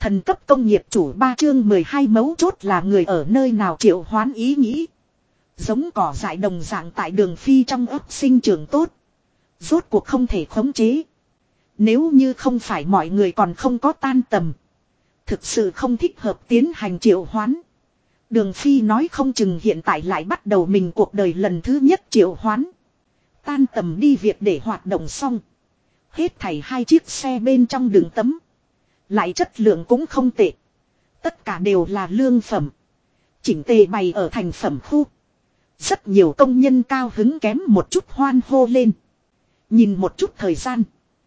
Thần cấp công nghiệp chủ 3 chương 12 mấu chốt là người ở nơi nào Triệu Hoán ý nghĩ. Giống cỏ dại đồng dạng tại đường phi trong ấp sinh trưởng tốt. Rốt cuộc không thể khống chế. Nếu như không phải mọi người còn không có tan tầm. Thực sự không thích hợp tiến hành triệu hoán. Đường phi nói không chừng hiện tại lại bắt đầu mình cuộc đời lần thứ nhất triệu hoán. Tan tầm đi việc để hoạt động xong. Hết thảy 2 chiếc xe bên trong đường tấm. Lại chất lượng cũng không tệ. Tất cả đều là lương phẩm. Chỉnh tề bày ở thành phẩm khu. Rất nhiều công nhân cao hứng kém một chút hoan hô lên. Nhìn một chút thời gian.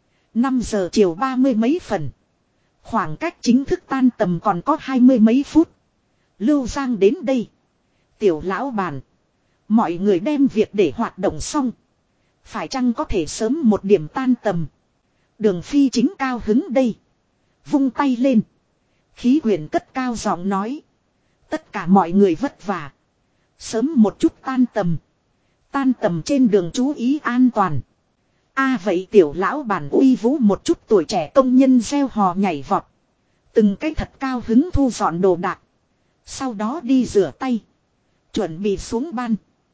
5 giờ chiều 30 mấy phần. Khoảng cách chính thức tan tầm còn có 20 mấy phút. Lưu Giang đến đây. Tiểu lão bản. Mọi người đem việc để hoạt động xong. Phải chăng có thể sớm một điểm tan tầm. Đường phi chính cao hứng đây. Vung tay lên. Khí quyển cất cao giọng nói. Tất cả mọi người vất vả. Sớm một chút tan tầm. Tan tầm trên đường chú ý an toàn. Vậy tiểu lão bản uy vũ một chút tuổi trẻ công nhân gieo hò nhảy vọt. Từng cái thật cao hứng thu dọn đồ đạc. Sau đó đi rửa tay. Chuẩn bị xuống ban.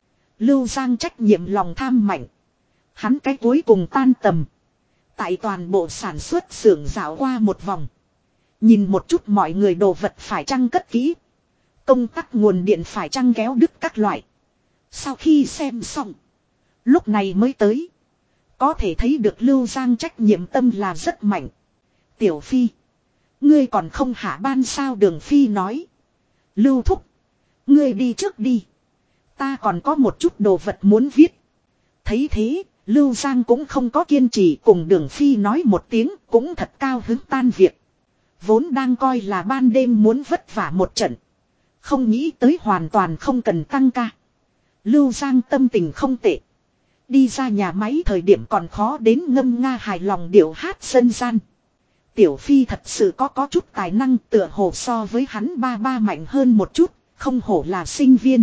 Lưu Giang trách nhiệm lòng tham mạnh. Hắn cái cuối cùng tan tầm. Tại toàn bộ sản xuất xưởng dạo qua một vòng. Nhìn một chút mọi người đồ vật phải chăng cất kỹ. Công tắc nguồn điện phải chăng kéo đứt các loại. Sau khi xem xong. Lúc này mới tới. Có thể thấy được Lưu Giang trách nhiệm tâm là rất mạnh. Tiểu Phi. Ngươi còn không hạ ban sao Đường Phi nói. Lưu Thúc. Ngươi đi trước đi. Ta còn có một chút đồ vật muốn viết. Thấy thế. Lưu Giang cũng không có kiên trì cùng Đường Phi nói một tiếng cũng thật cao hứng tan việc. Vốn đang coi là ban đêm muốn vất vả một trận. Không nghĩ tới hoàn toàn không cần tăng ca. Lưu Giang tâm tình không tệ. Đi ra nhà máy thời điểm còn khó đến ngâm nga hài lòng điệu hát dân gian. Tiểu Phi thật sự có chút tài năng tựa hồ so với hắn ba mạnh hơn một chút, không hổ là sinh viên.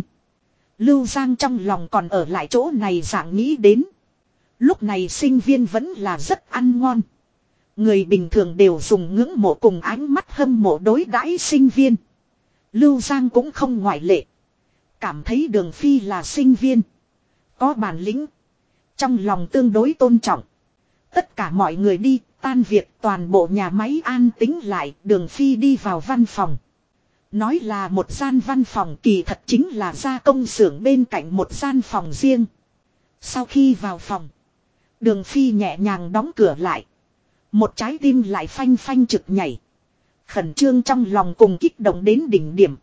Lưu Giang trong lòng còn ở lại chỗ này dạng nghĩ đến. Lúc này sinh viên vẫn là rất ăn ngon. Người bình thường đều dùng ngưỡng mộ cùng ánh mắt hâm mộ đối đãi sinh viên. Lưu Giang cũng không ngoại lệ. Cảm thấy Đường Phi là sinh viên. Có bản lĩnh. Trong lòng tương đối tôn trọng. Tất cả mọi người đi, tan việc toàn bộ nhà máy an tĩnh lại, Đường Phi đi vào văn phòng. Nói là một gian văn phòng kỳ thật chính là gia công xưởng bên cạnh một gian phòng riêng. Sau khi vào phòng, Đường Phi nhẹ nhàng đóng cửa lại. Một trái tim lại phanh phanh trực nhảy. Khẩn trương trong lòng cùng kích động đến đỉnh điểm.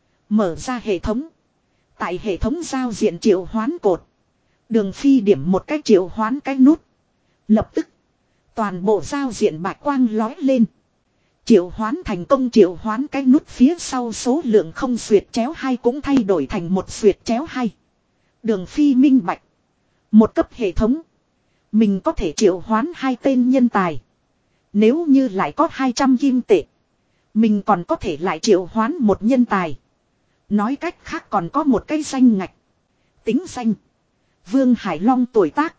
Mở ra hệ thống. Tại hệ thống giao diện triệu hoán cột. Đường Phi điểm một cái triệu hoán cái nút. Lập tức. Toàn bộ giao diện bạch quang lói lên. Triệu hoán thành công triệu hoán cái nút phía sau số lượng không xuyệt chéo 2 cũng thay đổi thành một xuyệt chéo 2. Đường Phi minh bạch. Một cấp hệ thống. Mình có thể triệu hoán 2 tên nhân tài. Nếu như lại có 200 kim tệ. Mình còn có thể lại triệu hoán một nhân tài. Nói cách khác còn có một cái danh ngạch. Tính danh. Vương Hải Long tuổi tác.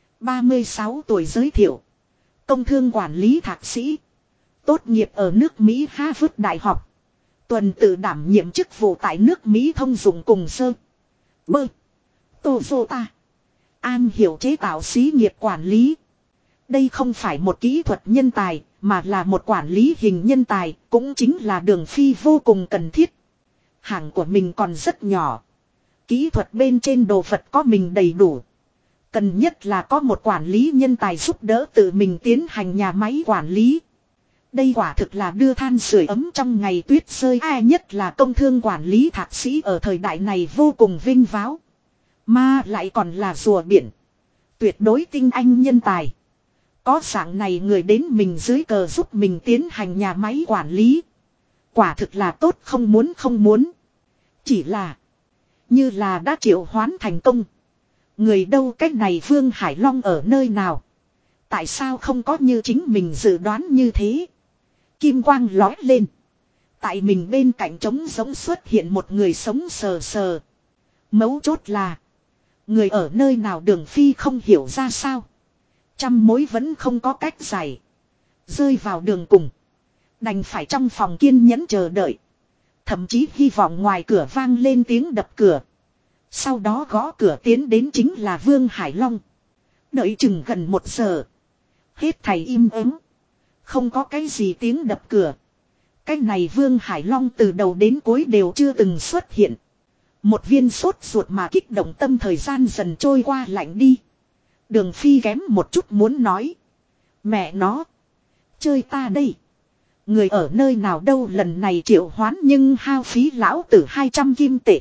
36 tuổi giới thiệu. Công thương quản lý thạc sĩ. Tốt nghiệp ở nước Mỹ Harvard Đại học. Tuần tự đảm nhiệm chức vụ tại nước Mỹ thông dụng cùng sơ. Bơ. Toyota. An hiểu chế tạo xí nghiệp quản lý. Đây không phải một kỹ thuật nhân tài, mà là một quản lý hình nhân tài, cũng chính là Đường Phi vô cùng cần thiết. Hàng của mình còn rất nhỏ. Kỹ thuật bên trên đồ vật có mình đầy đủ. Cần nhất là có một quản lý nhân tài giúp đỡ tự mình tiến hành nhà máy quản lý. Đây quả thực là đưa than sưởi ấm trong ngày tuyết rơi. Nhất là công thương quản lý thạc sĩ ở thời đại này vô cùng vinh váo. Mà lại còn là rùa biển. Tuyệt đối tinh anh nhân tài. Có dạng này người đến mình dưới cờ giúp mình tiến hành nhà máy quản lý. Quả thực là tốt không muốn. Chỉ là. Như là đã triệu hoán thành công. Người đâu cách này Vương Hải Long ở nơi nào. Tại sao không có như chính mình dự đoán như thế. Kim quang lói lên. Tại mình bên cạnh trống giống xuất hiện một người sống sờ sờ. Mấu chốt là. Người ở nơi nào Đường Phi không hiểu ra sao. Trăm mối vẫn không có cách giải. Rơi vào đường cùng. Đành phải trong phòng kiên nhẫn chờ đợi. Thậm chí hy vọng ngoài cửa vang lên tiếng đập cửa. Sau đó gõ cửa tiến đến chính là Vương Hải Long. Đợi chừng gần 1 giờ. Hết thầy im ắng. Không có cái gì tiếng đập cửa. Cái này Vương Hải Long từ đầu đến cuối đều chưa từng xuất hiện. Một viên sốt ruột mà kích động tâm thời gian dần trôi qua lạnh đi. Đường Phi kém một chút muốn nói. Mẹ nó. Chơi ta đây. Người ở nơi nào đâu lần này triệu hoán nhưng hao phí lão tử 200 kim tệ.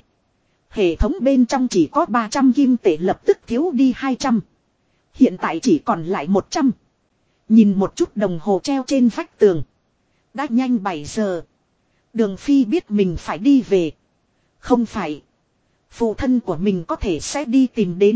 Hệ thống bên trong chỉ có 300 kim tệ lập tức thiếu đi 200. Hiện tại chỉ còn lại 100. Nhìn một chút đồng hồ treo trên vách tường. Đã nhanh 7 giờ. Đường Phi biết mình phải đi về. Không phải. Phụ thân của mình có thể sẽ đi tìm đến.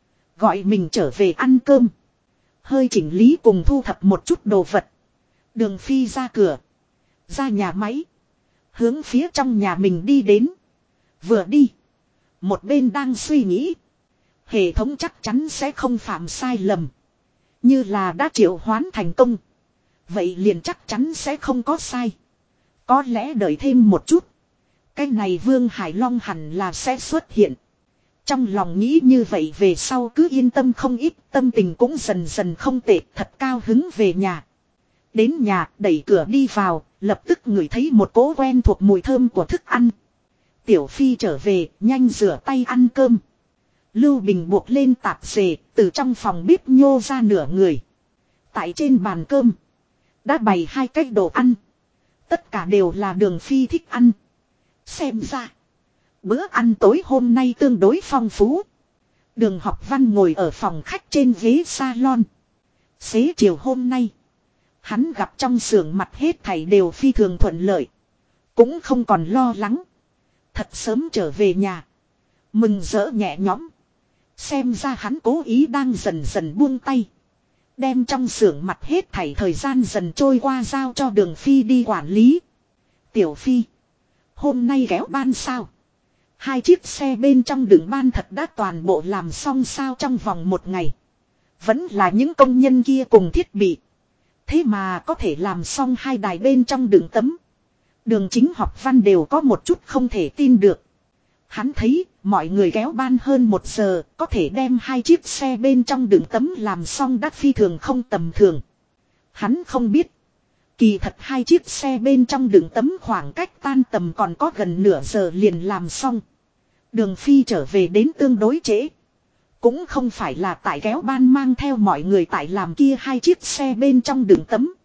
Gọi mình trở về ăn cơm. Hơi chỉnh lý cùng thu thập một chút đồ vật. Đường Phi ra cửa. Ra nhà máy. Hướng phía trong nhà mình đi đến. Vừa đi. Một bên đang suy nghĩ. Hệ thống chắc chắn sẽ không phạm sai lầm. Như là đã triệu hoán thành công. Vậy liền chắc chắn sẽ không có sai. Có lẽ đợi thêm một chút. Cái này Vương Hải Long hẳn là sẽ xuất hiện. Trong lòng nghĩ như vậy về sau cứ yên tâm không ít. Tâm tình cũng dần dần không tệ. Thật cao hứng về nhà. Đến nhà đẩy cửa đi vào. Lập tức ngửi thấy một cỗ quen thuộc mùi thơm của thức ăn. Tiểu Phi trở về nhanh rửa tay ăn cơm. Lưu Bình buộc lên tạp dề. Từ trong phòng bếp nhô ra nửa người. Tại trên bàn cơm. Đã bày 2 cái đồ ăn. Tất cả đều là Đường Phi thích ăn. Xem ra. Bữa ăn tối hôm nay tương đối phong phú. Đường Học Văn ngồi ở phòng khách trên ghế salon. Xế chiều hôm nay. Hắn gặp trong xưởng mặt hết thảy đều phi thường thuận lợi. Cũng không còn lo lắng. Thật sớm trở về nhà. Mừng rỡ nhẹ nhõm. Xem ra hắn cố ý đang dần dần buông tay. Đem trong xưởng mặt hết thảy thời gian dần trôi qua giao cho Đường Phi đi quản lý. Tiểu Phi. Hôm nay kéo ban sao? 2 chiếc xe bên trong đựng ban thật đã toàn bộ làm xong sao trong vòng 1 ngày. Vẫn là những công nhân kia cùng thiết bị. Thế mà có thể làm xong 2 đài bên trong đựng tấm. Đường Chính Học Văn đều có một chút không thể tin được. Hắn thấy mọi người kéo ban hơn 1 giờ có thể đem 2 chiếc xe bên trong đựng tấm làm xong đã phi thường không tầm thường. Hắn không biết. Kỳ thật 2 chiếc xe bên trong đựng tấm khoảng cách tan tầm còn có gần nửa giờ liền làm xong. Đường Phi trở về đến tương đối trễ. Cũng không phải là tại kéo ban mang theo mọi người tại làm kia 2 chiếc xe bên trong đựng tấm.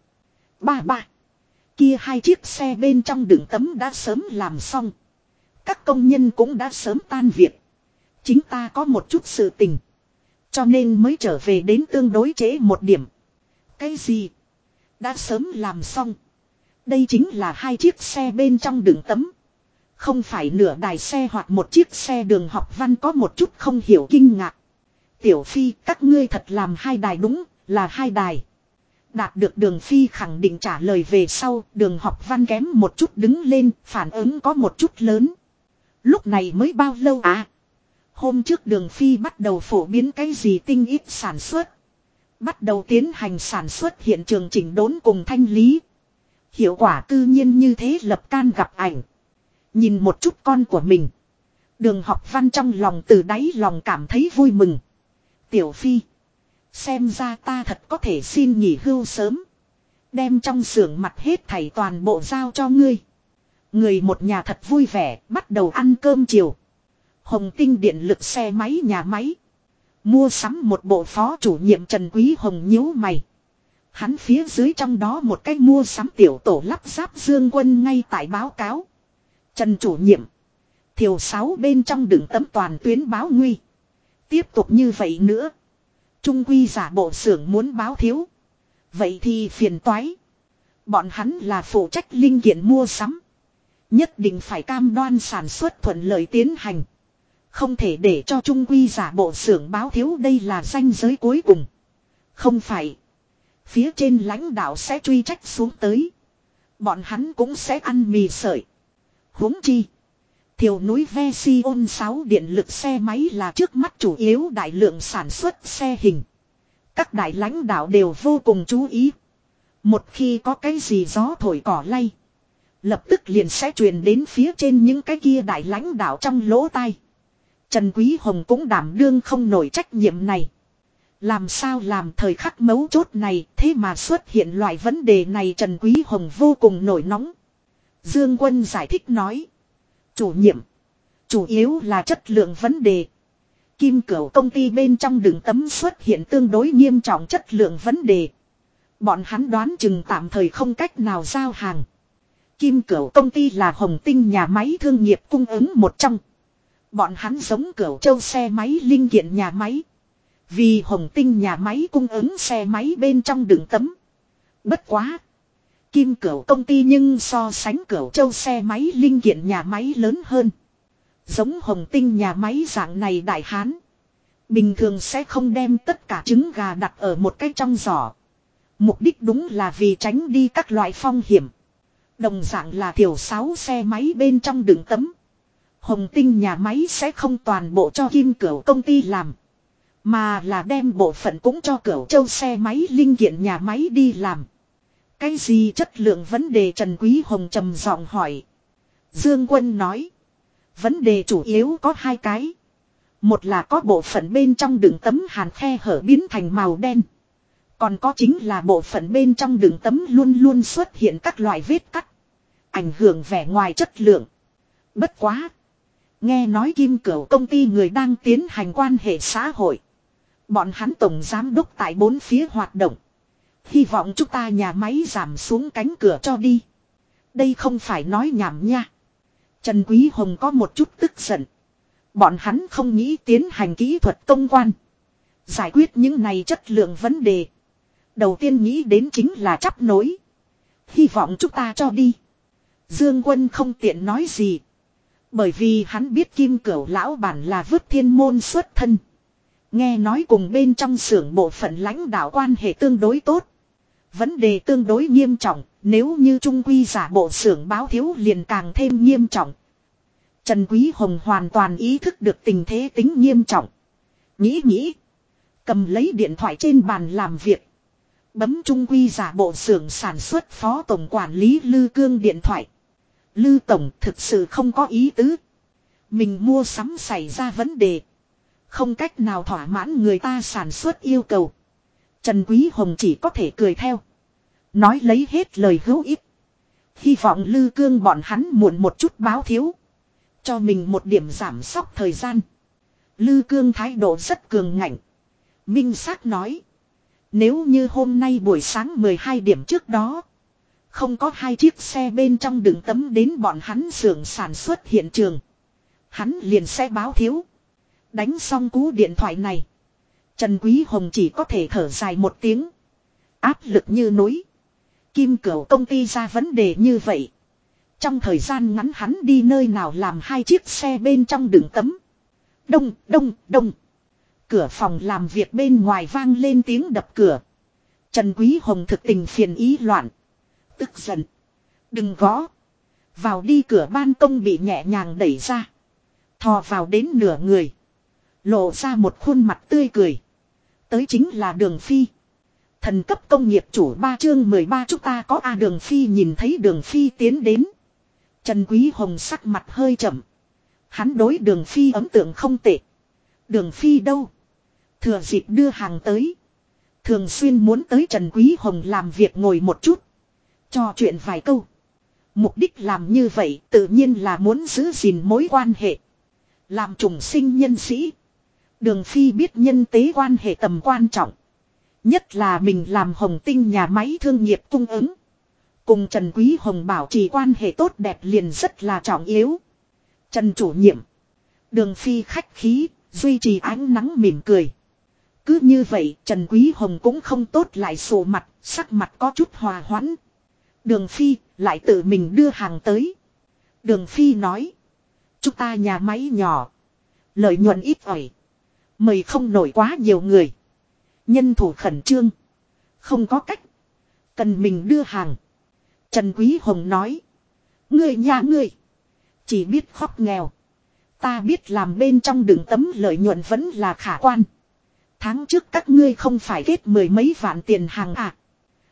Ba. Kia 2 chiếc xe bên trong đựng tấm đã sớm làm xong. Các công nhân cũng đã sớm tan việc. Chính ta có một chút sự tình. Cho nên mới trở về đến tương đối trễ một điểm. Cái gì? Đã sớm làm xong. Đây chính là 2 chiếc xe bên trong đựng tấm. Không phải nửa đài xe hoặc một chiếc xe. Đường Học Văn có một chút không hiểu kinh ngạc. Tiểu Phi, các ngươi thật làm 2 đài đúng, là 2 đài. Đạt được Đường Phi khẳng định trả lời về sau, Đường Học Văn kém một chút đứng lên, phản ứng có một chút lớn. Lúc này mới bao lâu à? Hôm trước Đường Phi bắt đầu phổ biến cái gì tinh ít sản xuất. Bắt đầu tiến hành sản xuất hiện trường chỉnh đốn cùng thanh lý. Hiệu quả tự nhiên như thế lập can gặp ảnh. Nhìn một chút con của mình. Đường Học Văn trong lòng từ đáy lòng cảm thấy vui mừng. Tiểu Phi. Xem ra ta thật có thể xin nghỉ hưu sớm. Đem trong xưởng mặt hết thảy toàn bộ giao cho ngươi. Người một nhà thật vui vẻ bắt đầu ăn cơm chiều. Hồng Tinh điện lực xe máy nhà máy. Mua sắm một bộ phó chủ nhiệm Trần Quý Hồng nhíu mày. Hắn phía dưới trong đó một cái mua sắm tiểu tổ lắp ráp Dương Quân ngay tại báo cáo. Trần chủ nhiệm. Thiều 6 bên trong đựng tấm toàn tuyến báo nguy. Tiếp tục như vậy nữa. Trung quy giả bộ xưởng muốn báo thiếu. Vậy thì phiền toái. Bọn hắn là phụ trách linh kiện mua sắm. Nhất định phải cam đoan sản xuất thuận lợi tiến hành. Không thể để cho trung quy giả bộ xưởng báo thiếu, đây là ranh giới cuối cùng. Không phải. Phía trên lãnh đạo sẽ truy trách xuống tới. Bọn hắn cũng sẽ ăn mì sợi. Huống chi. Thiều núi Version 6 điện lực xe máy là trước mắt chủ yếu đại lượng sản xuất xe hình. Các đại lãnh đạo đều vô cùng chú ý. Một khi có cái gì gió thổi cỏ lay. Lập tức liền sẽ truyền đến phía trên những cái kia đại lãnh đạo trong lỗ tai. Trần Quý Hồng cũng đảm đương không nổi trách nhiệm này. Làm sao làm thời khắc mấu chốt này thế mà xuất hiện loại vấn đề này, Trần Quý Hồng vô cùng nổi nóng. Dương Quân giải thích nói. Chủ nhiệm. Chủ yếu là chất lượng vấn đề. Kim Cửu công ty bên trong đường tấm xuất hiện tương đối nghiêm trọng chất lượng vấn đề. Bọn hắn đoán chừng tạm thời không cách nào giao hàng. Kim Cửu công ty là Hồng Tinh nhà máy thương nghiệp cung ứng một trong. Bọn hắn giống Cửu Châu xe máy linh kiện nhà máy. Vì Hồng Tinh nhà máy cung ứng xe máy bên trong đường tấm. Bất quá. Kim Cửu công ty nhưng so sánh Cửu Châu xe máy linh kiện nhà máy lớn hơn. Giống Hồng Tinh nhà máy dạng này đại hán. Bình thường sẽ không đem tất cả trứng gà đặt ở một cái trong giỏ. Mục đích đúng là vì tránh đi các loại phong hiểm. Đồng dạng là thiểu 6 xe máy bên trong đường tấm. Hồng Tinh nhà máy sẽ không toàn bộ cho Kim Cửu công ty làm. Mà là đem bộ phận cũng cho Cửu Châu xe máy linh kiện nhà máy đi làm. Cái gì chất lượng vấn đề, Trần Quý Hồng trầm giọng hỏi. Dương Quân nói. Vấn đề chủ yếu có hai cái. Một là có bộ phận bên trong đường tấm hàn khe hở biến thành màu đen. Còn có chính là bộ phận bên trong đường tấm luôn luôn xuất hiện các loại vết cắt. Ảnh hưởng vẻ ngoài chất lượng. Bất quá. Nghe nói Kim Cửu công ty người đang tiến hành quan hệ xã hội. Bọn hắn tổng giám đốc tại bốn phía hoạt động. Hy vọng chúng ta nhà máy giảm xuống cánh cửa cho đi. Đây không phải nói nhảm nha. Trần Quý Hồng có một chút tức giận. Bọn hắn không nghĩ tiến hành kỹ thuật công quan. Giải quyết những này chất lượng vấn đề. Đầu tiên nghĩ đến chính là chắp nối. Hy vọng chúng ta cho đi. Dương Quân không tiện nói gì. Bởi vì hắn biết Kim Cửu lão bản là vứt thiên môn xuất thân. Nghe nói cùng bên trong xưởng bộ phận lãnh đạo quan hệ tương đối tốt. Vấn đề tương đối nghiêm trọng. Nếu như trung quy giả bộ xưởng báo thiếu liền càng thêm nghiêm trọng. Trần Quý Hồng hoàn toàn ý thức được tình thế tính nghiêm trọng. Nghĩ. Cầm lấy điện thoại trên bàn làm việc. Bấm trung quy giả bộ xưởng sản xuất phó tổng quản lý Lư Cương điện thoại. Lư tổng thực sự không có ý tứ. Mình mua sắm xảy ra vấn đề. Không cách nào thỏa mãn người ta sản xuất yêu cầu. Trần Quý Hồng chỉ có thể cười theo. Nói lấy hết lời hữu ích. Hy vọng Lư Cương bọn hắn muộn một chút báo thiếu. Cho mình một điểm giảm sóc thời gian. Lư Cương thái độ rất cường ngạnh. Minh xác nói. Nếu như hôm nay buổi sáng 12 điểm trước đó. Không có hai chiếc xe bên trong đường tấm đến bọn hắn xưởng sản xuất hiện trường. Hắn liền sẽ báo thiếu. Đánh xong cú điện thoại này. Trần Quý Hồng chỉ có thể thở dài một tiếng. Áp lực như núi. Kim Cửu công ty ra vấn đề như vậy. Trong thời gian ngắn hắn đi nơi nào làm hai chiếc xe bên trong đường tấm. Đông. Cửa phòng làm việc bên ngoài vang lên tiếng đập cửa. Trần Quý Hồng thực tình phiền ý loạn. Tức giận. Đừng gõ. Vào đi, cửa ban công bị nhẹ nhàng đẩy ra. Thò vào đến nửa người. Lộ ra một khuôn mặt tươi cười. Tới chính là Đường Phi. Thần cấp công nghiệp chủ 3 chương 13 chúng ta có Đường Phi nhìn thấy Đường Phi tiến đến. Trần Quý Hồng sắc mặt hơi chậm. Hắn đối Đường Phi ấn tượng không tệ. Đường Phi đâu? Thừa dịp đưa hàng tới. Thường xuyên muốn tới Trần Quý Hồng làm việc ngồi một chút. Trò chuyện vài câu. Mục đích làm như vậy tự nhiên là muốn giữ gìn mối quan hệ. Làm trùng sinh nhân sĩ. Đường Phi biết nhân tế quan hệ tầm quan trọng. Nhất là mình làm Hồng Tinh nhà máy thương nghiệp cung ứng. Cùng Trần Quý Hồng bảo trì quan hệ tốt đẹp liền rất là trọng yếu. Trần chủ nhiệm. Đường Phi khách khí, duy trì ánh nắng mỉm cười. Cứ như vậy Trần Quý Hồng cũng không tốt lại sổ mặt, sắc mặt có chút hòa hoãn. Đường Phi lại tự mình đưa hàng tới. Đường Phi nói. Chúng ta nhà máy nhỏ. Lợi nhuận ít ỏi. Mời không nổi quá nhiều người. Nhân thủ khẩn trương. Không có cách. Cần mình đưa hàng. Trần Quý Hồng nói. Ngươi nhà ngươi. Chỉ biết khóc nghèo. Ta biết làm bên trong đường tấm lợi nhuận vẫn là khả quan. Tháng trước các ngươi không phải kết 10 mấy vạn tiền hàng à.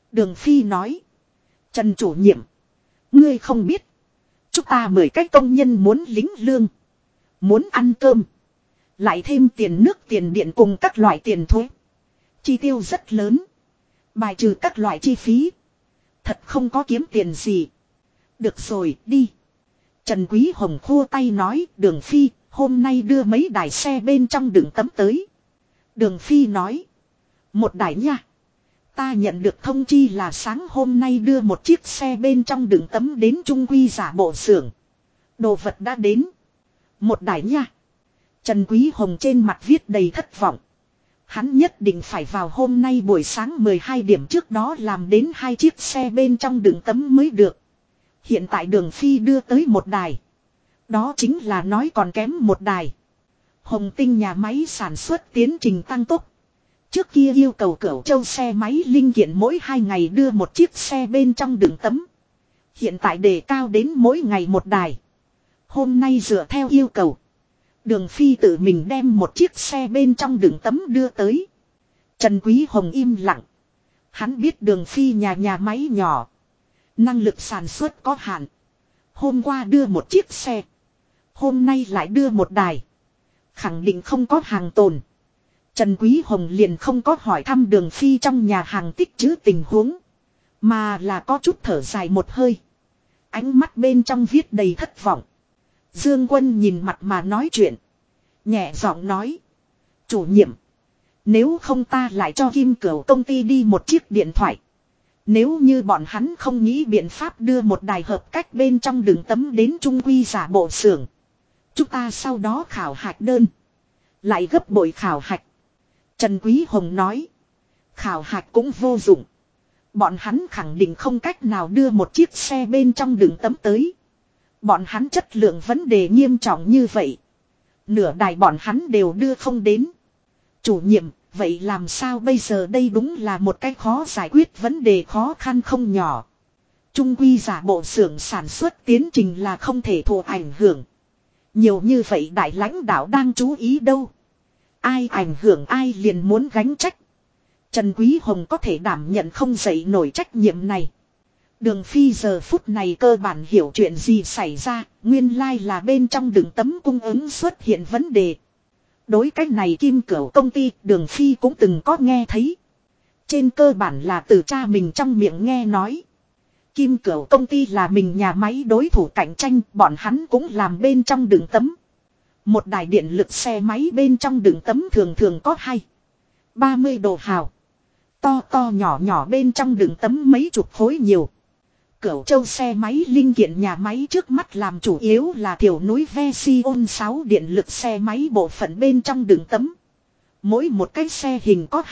Đường Phi nói. Trần chủ nhiệm. Ngươi không biết. Chúng ta 10 cái công nhân muốn lính lương. Muốn ăn cơm. Lại thêm tiền nước tiền điện cùng các loại tiền thuế. Chi tiêu rất lớn. Bài trừ các loại chi phí. Thật không có kiếm tiền gì. Được rồi, đi. Trần Quý Hồng khua tay nói, Đường Phi, hôm nay đưa mấy đài xe bên trong đựng tấm tới. Đường Phi nói. Một đài nha. Ta nhận được thông chi là sáng hôm nay đưa một chiếc xe bên trong đựng tấm đến Trung Quy giả bộ xưởng. Đồ vật đã đến. Một đài nha. Trần Quý Hồng trên mặt viết đầy thất vọng. Hắn nhất định phải vào hôm nay buổi sáng 12 điểm trước đó làm đến 2 chiếc xe bên trong đựng tấm mới được. Hiện tại Đường Phi đưa tới một đài. Đó chính là nói còn kém một đài. Hồng Tinh nhà máy sản xuất tiến trình tăng tốc. Trước kia yêu cầu Cửu Châu xe máy linh kiện mỗi 2 ngày đưa một chiếc xe bên trong đựng tấm. Hiện tại đề cao đến mỗi ngày một đài. Hôm nay dựa theo yêu cầu. Đường Phi tự mình đem một chiếc xe bên trong đựng tấm đưa tới. Trần Quý Hồng im lặng. Hắn biết Đường Phi nhà máy nhỏ. Năng lực sản xuất có hạn. Hôm qua đưa một chiếc xe. Hôm nay lại đưa một đài. Khẳng định không có hàng tồn. Trần Quý Hồng liền không có hỏi thăm Đường Phi trong nhà hàng tích trữ tình huống. Mà là có chút thở dài một hơi. Ánh mắt bên trong viết đầy thất vọng. Dương Quân nhìn mặt mà nói chuyện. Nhẹ giọng nói. Chủ nhiệm. Nếu không ta lại cho Kim Cửu công ty đi một chiếc điện thoại. Nếu như bọn hắn không nghĩ biện pháp đưa một đài hợp cách bên trong đường tấm đến Trung Quy giả bộ xưởng. Chúng ta sau đó khảo hạch đơn. Lại gấp bội khảo hạch. Trần Quý Hồng nói. Khảo hạch cũng vô dụng. Bọn hắn khẳng định không cách nào đưa một chiếc xe bên trong đường tấm tới. Bọn hắn chất lượng vấn đề nghiêm trọng như vậy. Nửa đài bọn hắn đều đưa không đến. Chủ nhiệm, vậy làm sao bây giờ đây đúng là một cái khó giải quyết vấn đề khó khăn không nhỏ. Trung Quy giả bộ xưởng sản xuất tiến trình là không thể thụ ảnh hưởng. Nhiều như vậy đại lãnh đạo đang chú ý đâu. Ai ảnh hưởng ai liền muốn gánh trách. Trần Quý Hồng có thể đảm nhận không dậy nổi trách nhiệm này. Đường Phi giờ phút này cơ bản hiểu chuyện gì xảy ra, nguyên lai là bên trong đường tấm cung ứng xuất hiện vấn đề. Đối cách này Kim Cửu công ty, Đường Phi cũng từng có nghe thấy. Trên cơ bản là từ cha mình trong miệng nghe nói. Kim Cửu công ty là mình nhà máy đối thủ cạnh tranh, bọn hắn cũng làm bên trong đường tấm. Một đài điện lực xe máy bên trong đường tấm thường thường có 30 đồ hào. To to nhỏ nhỏ bên trong đường tấm mấy chục khối nhiều. Cửu Châu xe máy linh kiện nhà máy trước mắt làm chủ yếu là Thiểu Núi Version 6 điện lực xe máy bộ phận bên trong đường tấm. Mỗi một cái xe hình có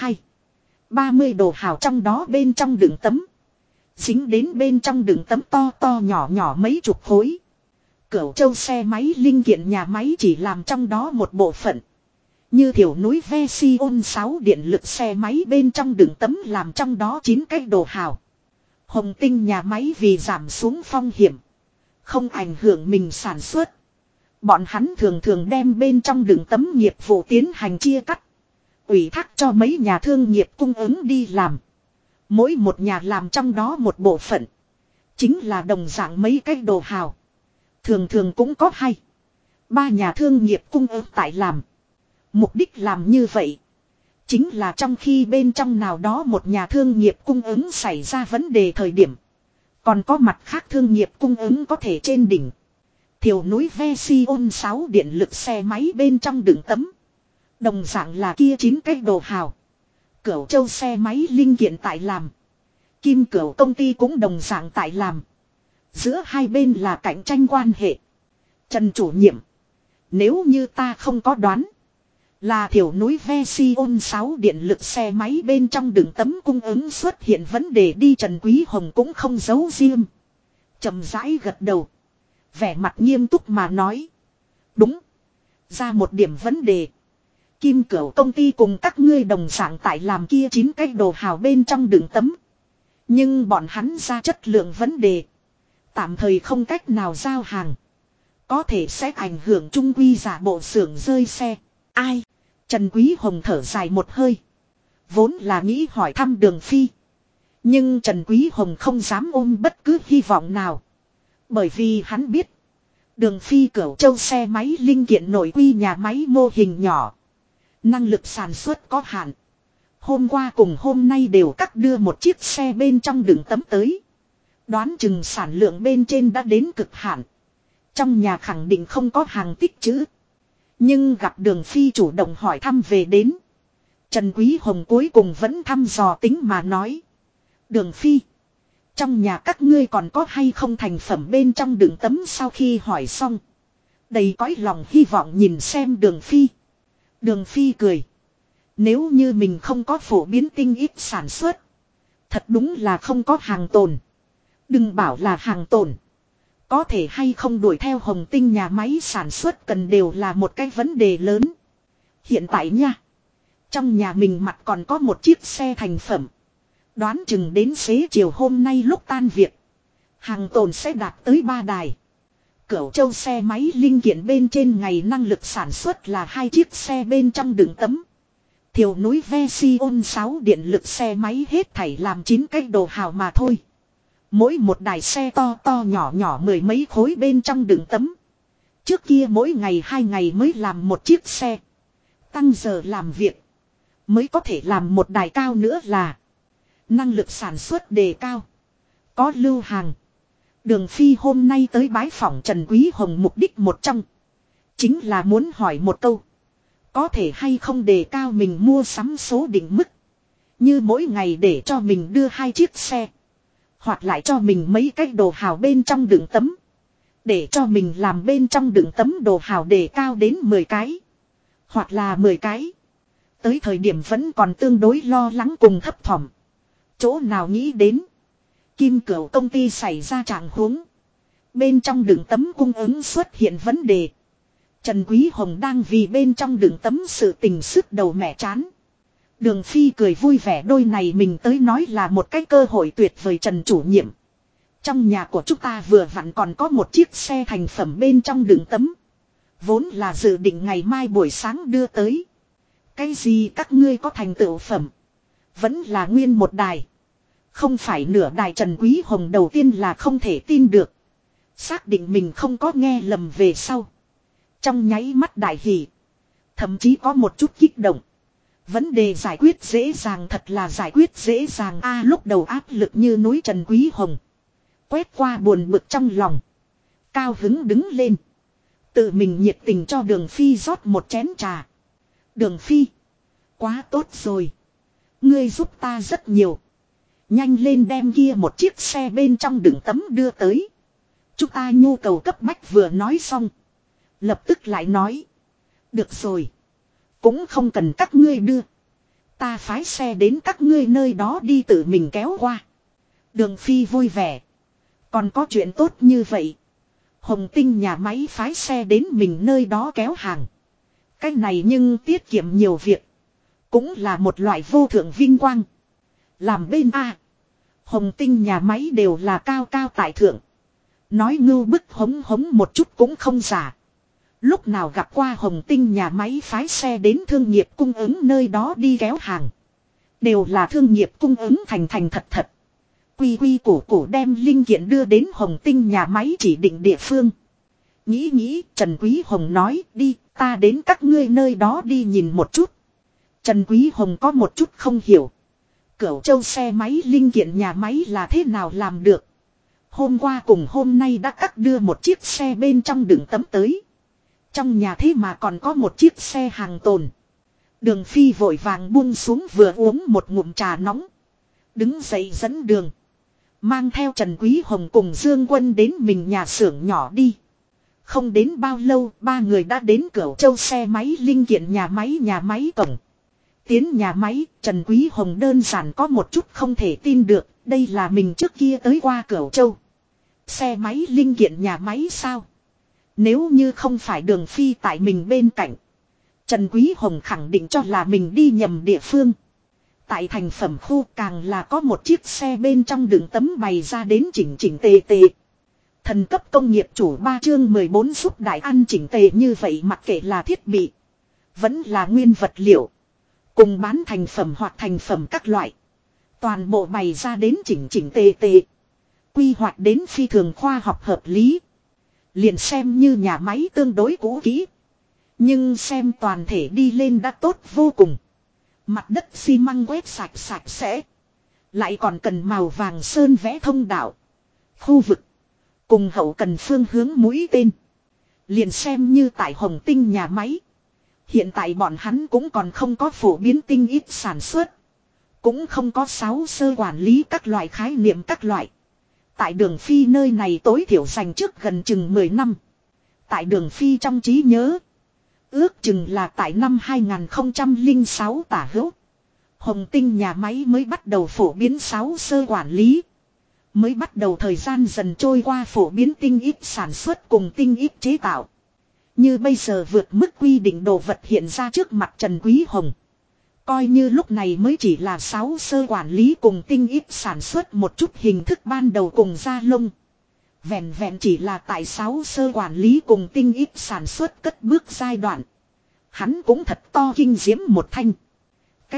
30 đồ hào trong đó bên trong đường tấm. Dính đến bên trong đường tấm to to nhỏ nhỏ mấy chục khối. Cửu Châu xe máy linh kiện nhà máy chỉ làm trong đó một bộ phận. Như Thiểu Núi Version 6 điện lực xe máy bên trong đường tấm làm trong đó 9 cái đồ hào. Hồng Tinh nhà máy vì giảm xuống phong hiểm. Không ảnh hưởng mình sản xuất. Bọn hắn thường thường đem bên trong đường tấm nghiệp vụ tiến hành chia cắt. Ủy thác cho mấy nhà thương nghiệp cung ứng đi làm. Mỗi một nhà làm trong đó một bộ phận. Chính là đồng dạng mấy cái đồ hào. Thường thường cũng có 2-3 nhà thương nghiệp cung ứng tại làm. Mục đích làm như vậy. Chính là trong khi bên trong nào đó một nhà thương nghiệp cung ứng xảy ra vấn đề thời điểm. Còn có mặt khác thương nghiệp cung ứng có thể trên đỉnh. Thiểu Núi Version 6 điện lực xe máy bên trong đường tấm. Đồng dạng là kia 9 cái đồ hào. Cửu Châu xe máy linh kiện tại làm. Kim Cửu công ty cũng đồng dạng tại làm. Giữa hai bên là cạnh tranh quan hệ. Trần chủ nhiệm. Nếu như ta không có đoán. Là Thiểu Núi Version 6 điện lực xe máy bên trong đường tấm cung ứng xuất hiện vấn đề đi. Trần Quý Hồng cũng không giấu riêng. Chậm rãi gật đầu. Vẻ mặt nghiêm túc mà nói. Đúng. Ra một điểm vấn đề. Kim Cửu công ty cùng các ngươi đồng dạng tại làm kia 9 cái đồ hào bên trong đường tấm. Nhưng bọn hắn ra chất lượng vấn đề. Tạm thời không cách nào giao hàng. Có thể sẽ ảnh hưởng Trung Quy giả bộ xưởng rơi xe. Ai? Trần Quý Hồng thở dài một hơi. Vốn là nghĩ hỏi thăm Đường Phi. Nhưng Trần Quý Hồng không dám ôm bất cứ hy vọng nào. Bởi vì hắn biết. Đường Phi Cửu Châu xe máy linh kiện nội quy nhà máy mô hình nhỏ. Năng lực sản xuất có hạn. Hôm qua cùng hôm nay đều cắt đưa một chiếc xe bên trong đựng tấm tới. Đoán chừng sản lượng bên trên đã đến cực hạn. Trong nhà khẳng định không có hàng tích trữ. Nhưng gặp Đường Phi chủ động hỏi thăm về đến. Trần Quý Hồng cuối cùng vẫn thăm dò tính mà nói. Đường Phi. Trong nhà các ngươi còn có hay không thành phẩm bên trong đựng tấm sau khi hỏi xong. Đầy cõi lòng hy vọng nhìn xem Đường Phi. Đường Phi cười. Nếu như mình không có phổ biến tinh ít sản xuất. Thật đúng là không có hàng tồn. Đừng bảo là hàng tồn. Có thể hay không đuổi theo Hồng Tinh nhà máy sản xuất cần đều là một cái vấn đề lớn. Hiện tại nha. Trong nhà mình mặt còn có một chiếc xe thành phẩm. Đoán chừng đến xế chiều hôm nay lúc tan việc. Hàng tồn sẽ đạt tới 3 đài. Cửu Châu xe máy linh kiện bên trên ngày năng lực sản xuất là 2 chiếc xe bên trong đựng tấm. Thiều núi Version 6 điện lực xe máy hết thảy làm 9 cái đồ hào mà thôi. Mỗi một đài xe to to nhỏ nhỏ mười mấy khối bên trong đựng tấm. Trước kia mỗi ngày 2 ngày mới làm một chiếc xe. Tăng giờ làm việc. Mới có thể làm một đài cao nữa là. Năng lực sản xuất đề cao. Có lưu hàng. Đường Phi hôm nay tới bái phỏng Trần Quý Hồng mục đích một trong. Chính là muốn hỏi một câu. Có thể hay không đề cao mình mua sắm số định mức. Như mỗi ngày để cho mình đưa 2 chiếc xe. Hoặc lại cho mình mấy cái đồ hào bên trong đựng tấm. Để cho mình làm bên trong đựng tấm đồ hào đề cao đến 10 cái. Hoặc là 10 cái. Tới thời điểm vẫn còn tương đối lo lắng cùng thấp thỏm. Chỗ nào nghĩ đến. Kim Cửu công ty xảy ra trạng huống. Bên trong đựng tấm cung ứng xuất hiện vấn đề. Trần Quý Hồng đang vì bên trong đựng tấm sự tình sức đầu mẻ chán. Đường Phi cười vui vẻ đôi này mình tới nói là một cái cơ hội tuyệt vời Trần chủ nhiệm. Trong nhà của chúng ta vừa vặn còn có một chiếc xe thành phẩm bên trong đựng tấm. Vốn là dự định ngày mai buổi sáng đưa tới. Cái gì các ngươi có thành tựu phẩm. Vẫn là nguyên một đài. Không phải nửa đài Trần Quý Hồng đầu tiên là không thể tin được. Xác định mình không có nghe lầm về sau. Trong nháy mắt đại hỉ. Thậm chí có một chút kích động. Vấn đề giải quyết dễ dàng thật là giải quyết dễ dàng lúc đầu áp lực như núi Trần Quý Hồng. Quét qua buồn bực trong lòng. Cao hứng đứng lên. Tự mình nhiệt tình cho Đường Phi rót một chén trà. Đường Phi. Quá tốt rồi. Ngươi giúp ta rất nhiều. Nhanh lên đem kia một chiếc xe bên trong đựng tấm đưa tới. Chúng ta nhu cầu cấp bách vừa nói xong. Lập tức lại nói. Được rồi. Cũng không cần các ngươi đưa. Ta phái xe đến các ngươi nơi đó đi tự mình kéo qua. Đường Phi vui vẻ. Còn có chuyện tốt như vậy. Hồng Tinh nhà máy phái xe đến mình nơi đó kéo hàng. Cái này nhưng tiết kiệm nhiều việc. Cũng là một loại vô thượng vinh quang. Làm bên A. Hồng Tinh nhà máy đều là cao cao tại thượng. Nói ngưu bức hống hống một chút cũng không giả. Lúc nào gặp qua Hồng Tinh nhà máy phái xe đến thương nghiệp cung ứng nơi đó đi kéo hàng. Đều là thương nghiệp cung ứng thành thành thật thật. Quy quy củ củ đem linh kiện đưa đến Hồng Tinh nhà máy chỉ định địa phương. Nghĩ Trần Quý Hồng nói đi ta đến các ngươi nơi đó đi nhìn một chút. Trần Quý Hồng có một chút không hiểu. Cửu Châu xe máy linh kiện nhà máy là thế nào làm được. Hôm qua cùng hôm nay đã cắt đưa một chiếc xe bên trong đựng tấm tới. Trong nhà thế mà còn có một chiếc xe hàng tồn. Đường Phi vội vàng buông xuống vừa uống một ngụm trà nóng. Đứng dậy dẫn đường. Mang theo Trần Quý Hồng cùng Dương Quân đến mình nhà xưởng nhỏ đi. Không đến bao lâu 3 người đã đến Cửu Châu xe máy linh kiện nhà máy cổng. Tiến nhà máy Trần Quý Hồng đơn giản có một chút không thể tin được. Đây là mình trước kia tới qua Cửu Châu. Xe máy linh kiện nhà máy sao? Nếu như không phải Đường Phi tại mình bên cạnh. Trần Quý Hồng khẳng định cho là mình đi nhầm địa phương. Tại thành phẩm khu càng là có một chiếc xe bên trong đựng tấm bày ra đến chỉnh chỉnh tề tề. Thần cấp công nghiệp chủ 3 chương 14 giúp đại ăn chỉnh tề như vậy mặc kệ là thiết bị. Vẫn là nguyên vật liệu. Cùng bán thành phẩm hoặc thành phẩm các loại. Toàn bộ bày ra đến chỉnh chỉnh tề tề. Quy hoạch đến phi thường khoa học hợp lý. Liền xem như nhà máy tương đối cũ kỹ. Nhưng xem toàn thể đi lên đã tốt vô cùng. Mặt đất xi măng quét sạch sạch sẽ. Lại còn cần màu vàng sơn vẽ thông đạo. Khu vực. Cùng hậu cần phương hướng mũi tên. Liền xem như tại Hồng Tinh nhà máy. Hiện tại bọn hắn cũng còn không có phổ biến tinh ít sản xuất. Cũng không có 6 sơ quản lý các loại khái niệm các loại. Tại Đường Phi nơi này tối thiểu dành trước gần chừng 10 năm. Tại Đường Phi trong trí nhớ. Ước chừng là tại năm 2006 tả hữu. Hồng Tinh nhà máy mới bắt đầu phổ biến 6 sơ quản lý. Mới bắt đầu thời gian dần trôi qua phổ biến tinh ít sản xuất cùng tinh ít chế tạo. Như bây giờ vượt mức quy định đồ vật hiện ra trước mặt Trần Quý Hồng. Coi như lúc này mới chỉ là 6 sơ quản lý cùng tinh ít sản xuất một chút hình thức ban đầu cùng da lông. Vẹn vẹn chỉ là tại 6 sơ quản lý cùng tinh ít sản xuất cất bước giai đoạn. Hắn cũng thật to kinh diễm một thanh. Cái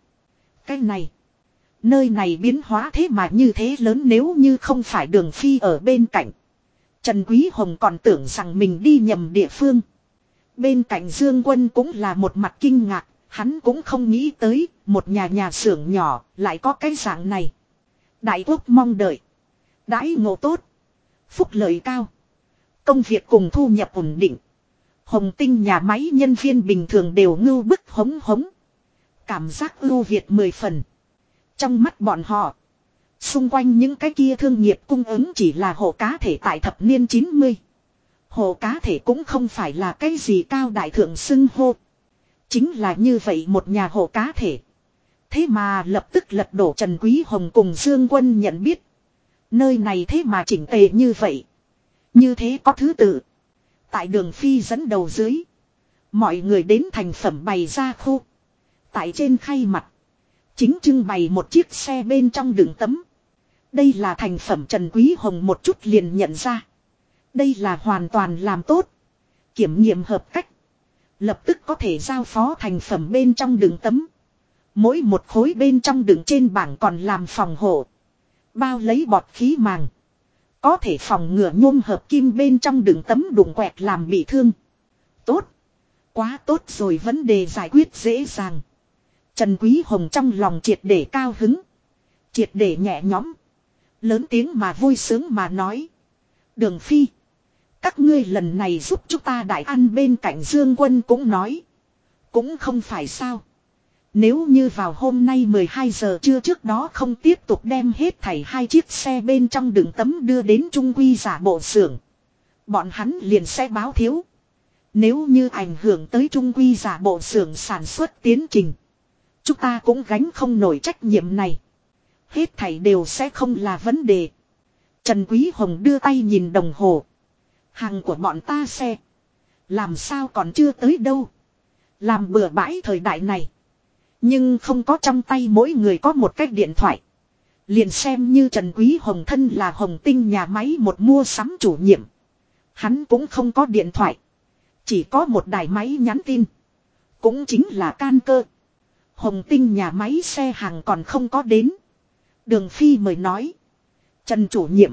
này. Nơi này biến hóa thế mà như thế lớn nếu như không phải Đường Phi ở bên cạnh. Trần Quý Hồng còn tưởng rằng mình đi nhầm địa phương. Bên cạnh Dương Quân cũng là một mặt kinh ngạc. Hắn cũng không nghĩ tới một nhà xưởng nhỏ lại có cái dạng này. Đại quốc mong đợi. Đãi ngộ tốt. Phúc lợi cao. Công việc cùng thu nhập ổn định. Hồng Tinh nhà máy nhân viên bình thường đều ngưu bức hống hống. Cảm giác ưu việt 10 phần. Trong mắt bọn họ. Xung quanh những cái kia thương nghiệp cung ứng chỉ là hộ cá thể tại thập niên 90. Hộ cá thể cũng không phải là cái gì cao đại thượng xưng hô. Chính là như vậy một nhà hộ cá thể. Thế mà lập tức lật đổ Trần Quý Hồng cùng Dương Quân nhận biết. Nơi này thế mà chỉnh tề như vậy. Như thế có thứ tự. Tại Đường Phi dẫn đầu dưới. Mọi người đến thành phẩm bày ra khu. Tại trên khay mặt. Chính trưng bày một chiếc xe bên trong đựng tấm. Đây là thành phẩm Trần Quý Hồng một chút liền nhận ra. Đây là hoàn toàn làm tốt. Kiểm nghiệm hợp cách. Lập tức có thể giao phó thành phẩm bên trong đựng tấm. Mỗi một khối bên trong đựng trên bảng còn làm phòng hộ. Bao lấy bọt khí màng. Có thể phòng ngừa nhôm hợp kim bên trong đựng tấm đụng quẹt làm bị thương. Tốt. Quá tốt rồi, vấn đề giải quyết dễ dàng. Trần Quý Hồng trong lòng triệt để cao hứng. Triệt để nhẹ nhõm. Lớn tiếng mà vui sướng mà nói. Đường Phi. Các ngươi lần này giúp chúng ta đại ăn, bên cạnh Dương Quân cũng nói. Cũng không phải sao. Nếu như vào hôm nay 12 giờ trưa trước đó không tiếp tục đem hết thảy 2 chiếc xe bên trong đựng tấm đưa đến Trung Quy giả bộ xưởng. Bọn hắn liền sẽ báo thiếu. Nếu như ảnh hưởng tới Trung Quy giả bộ xưởng sản xuất tiến trình. Chúng ta cũng gánh không nổi trách nhiệm này. Hết thảy đều sẽ không là vấn đề. Trần Quý Hồng đưa tay nhìn đồng hồ. Hàng của bọn ta xe. Làm sao còn chưa tới đâu. Làm bừa bãi thời đại này. Nhưng không có trong tay mỗi người có một cái điện thoại. Liền xem như Trần Quý Hồng thân là Hồng Tinh nhà máy một mua sắm chủ nhiệm. Hắn cũng không có điện thoại. Chỉ có một đài máy nhắn tin. Cũng chính là can cơ. Hồng Tinh nhà máy xe hàng còn không có đến. Đường Phi mời nói. Trần chủ nhiệm.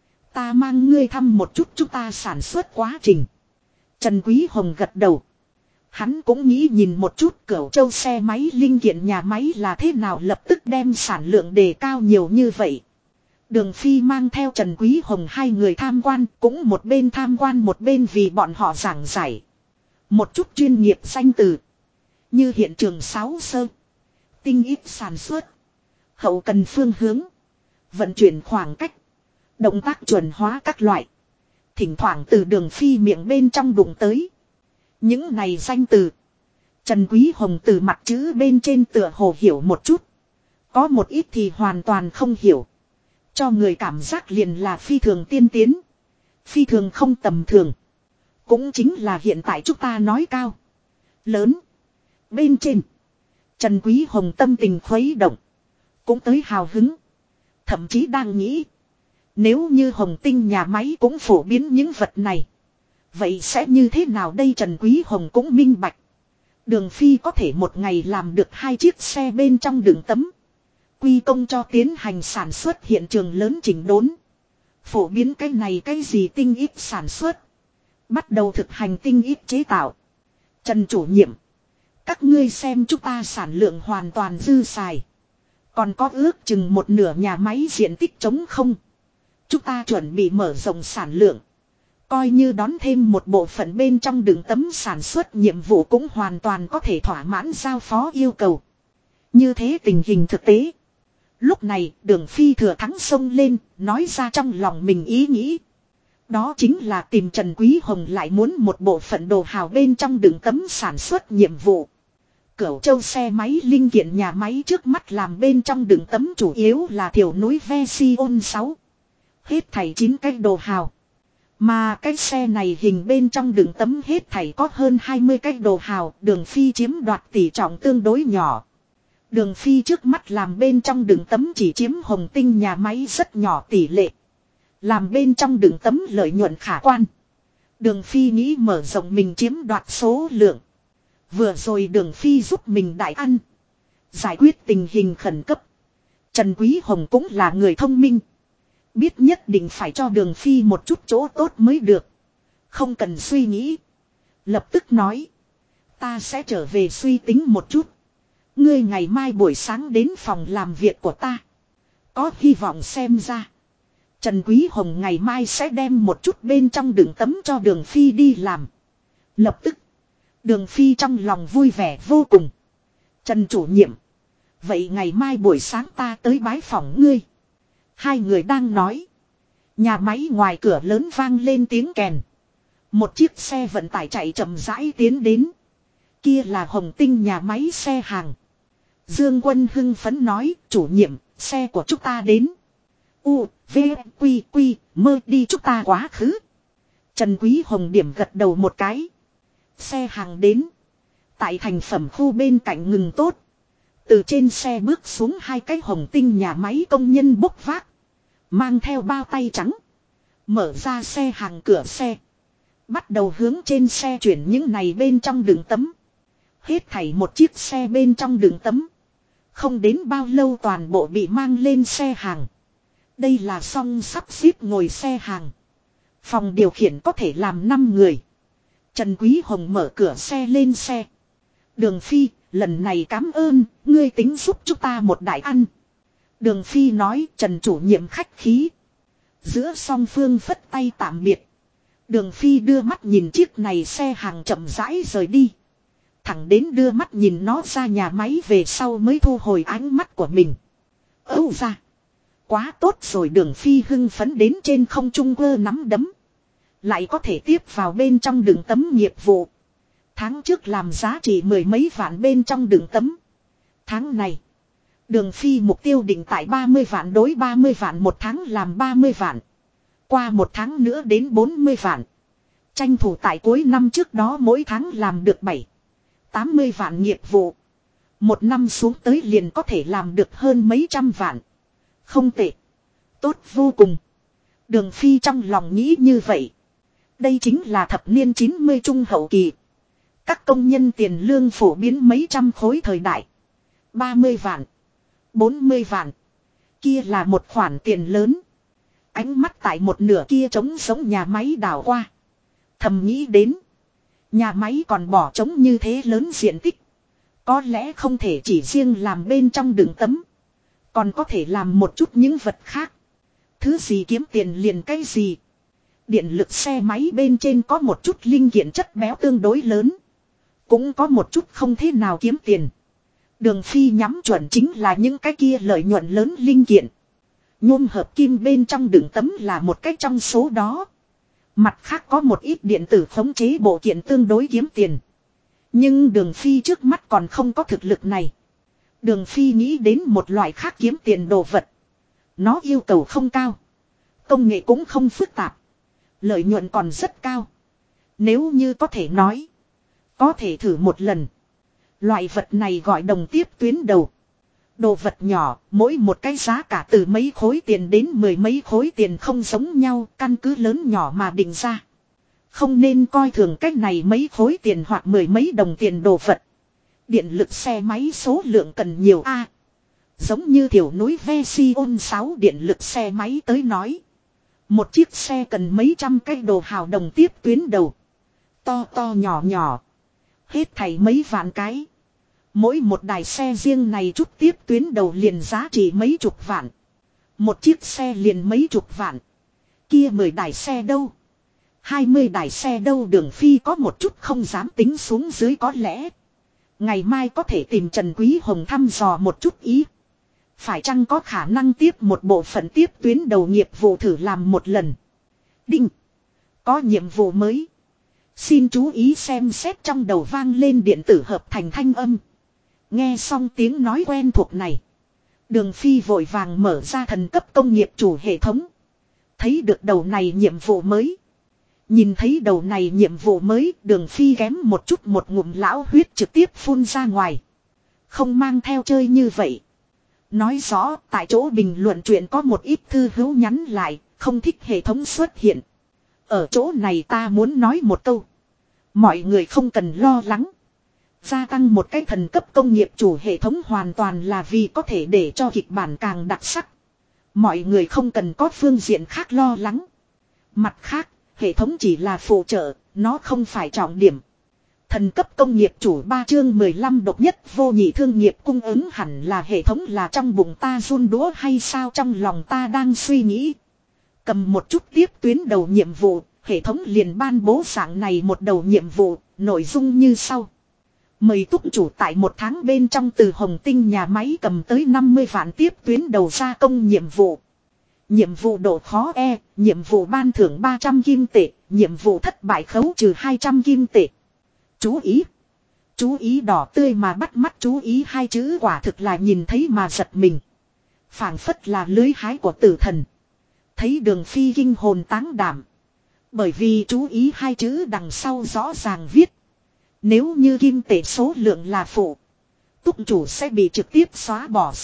Ta mang ngươi thăm một chút chúng ta sản xuất quá trình. Trần Quý Hồng gật đầu. Hắn cũng nghĩ nhìn một chút Cửu Châu xe máy linh kiện nhà máy là thế nào lập tức đem sản lượng đề cao nhiều như vậy. Đường Phi mang theo Trần Quý Hồng hai người tham quan, cũng một bên tham quan một bên vì bọn họ giảng giải. Một chút chuyên nghiệp danh từ. Như hiện trường 6 sơ. Tinh ít sản xuất. Hậu cần phương hướng. Vận chuyển khoảng cách. Động tác chuẩn hóa các loại. Thỉnh thoảng từ Đường Phi miệng bên trong đụng tới. Những này danh từ. Trần Quý Hồng từ mặt chữ bên trên tựa hồ hiểu một chút. Có một ít thì hoàn toàn không hiểu. Cho người cảm giác liền là phi thường tiên tiến. Phi thường không tầm thường. Cũng chính là hiện tại chúng ta nói cao. Lớn. Bên trên. Trần Quý Hồng tâm tình khuấy động. Cũng tới hào hứng. Thậm chí đang nghĩ. Nếu như Hồng Tinh nhà máy cũng phổ biến những vật này. Vậy sẽ như thế nào đây? Trần Quý Hồng cũng minh bạch. Đường Phi có thể một ngày làm được 2 chiếc xe bên trong đựng tấm. Quy công cho tiến hành sản xuất hiện trường lớn chỉnh đốn. Phổ biến cái này cái gì tinh ít sản xuất. Bắt đầu thực hành tinh ít chế tạo. Trần chủ nhiệm. Các ngươi xem chúng ta sản lượng hoàn toàn dư xài. Còn có ước chừng một nửa nhà máy diện tích trống không. Chúng ta chuẩn bị mở rộng sản lượng. Coi như đón thêm một bộ phận bên trong đường tấm sản xuất nhiệm vụ cũng hoàn toàn có thể thỏa mãn giao phó yêu cầu. Như thế tình hình thực tế. Lúc này Đường Phi thừa thắng xông lên, nói ra trong lòng mình ý nghĩ. Đó chính là tìm Trần Quý Hồng lại muốn một bộ phận đồ hào bên trong đường tấm sản xuất nhiệm vụ. Cửu Châu xe máy linh kiện nhà máy trước mắt làm bên trong đường tấm chủ yếu là Thiểu Núi Version 6. Hết thảy 9 cái đồ hào. Mà cái xe này hình bên trong đường tấm hết thảy có hơn 20 cái đồ hào, Đường Phi chiếm đoạt tỷ trọng tương đối nhỏ. Đường Phi trước mắt làm bên trong đường tấm chỉ chiếm Hồng Tinh nhà máy rất nhỏ tỷ lệ. Làm bên trong đường tấm lợi nhuận khả quan. Đường Phi nghĩ mở rộng mình chiếm đoạt số lượng. Vừa rồi Đường Phi giúp mình đại ăn. Giải quyết tình hình khẩn cấp. Trần Quý Hồng cũng là người thông minh. Biết nhất định phải cho Đường Phi một chút chỗ tốt mới được. Không cần suy nghĩ. Lập tức nói. Ta sẽ trở về suy tính một chút. Ngươi ngày mai buổi sáng đến phòng làm việc của ta. Có hy vọng xem ra. Trần Quý Hồng ngày mai sẽ đem một chút bên trong đường tấm cho Đường Phi đi làm. Lập tức. Đường Phi trong lòng vui vẻ vô cùng. Trần chủ nhiệm. Vậy ngày mai buổi sáng ta tới bái phòng ngươi. Hai người đang nói. Nhà máy ngoài cửa lớn vang lên tiếng kèn. Một chiếc xe vận tải chạy chậm rãi tiến đến. Kia là Hồng Tinh nhà máy xe hàng. Dương Quân hưng phấn nói, chủ nhiệm, xe của chúng ta đến. U, V, Quy, Quy, mơ đi chúng ta quá khứ. Trần Quý Hồng điểm gật đầu một cái. Xe hàng đến. Tại thành phẩm khu bên cạnh ngừng tốt. Từ trên xe bước xuống hai cái Hồng Tinh nhà máy công nhân bốc vác. Mang theo bao tay trắng. Mở ra xe hàng cửa xe. Bắt đầu hướng trên xe chuyển những này bên trong đường tấm. Hết thảy một chiếc xe bên trong đường tấm. Không đến bao lâu toàn bộ bị mang lên xe hàng. Đây là song sắp xếp ngồi xe hàng. Phòng điều khiển có thể làm 5 người. Trần Quý Hồng mở cửa xe lên xe. Đường Phi, lần này cảm ơn, ngươi tính giúp chúng ta một đại ăn. Đường Phi nói, Trần chủ nhiệm khách khí. Giữa song phương phất tay tạm biệt. Đường Phi đưa mắt nhìn chiếc này xe hàng chậm rãi rời đi. Thẳng đến đưa mắt nhìn nó ra nhà máy về sau mới thu hồi ánh mắt của mình. Âu ra. Quá tốt rồi, Đường Phi hưng phấn đến trên không trung quơ nắm đấm. Lại có thể tiếp vào bên trong đường tấm nghiệp vụ. Tháng trước làm giá trị 10 mấy vạn bên trong đường tấm. Tháng này. Đường Phi mục tiêu định tại 30 vạn đối 30 vạn một tháng làm 30 vạn. Qua một tháng nữa đến 40 vạn. Tranh thủ tại cuối năm trước đó mỗi tháng làm được 80 vạn nghiệp vụ. Một năm xuống tới liền có thể làm được hơn mấy trăm vạn. Không tệ. Tốt vô cùng. Đường Phi trong lòng nghĩ như vậy. Đây chính là thập niên 90 trung hậu kỳ. Các công nhân tiền lương phổ biến mấy trăm khối thời đại. 30 vạn. 40 vạn. Kia là một khoản tiền lớn. Ánh mắt tại một nửa kia trống sống nhà máy đảo qua. Thầm nghĩ đến. Nhà máy còn bỏ trống như thế lớn diện tích. Có lẽ không thể chỉ riêng làm bên trong đường tấm. Còn có thể làm một chút những vật khác. Thứ gì kiếm tiền liền cái gì. Điện lực xe máy bên trên có một chút linh kiện chất béo tương đối lớn. Cũng có một chút không thế nào kiếm tiền. Đường Phi nhắm chuẩn chính là những cái kia lợi nhuận lớn linh kiện. Nhôm hợp kim bên trong đường tấm là một cách trong số đó. Mặt khác có một ít điện tử khống chế bộ kiện tương đối kiếm tiền. Nhưng Đường Phi trước mắt còn không có thực lực này. Đường Phi nghĩ đến một loại khác kiếm tiền đồ vật. Nó yêu cầu không cao. Công nghệ cũng không phức tạp. Lợi nhuận còn rất cao. Nếu như có thể nói. Có thể thử một lần. Loại vật này gọi đồng tiếp tuyến đầu. Đồ vật nhỏ, mỗi một cái giá cả từ mấy khối tiền đến 10 mấy khối tiền không giống nhau, căn cứ lớn nhỏ mà định ra. Không nên coi thường cách này mấy khối tiền hoặc 10 mấy đồng tiền đồ vật. Điện lực xe máy số lượng cần nhiều a. Giống như thiểu núi Version 6 điện lực xe máy tới nói. Một chiếc xe cần mấy trăm cái đồ hào đồng tiếp tuyến đầu. To to nhỏ nhỏ. Hết thảy mấy vạn cái. Mỗi một đài xe riêng này chút tiếp tuyến đầu liền giá trị mấy chục vạn. Một chiếc xe liền mấy chục vạn. Kia 10 đài xe đâu? 20 đài xe đâu? Đường Phi có một chút không dám tính xuống dưới, có lẽ ngày mai có thể tìm Trần Quý Hồng thăm dò một chút ý. Phải chăng có khả năng tiếp một bộ phận tiếp tuyến đầu nghiệp vụ thử làm một lần. Đinh. Có nhiệm vụ mới. Xin chú ý xem xét, trong đầu vang lên điện tử hợp thành thanh âm. Nghe xong tiếng nói quen thuộc này. Đường Phi vội vàng mở ra thần cấp công nghiệp chủ hệ thống. Thấy được đầu này nhiệm vụ mới. Nhìn thấy đầu này nhiệm vụ mới, Đường Phi kém một chút một ngụm lão huyết trực tiếp phun ra ngoài. Không mang theo chơi như vậy. Nói rõ, tại chỗ bình luận chuyện có một ít thư hữu nhắn lại, không thích hệ thống xuất hiện. Ở chỗ này ta muốn nói một câu. Mọi người không cần lo lắng. Gia tăng một cái thần cấp công nghiệp chủ hệ thống hoàn toàn là vì có thể để cho kịch bản càng đặc sắc. Mọi người không cần có phương diện khác lo lắng. Mặt khác, hệ thống chỉ là phụ trợ, nó không phải trọng điểm. Thần cấp công nghiệp chủ 3 chương 15 độc nhất vô nhị thương nghiệp cung ứng hẳn là hệ thống là trong bụng ta run đũa hay sao, trong lòng ta đang suy nghĩ. Cầm một chút tiếp tuyến đầu nhiệm vụ, hệ thống liền ban bố dạng này một đầu nhiệm vụ, nội dung như sau. Mời túc chủ tại một tháng bên trong từ Hồng Tinh nhà máy cầm tới 50 vạn tiếp tuyến đầu gia công nhiệm vụ. Nhiệm vụ độ khó E, nhiệm vụ ban thưởng 300 kim tệ, nhiệm vụ thất bại khấu trừ 200 kim tệ. Chú ý. Chú ý đỏ tươi mà bắt mắt, chú ý hai chữ quả thực là nhìn thấy mà giật mình. Phảng phất là lưới hái của tử thần. Thấy Đường Phi kinh hồn táng đảm. Bởi vì chú ý hai chữ đằng sau rõ ràng viết. Nếu như kim tệ số lượng là phụ, túc chủ sẽ bị trực tiếp xóa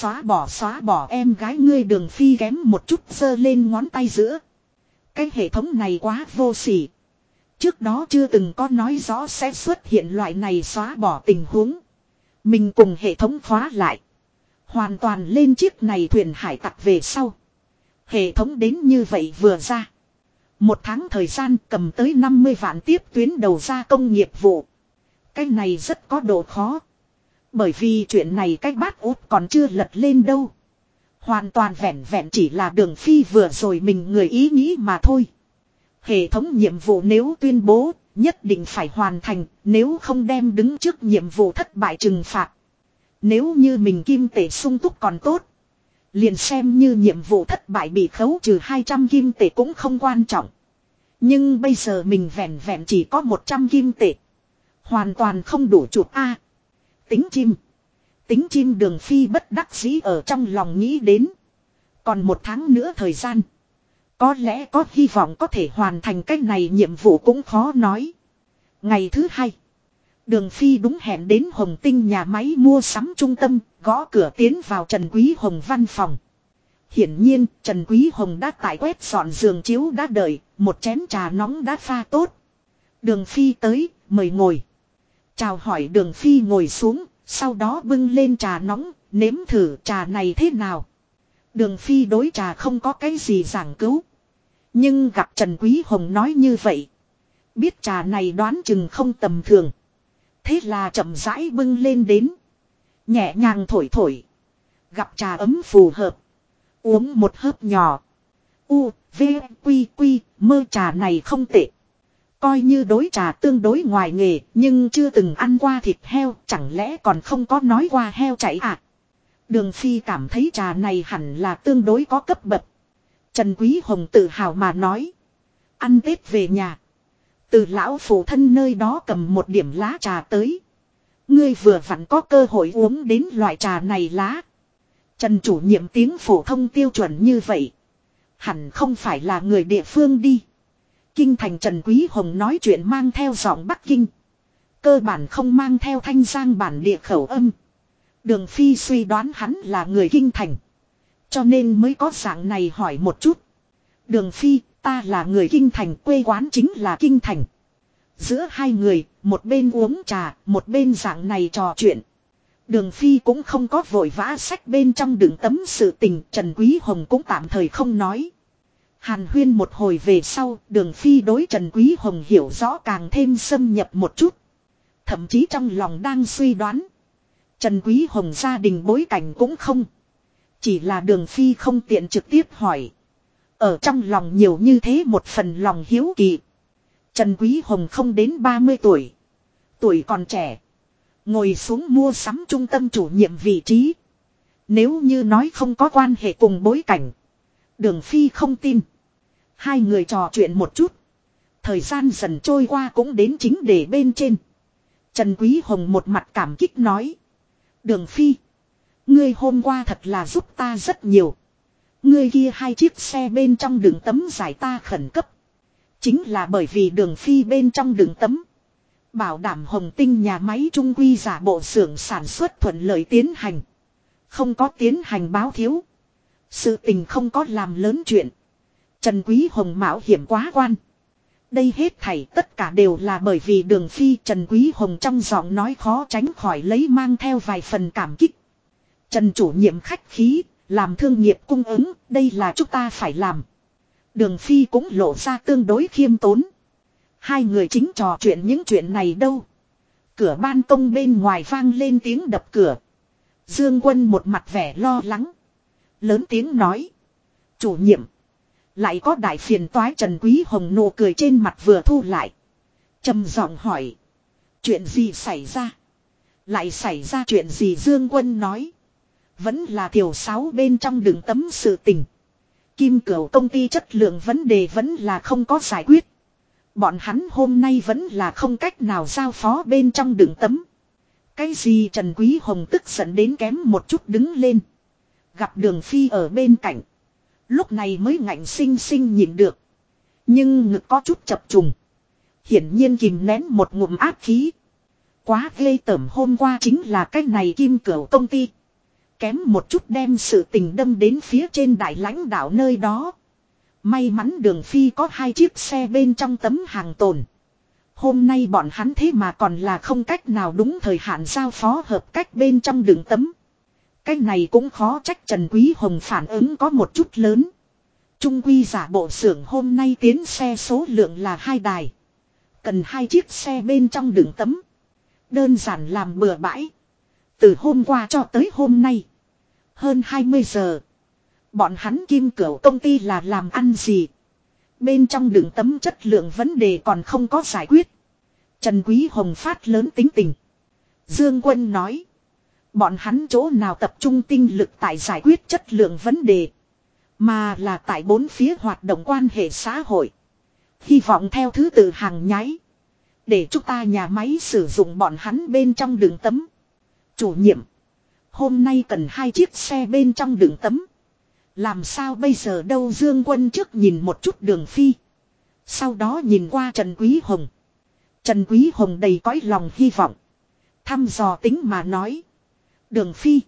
bỏ em gái ngươi. Đường Phi kém một chút giơ lên ngón tay giữa. Cái hệ thống này quá vô sỉ. Trước đó chưa từng có nói rõ sẽ xuất hiện loại này xóa bỏ tình huống. Mình cùng hệ thống khóa lại. Hoàn toàn lên chiếc này thuyền hải tặc về sau. Hệ thống đến như vậy vừa ra. Một tháng thời gian cầm tới 50 vạn tiếp tuyến đầu gia công nghiệp vụ. Cái này rất có độ khó. Bởi vì chuyện này cái bát út còn chưa lật lên đâu. Hoàn toàn vẹn vẹn chỉ là Đường Phi vừa rồi mình người ý nghĩ mà thôi. Hệ thống nhiệm vụ nếu tuyên bố, nhất định phải hoàn thành, nếu không đem đứng trước nhiệm vụ thất bại trừng phạt. Nếu như mình kim tệ sung túc còn tốt. Liền xem như nhiệm vụ thất bại bị khấu trừ 200 kim tệ cũng không quan trọng. Nhưng bây giờ mình vẹn vẹn chỉ có 100 kim tệ. Hoàn toàn không đủ chụp A. Tính chim Đường Phi bất đắc dĩ ở trong lòng nghĩ đến. Còn một tháng nữa thời gian. Có lẽ có hy vọng có thể hoàn thành cái này nhiệm vụ cũng khó nói. Ngày thứ hai. Đường Phi đúng hẹn đến Hồng Tinh nhà máy mua sắm trung tâm, gõ cửa tiến vào Trần Quý Hồng văn phòng. Hiển nhiên, Trần Quý Hồng đã tại quét dọn giường chiếu đã đợi, một chén trà nóng đã pha tốt. Đường Phi tới, mời ngồi. Chào hỏi Đường Phi ngồi xuống, sau đó bưng lên trà nóng, nếm thử trà này thế nào. Đường Phi đối trà không có cái gì giảng cứu. Nhưng gặp Trần Quý Hồng nói như vậy. Biết trà này đoán chừng không tầm thường. Thế là chậm rãi bưng lên đến. Nhẹ nhàng thổi thổi. Gặp trà ấm phù hợp. Uống một hớp nhỏ. U, V, Quy, Quy, mơ trà này không tệ. Coi như đối trà tương đối ngoài nghề, nhưng chưa từng ăn qua thịt heo, chẳng lẽ còn không có nói qua heo chạy à? Đường Phi cảm thấy trà này hẳn là tương đối có cấp bậc. Trần Quý Hồng tự hào mà nói. Ăn Tết về nhà. Từ lão phụ thân nơi đó cầm một điểm lá trà tới. Ngươi vừa vặn có cơ hội uống đến loại trà này lá. Trần chủ nhiệm tiếng phổ thông tiêu chuẩn như vậy. Hẳn không phải là người địa phương đi. Kinh thành Trần Quý Hồng nói chuyện mang theo giọng Bắc Kinh. Cơ bản không mang theo thanh giang bản địa khẩu âm. Đường Phi suy đoán hắn là người kinh thành. Cho nên mới có dạng này hỏi một chút. Đường Phi, ta là người kinh thành, quê quán chính là kinh thành. Giữa hai người, một bên uống trà, một bên dạng này trò chuyện. Đường Phi cũng không có vội vã sách bên trong đựng tấm sự tình, Trần Quý Hồng cũng tạm thời không nói. Hàn huyên một hồi về sau, Đường Phi đối Trần Quý Hồng hiểu rõ càng thêm xâm nhập một chút. Thậm chí trong lòng đang suy đoán. Trần Quý Hồng gia đình bối cảnh cũng không. Chỉ là Đường Phi không tiện trực tiếp hỏi. Ở trong lòng nhiều như thế một phần lòng hiếu kỳ. Trần Quý Hồng không đến 30 tuổi. Tuổi còn trẻ. Ngồi xuống mua sắm trung tâm chủ nhiệm vị trí. Nếu như nói không có quan hệ cùng bối cảnh. Đường Phi không tin. Hai người trò chuyện một chút. Thời gian dần trôi qua cũng đến chính đề bên trên. Trần Quý Hồng một mặt cảm kích nói. Đường Phi. Ngươi hôm qua thật là giúp ta rất nhiều. Ngươi kia hai chiếc xe bên trong đựng tấm giải ta khẩn cấp. Chính là bởi vì Đường Phi bên trong đựng tấm. Bảo đảm Hồng Tinh nhà máy trung quy giả bộ xưởng sản xuất thuận lợi tiến hành. Không có tiến hành báo thiếu. Sự tình không có làm lớn chuyện. Trần Quý Hồng mạo hiểm quá quan. Đây hết thảy tất cả đều là bởi vì Đường Phi. Trần Quý Hồng trong giọng nói khó tránh khỏi lấy mang theo vài phần cảm kích. Trần chủ nhiệm khách khí, làm thương nghiệp cung ứng, đây là chúng ta phải làm. Đường Phi cũng lộ ra tương đối khiêm tốn. Hai người chính trò chuyện những chuyện này đâu. Cửa ban công bên ngoài vang lên tiếng đập cửa. Dương Quân một mặt vẻ lo lắng. Lớn tiếng nói. Chủ nhiệm. Lại có đại phiền toái. Trần Quý Hồng nụ cười trên mặt vừa thu lại. Trầm giọng hỏi. Chuyện gì xảy ra? Lại xảy ra chuyện gì? Dương Quân nói. Vẫn là Thiều Sáu bên trong đựng tấm sự tình. Kim Cửu công ty chất lượng vấn đề vẫn là không có giải quyết. Bọn hắn hôm nay vẫn là không cách nào giao phó bên trong đựng tấm. Cái gì? Trần Quý Hồng tức giận đến kém một chút đứng lên. Gặp Đường Phi ở bên cạnh. Lúc này mới ngạnh sinh sinh nhịn được. Nhưng ngực có chút chập trùng. Hiển nhiên kìm nén một ngụm áp khí. Quá ghê tởm, hôm qua chính là cái này Kim Cửu công ty. Kém một chút đem sự tình đâm đến phía trên đại lãnh đạo nơi đó. May mắn Đường Phi có hai chiếc xe bên trong tấm hàng tồn. Hôm nay bọn hắn thế mà còn là không cách nào đúng thời hạn giao phó hợp cách bên trong đựng tấm. Cái này cũng khó trách Trần Quý Hồng phản ứng có một chút lớn. Trung quy giả bộ xưởng hôm nay tiến xe số lượng là 2 đài. Cần 2 chiếc xe bên trong đựng tấm. Đơn giản làm bừa bãi. Từ hôm qua cho tới hôm nay. Hơn 20 giờ. Bọn hắn Kim Cửu công ty là làm ăn gì? Bên trong đựng tấm chất lượng vấn đề còn không có giải quyết. Trần Quý Hồng phát lớn tính tình. Dương Quân nói. Bọn hắn chỗ nào tập trung tinh lực tại giải quyết chất lượng vấn đề. Mà là tại bốn phía hoạt động quan hệ xã hội. Hy vọng theo thứ tự hàng nhái. Để chúng ta nhà máy sử dụng bọn hắn bên trong đựng tấm. Chủ nhiệm. Hôm nay cần 2 chiếc xe bên trong đựng tấm. Làm sao bây giờ đâu? Dương Quân trước nhìn một chút Đường Phi. Sau đó nhìn qua Trần Quý Hồng. Trần Quý Hồng đầy cõi lòng hy vọng. Thăm dò tính mà nói. Đường Phi.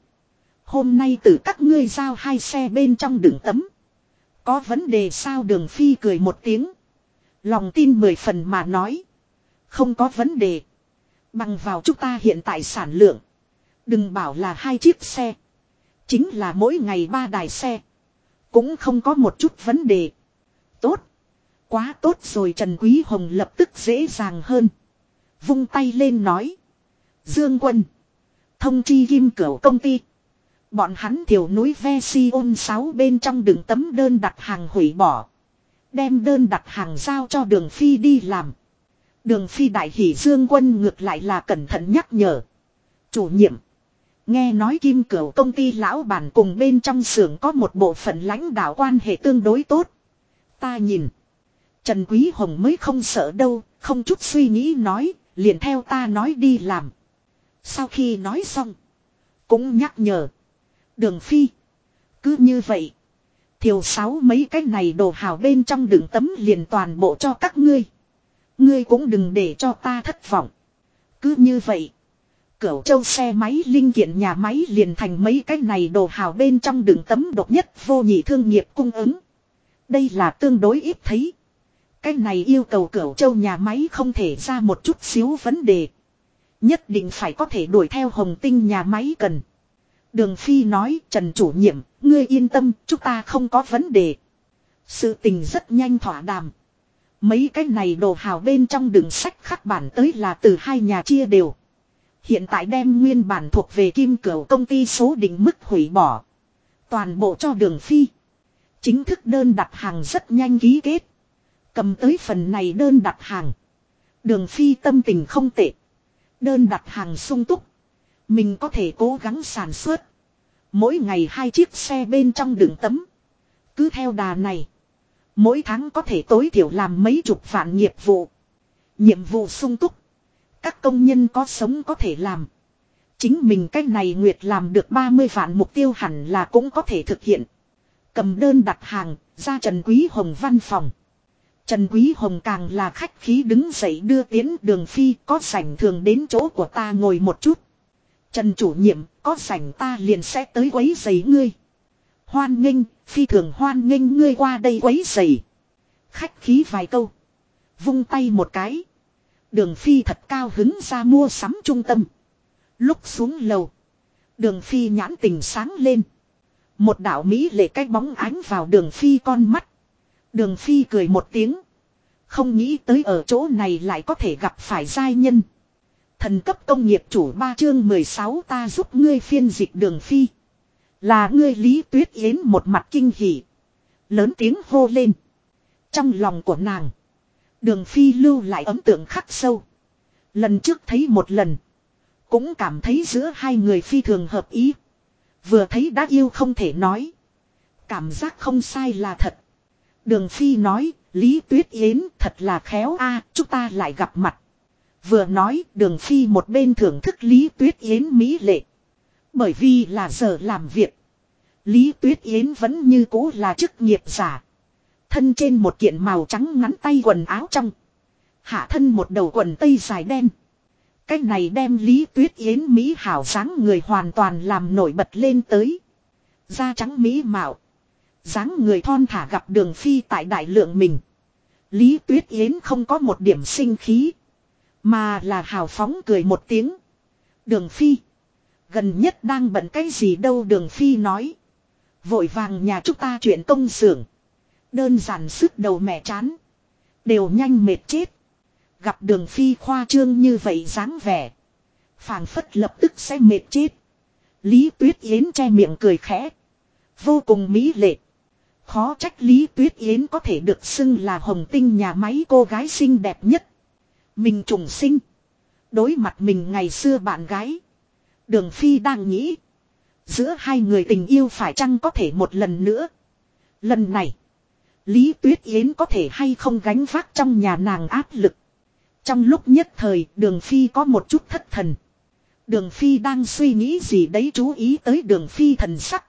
Hôm nay từ các ngươi giao 2 xe bên trong đựng tấm. Có vấn đề sao? Đường Phi cười một tiếng. Lòng tin 10 phần mà nói. Không có vấn đề. Bằng vào chúng ta hiện tại sản lượng. Đừng bảo là 2 chiếc xe. Chính là mỗi ngày 3 đài xe. Cũng không có một chút vấn đề. Tốt. Quá tốt rồi. Trần Quý Hồng lập tức dễ dàng hơn. Vung tay lên nói. Dương Quân. Thông chi Kim Cửu công ty. Bọn hắn Thiều núi Version 6 bên trong đựng tấm đơn đặt hàng hủy bỏ. Đem đơn đặt hàng giao cho Đường Phi đi làm. Đường Phi đại hỉ. Dương Quân ngược lại là cẩn thận nhắc nhở. Chủ nhiệm. Nghe nói Kim Cửu công ty lão bản cùng bên trong xưởng có một bộ phận lãnh đạo quan hệ tương đối tốt. Ta nhìn. Trần Quý Hồng mới không sợ đâu. Không chút suy nghĩ nói. Liền theo ta nói đi làm. Sau khi nói xong. Cũng nhắc nhở. Đường Phi. Cứ như vậy. Thiều Sáu mấy cái này đồ hào bên trong đựng tấm liền toàn bộ cho các ngươi. Ngươi cũng đừng để cho ta thất vọng. Cứ như vậy. Cửu Châu xe máy linh kiện nhà máy liền thành mấy cái này đồ hào bên trong đựng tấm độc nhất vô nhị thương nghiệp cung ứng. Đây là tương đối ít thấy. Cái này yêu cầu Cửu Châu nhà máy không thể ra một chút xíu vấn đề. Nhất định phải có thể đuổi theo Hồng Tinh nhà máy cần. Đường Phi nói, Trần chủ nhiệm, ngươi yên tâm, chúng ta không có vấn đề. Sự tình rất nhanh thỏa đàm. Mấy cái này đồ hào bên trong đường sách khắc bản tới là từ hai nhà chia đều. Hiện tại đem nguyên bản thuộc về Kim Cửu công ty số định mức hủy bỏ. Toàn bộ cho Đường Phi. Chính thức đơn đặt hàng rất nhanh ký kết. Cầm tới phần này đơn đặt hàng. Đường Phi tâm tình không tệ. Đơn đặt hàng sung túc. Mình có thể cố gắng sản xuất. Mỗi ngày 2 chiếc xe bên trong đường tấm. Cứ theo đà này. Mỗi tháng có thể tối thiểu làm mấy chục vạn nghiệp vụ. Nhiệm vụ sung túc. Các công nhân có sống có thể làm. Chính mình cách này nguyệt làm được 30 vạn mục tiêu hẳn là cũng có thể thực hiện. Cầm đơn đặt hàng, ra Trần Quý Hồng văn phòng. Trần Quý Hồng càng là khách khí đứng dậy đưa tiến Đường Phi, có rảnh thường đến chỗ của ta ngồi một chút. Trần chủ nhiệm, có rảnh ta liền sẽ tới quấy rầy ngươi. Hoan nghênh, phi thường hoan nghênh ngươi qua đây quấy rầy. Khách khí vài câu. Vung tay một cái. Đường Phi thật cao hứng ra mua sắm trung tâm. Lúc xuống lầu. Đường Phi nhãn tình sáng lên. Một đạo mỹ lệ cái bóng ánh vào Đường Phi con mắt. Đường Phi cười một tiếng. Không nghĩ tới ở chỗ này lại có thể gặp phải giai nhân. Thần cấp công nghiệp chủ 3 chương 16 ta giúp ngươi phiên dịch Đường Phi. Là ngươi Lý Tuyết Yến một mặt kinh hỉ. Lớn tiếng hô lên. Trong lòng của nàng. Đường Phi lưu lại ấn tượng khắc sâu. Lần trước thấy một lần. Cũng cảm thấy giữa hai người phi thường hợp ý. Vừa thấy đã yêu không thể nói. Cảm giác không sai là thật. Đường Phi nói, Lý Tuyết Yến thật là khéo a, chúng ta lại gặp mặt. Vừa nói, Đường Phi một bên thưởng thức Lý Tuyết Yến mỹ lệ. Bởi vì là giờ làm việc. Lý Tuyết Yến vẫn như cũ là chức nghiệp giả. Thân trên một kiện màu trắng ngắn tay quần áo trong. Hạ thân một đầu quần tây dài đen. Cái này đem Lý Tuyết Yến mỹ hảo dáng người hoàn toàn làm nổi bật lên tới. Da trắng mỹ mạo. Dáng người thon thả gặp Đường Phi tại đại lượng mình. Lý Tuyết Yến không có một điểm sinh khí. Mà là hào phóng cười một tiếng. Đường Phi. Gần nhất đang bận cái gì đâu Đường Phi nói. Vội vàng nhà chúng ta chuyện công xưởng. Đơn giản sức đầu mẹ chán. Đều nhanh mệt chết. Gặp Đường Phi khoa trương như vậy dáng vẻ. Phảng phất lập tức sẽ mệt chết. Lý Tuyết Yến che miệng cười khẽ. Vô cùng mỹ lệ. Khó trách Lý Tuyết Yến có thể được xưng là Hồng Tinh nhà máy cô gái xinh đẹp nhất. Mình trùng sinh. Đối mặt mình ngày xưa bạn gái. Đường Phi đang nghĩ. Giữa hai người tình yêu phải chăng có thể một lần nữa. Lần này. Lý Tuyết Yến có thể hay không gánh vác trong nhà nàng áp lực. Trong lúc nhất thời Đường Phi có một chút thất thần. Đường Phi đang suy nghĩ gì đấy chú ý tới Đường Phi thần sắc.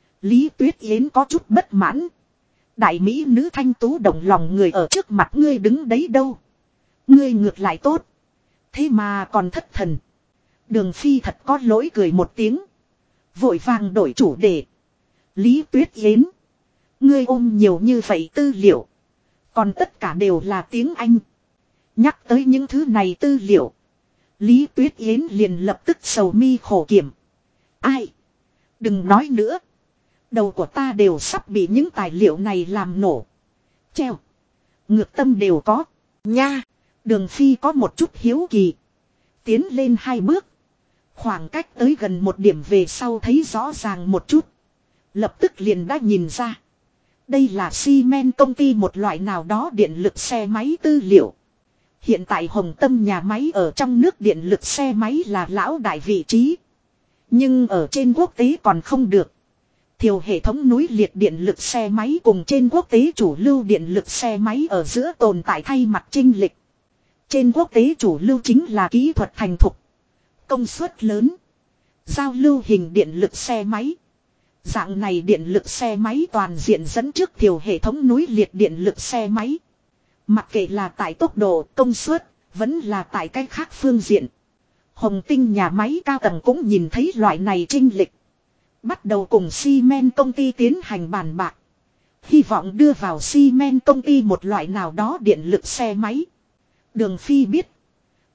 Lý Tuyết Yến có chút bất mãn. Đại mỹ nữ thanh tú động lòng người ở trước mặt ngươi đứng đấy đâu. Ngươi ngược lại tốt. Thế mà còn thất thần. Đường Phi thật có lỗi cười một tiếng. Vội vàng đổi chủ đề. Lý Tuyết Yến. Ngươi ôm nhiều như vậy tư liệu. Còn tất cả đều là tiếng Anh. Nhắc tới những thứ này tư liệu. Lý Tuyết Yến liền lập tức sầu mi khổ kiểm. Ai? Đừng nói nữa. Đầu của ta đều sắp bị những tài liệu này làm nổ. Treo. Ngược tâm đều có. Nha. Đường Phi có một chút hiếu kỳ. Tiến lên 2 bước. Khoảng cách tới gần một điểm về sau thấy rõ ràng một chút. Lập tức liền đã nhìn ra. Đây là xi men công ty một loại nào đó điện lực xe máy tư liệu. Hiện tại Hồng Tâm nhà máy ở trong nước điện lực xe máy là lão đại vị trí. Nhưng ở trên quốc tế còn không được. Thiều hệ thống núi liệt điện lực xe máy cùng trên quốc tế chủ lưu điện lực xe máy ở giữa tồn tại thay mặt chênh lệch. Trên quốc tế chủ lưu chính là kỹ thuật thành thục, công suất lớn, giao lưu hình điện lực xe máy. Dạng này điện lực xe máy toàn diện dẫn trước thiều hệ thống núi liệt điện lực xe máy. Mặc kệ là tại tốc độ, công suất, vẫn là tại cách khác phương diện. Hồng Tinh nhà máy cao tầng cũng nhìn thấy loại này chênh lệch. Bắt đầu cùng xi men công ty tiến hành bàn bạc. Hy vọng đưa vào xi men công ty một loại nào đó điện lực xe máy. Đường Phi biết.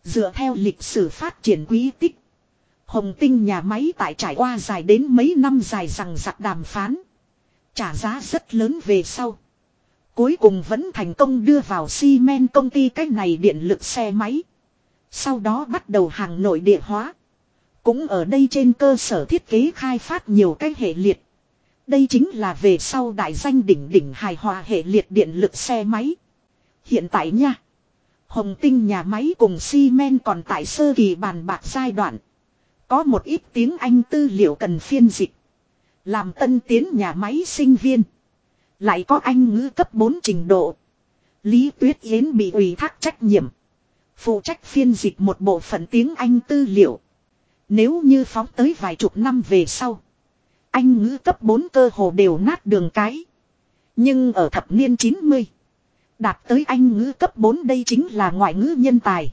Dựa theo lịch sử phát triển quý tích. Hồng Tinh nhà máy tại trải qua dài đến mấy năm dài rằng giặc đàm phán. Trả giá rất lớn về sau. Cuối cùng vẫn thành công đưa vào xi men công ty cái này điện lực xe máy. Sau đó bắt đầu hàng nội địa hóa. Cũng ở đây trên cơ sở thiết kế khai phát nhiều cái hệ liệt. Đây chính là về sau đại danh đỉnh đỉnh hài hòa hệ liệt điện lực xe máy. Hiện tại nha. Hồng Tinh nhà máy cùng xi men còn tại sơ kỳ bàn bạc giai đoạn. Có một ít tiếng Anh tư liệu cần phiên dịch. Làm tân tiến nhà máy sinh viên. Lại có Anh ngữ cấp 4 trình độ. Lý Tuyết Yến bị ủy thác trách nhiệm. Phụ trách phiên dịch một bộ phận tiếng Anh tư liệu. Nếu như phóng tới vài chục năm về sau. Anh ngữ cấp 4 cơ hồ đều nát đường cái. Nhưng ở thập niên 90. Đạt tới Anh ngữ cấp 4 đây chính là ngoại ngữ nhân tài.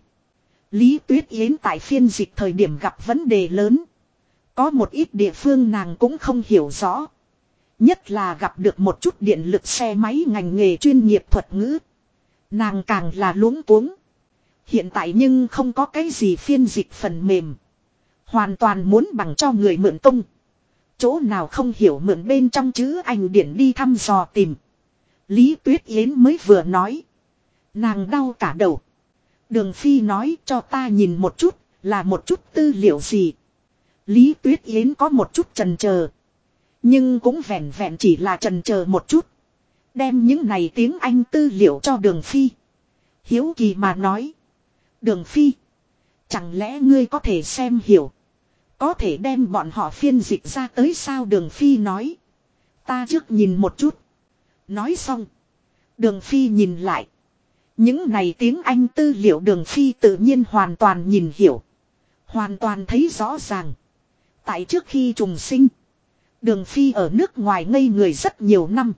Lý Tuyết Yến tại phiên dịch thời điểm gặp vấn đề lớn. Có một ít địa phương nàng cũng không hiểu rõ. Nhất là gặp được một chút điện lực xe máy ngành nghề chuyên nghiệp thuật ngữ. Nàng càng là luống cuống. Hiện tại nhưng không có cái gì phiên dịch phần mềm. Hoàn toàn muốn bằng cho người mượn công. Chỗ nào không hiểu mượn bên trong chữ Anh điển đi thăm dò tìm. Lý Tuyết Yến mới vừa nói. Nàng đau cả đầu. Đường Phi nói cho ta nhìn một chút, là một chút tư liệu gì. Lý Tuyết Yến có một chút chần chờ. Nhưng cũng vẹn vẹn chỉ là chần chờ một chút. Đem những này tiếng Anh tư liệu cho Đường Phi. Hiếu kỳ mà nói. Đường Phi. Chẳng lẽ ngươi có thể xem hiểu. Có thể đem bọn họ phiên dịch ra tới sao Đường Phi nói. Ta trước nhìn một chút. Nói xong. Đường Phi nhìn lại. Những này tiếng Anh tư liệu Đường Phi tự nhiên hoàn toàn nhìn hiểu. Hoàn toàn thấy rõ ràng. Tại trước khi trùng sinh. Đường Phi ở nước ngoài ngây người rất nhiều năm.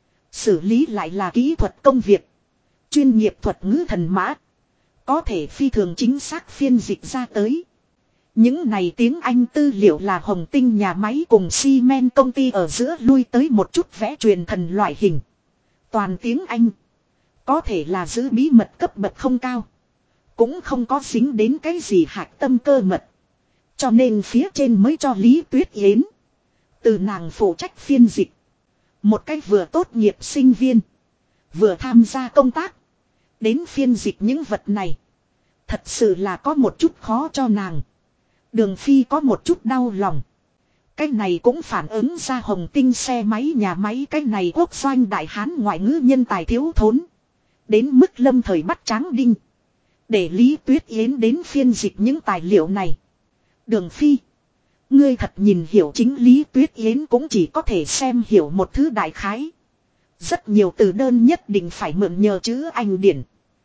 Xử lý lại là kỹ thuật công việc. Chuyên nghiệp thuật ngữ thần mã. Có thể phi thường chính xác phiên dịch ra tới. Những này tiếng Anh tư liệu là Hồng Tinh nhà máy cùng xi men công ty ở giữa lui tới một chút vẽ truyền thần loại hình. Toàn tiếng Anh. Có thể là giữ bí mật cấp bậc không cao. Cũng không có dính đến cái gì hạch tâm cơ mật. Cho nên phía trên mới cho Lý Tuyết Yến. Từ nàng phụ trách phiên dịch. Một cách vừa tốt nghiệp sinh viên. Vừa tham gia công tác. Đến phiên dịch những vật này. Thật sự là có một chút khó cho nàng. Đường Phi có một chút đau lòng. Cái này cũng phản ứng ra Hồng Tinh xe máy nhà máy cái này quốc doanh đại hán ngoại ngữ nhân tài thiếu thốn. Đến mức lâm thời bắt Tráng Đinh. Để Lý Tuyết Yến đến phiên dịch những tài liệu này. Đường Phi. Ngươi thật nhìn hiểu chính Lý Tuyết Yến cũng chỉ có thể xem hiểu một thứ đại khái. Rất nhiều từ đơn nhất định phải mượn nhờ chữ Anh điển.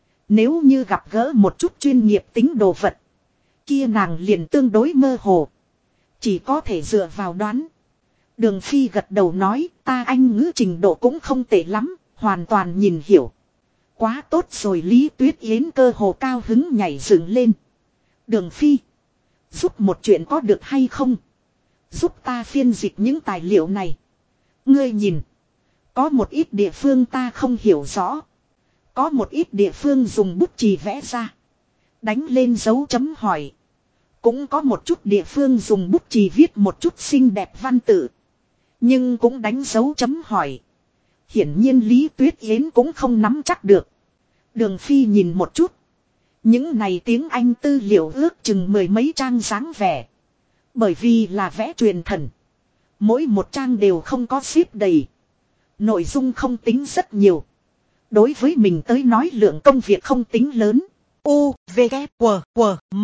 Nếu như gặp gỡ một chút chuyên nghiệp tính đồ vật. Kia nàng liền tương đối mơ hồ. Chỉ có thể dựa vào đoán. Đường Phi gật đầu nói ta Anh ngữ trình độ cũng không tệ lắm. Hoàn toàn nhìn hiểu. Quá tốt rồi Lý Tuyết Yến cơ hồ cao hứng nhảy dựng lên. Đường Phi. Giúp một chuyện có được hay không? Giúp ta phiên dịch những tài liệu này. Ngươi nhìn. Có một ít địa phương ta không hiểu rõ. Có một ít địa phương dùng bút chì vẽ ra. Đánh lên dấu chấm hỏi. Cũng có một chút địa phương dùng bút chì viết một chút xinh đẹp văn tự. Nhưng cũng đánh dấu chấm hỏi. Hiển nhiên Lý Tuyết Yến cũng không nắm chắc được. Đường Phi nhìn một chút. Những này tiếng Anh tư liệu ước chừng mười mấy trang dáng vẻ. Bởi vì là vẽ truyền thần. Mỗi một trang đều không có xếp đầy. Nội dung không tính rất nhiều. Đối với mình tới nói lượng công việc không tính lớn. U, V, K, W, W, M.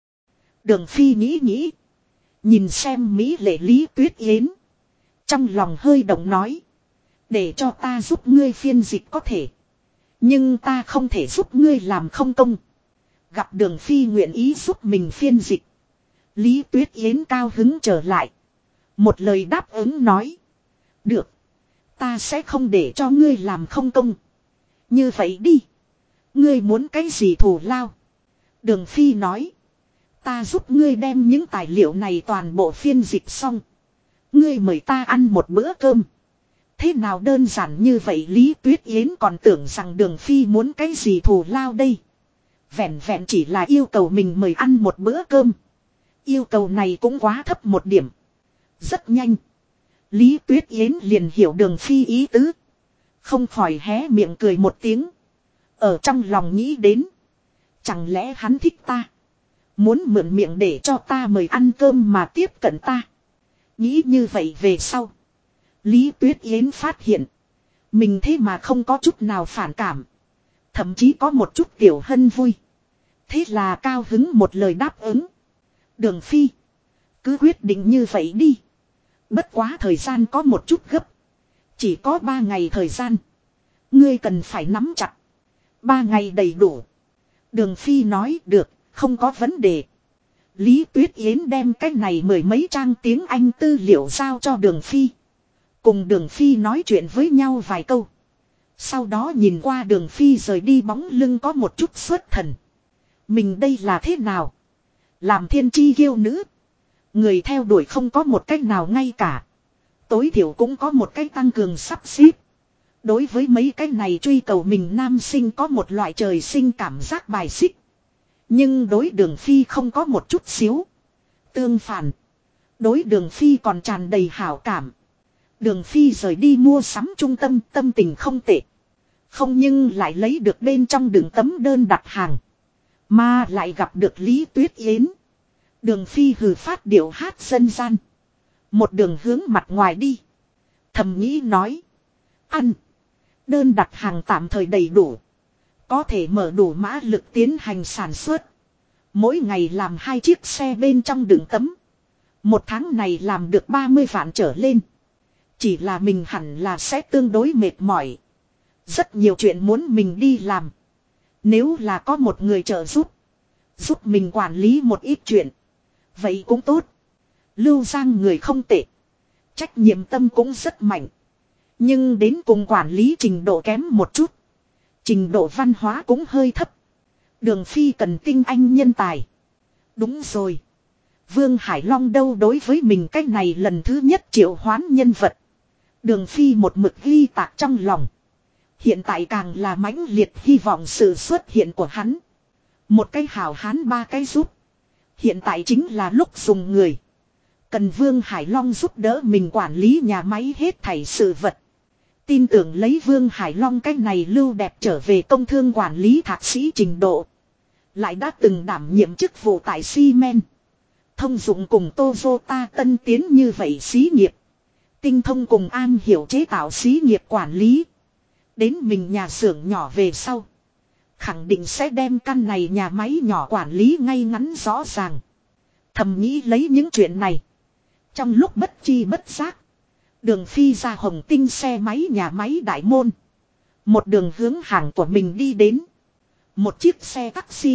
Đường Phi nghĩ. Nhìn xem Mỹ lệ Lý Tuyết Yến. Trong lòng hơi động nói. Để cho ta giúp ngươi phiên dịch có thể. Nhưng ta không thể giúp ngươi làm không công. Gặp Đường Phi nguyện ý giúp mình phiên dịch. Lý Tuyết Yến cao hứng trở lại. Một lời đáp ứng nói. Được. Ta sẽ không để cho ngươi làm không công. Như vậy đi. Ngươi muốn cái gì thù lao? Đường Phi nói. Ta giúp ngươi đem những tài liệu này toàn bộ phiên dịch xong. Ngươi mời ta ăn một bữa cơm. Thế nào đơn giản như vậy Lý Tuyết Yến còn tưởng rằng Đường Phi muốn cái gì thù lao đây. Vẹn vẹn chỉ là yêu cầu mình mời ăn một bữa cơm. Yêu cầu này cũng quá thấp một điểm. Rất nhanh. Lý Tuyết Yến liền hiểu Đường Phi ý tứ. Không khỏi hé miệng cười một tiếng. Ở trong lòng nghĩ đến. Chẳng lẽ hắn thích ta. Muốn mượn miệng để cho ta mời ăn cơm mà tiếp cận ta. Nghĩ như vậy về sau. Lý Tuyết Yến phát hiện. Mình thế mà không có chút nào phản cảm. Thậm chí có một chút tiểu hân vui. Thế là cao hứng một lời đáp ứng. Đường Phi. Cứ quyết định như vậy đi. Bất quá thời gian có một chút gấp. Chỉ có 3 ngày thời gian. Ngươi cần phải nắm chặt. 3 ngày đầy đủ. Đường Phi nói được, không có vấn đề. Lý Tuyết Yến đem cái này 10 mấy trang tiếng Anh tư liệu giao cho Đường Phi. Cùng Đường Phi nói chuyện với nhau vài câu. Sau đó nhìn qua Đường Phi rời đi bóng lưng có một chút xuất thần. Mình đây là thế nào? Làm thiên chi kiêu nữ. Người theo đuổi không có một cách nào ngay cả. Tối thiểu cũng có một cách tăng cường sắp xếp. Đối với mấy cái này truy cầu mình nam sinh có một loại trời sinh cảm giác bài xích. Nhưng đối Đường Phi không có một chút xíu. Tương phản. Đối Đường Phi còn tràn đầy hảo cảm. Đường Phi rời đi mua sắm trung tâm, tâm tình không tệ. Không nhưng lại lấy được bên trong đường tấm đơn đặt hàng. Mà lại gặp được Lý Tuyết Yến. Đường Phi hừ phát điệu hát dân gian. Một đường hướng mặt ngoài đi. Thầm nghĩ nói. Ăn. Đơn đặt hàng tạm thời đầy đủ. Có thể mở đủ mã lực tiến hành sản xuất. Mỗi ngày làm 2 chiếc xe bên trong đường tấm. Một tháng này làm được 30 vạn trở lên. Chỉ là mình hẳn là sẽ tương đối mệt mỏi. Rất nhiều chuyện muốn mình đi làm. Nếu là có một người trợ giúp. Giúp mình quản lý một ít chuyện. Vậy cũng tốt. Lưu Giang người không tệ. Trách nhiệm tâm cũng rất mạnh. Nhưng đến cùng quản lý trình độ kém một chút. Trình độ văn hóa cũng hơi thấp. Đường Phi cần tinh anh nhân tài. Đúng rồi. Vương Hải Long đâu đối với mình cách này lần thứ nhất triệu hoán nhân vật. Đường Phi một mực ghi tạc trong lòng. Hiện tại càng là mãnh liệt hy vọng sự xuất hiện của hắn. Một cái hảo hán 3 cái giúp. Hiện tại chính là lúc dùng người. Cần Vương Hải Long giúp đỡ mình quản lý nhà máy hết thảy sự vật. Tin tưởng lấy Vương Hải Long cái này lưu đẹp trở về công thương quản lý thạc sĩ trình độ. Lại đã từng đảm nhiệm chức vụ tại Siemens. Thông dụng cùng Toyota tân tiến như vậy xí nghiệp. Tinh thông cùng an hiểu chế tạo xí nghiệp quản lý. Đến mình nhà xưởng nhỏ về sau. Khẳng định sẽ đem căn này nhà máy nhỏ quản lý ngay ngắn rõ ràng. Thầm nghĩ lấy những chuyện này. Trong lúc bất chi bất giác. Đường Phi ra Hồng Tinh xe máy nhà máy đại môn. Một đường hướng hàng của mình đi đến. Một chiếc xe taxi.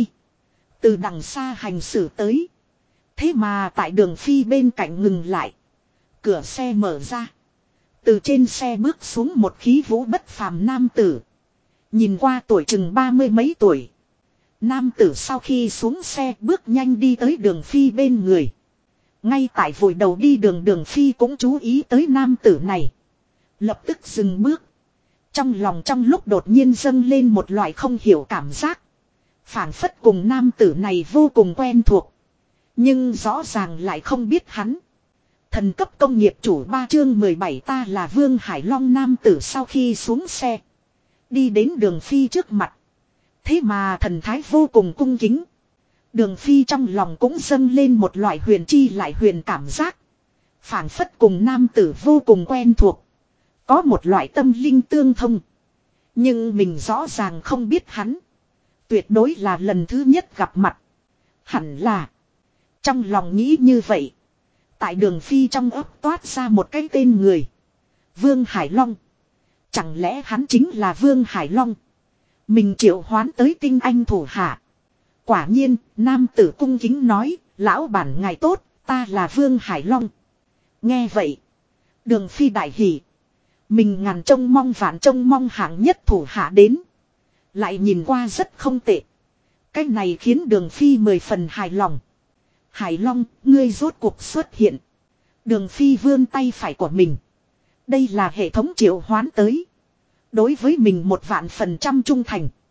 Từ đằng xa hành xử tới. Thế mà tại Đường Phi bên cạnh ngừng lại. Cửa xe mở ra. Từ trên xe bước xuống một khí vũ bất phàm nam tử. Nhìn qua tuổi chừng 30 mấy tuổi. Nam tử sau khi xuống xe bước nhanh đi tới Đường Phi bên người. Ngay tại vội đầu đi Đường Phi cũng chú ý tới nam tử này. Lập tức dừng bước. Trong lòng trong lúc đột nhiên dâng lên một loại không hiểu cảm giác. Phảng phất cùng nam tử này vô cùng quen thuộc. Nhưng rõ ràng lại không biết hắn. Thần cấp công nghiệp chủ 3 chương 17 ta là Vương Hải Long nam tử sau khi xuống xe. Đi đến Đường Phi trước mặt. Thế mà thần thái vô cùng cung kính. Đường Phi trong lòng cũng dâng lên một loại huyền chi lại huyền cảm giác. Phảng phất cùng nam tử vô cùng quen thuộc. Có một loại tâm linh tương thông. Nhưng mình rõ ràng không biết hắn. Tuyệt đối là lần thứ nhất gặp mặt. Hẳn là. Trong lòng nghĩ như vậy. Tại Đường Phi trong ấp toát ra một cái tên người. Vương Hải Long. Chẳng lẽ hắn chính là Vương Hải Long. Mình triệu hoán tới tinh anh thủ hạ. Quả nhiên, nam tử cung kính nói, lão bản ngài tốt, ta là Vương Hải Long. Nghe vậy. Đường Phi đại hỉ. Mình ngàn trông mong vạn trông mong hạng nhất thủ hạ đến. Lại nhìn qua rất không tệ. Cái này khiến Đường Phi 10 phần hài lòng. Hải Long, ngươi rốt cuộc xuất hiện. Đường Phi vươn tay phải của mình. Đây là hệ thống triệu hoán tới. Đối với mình 1.000.000% trung thành.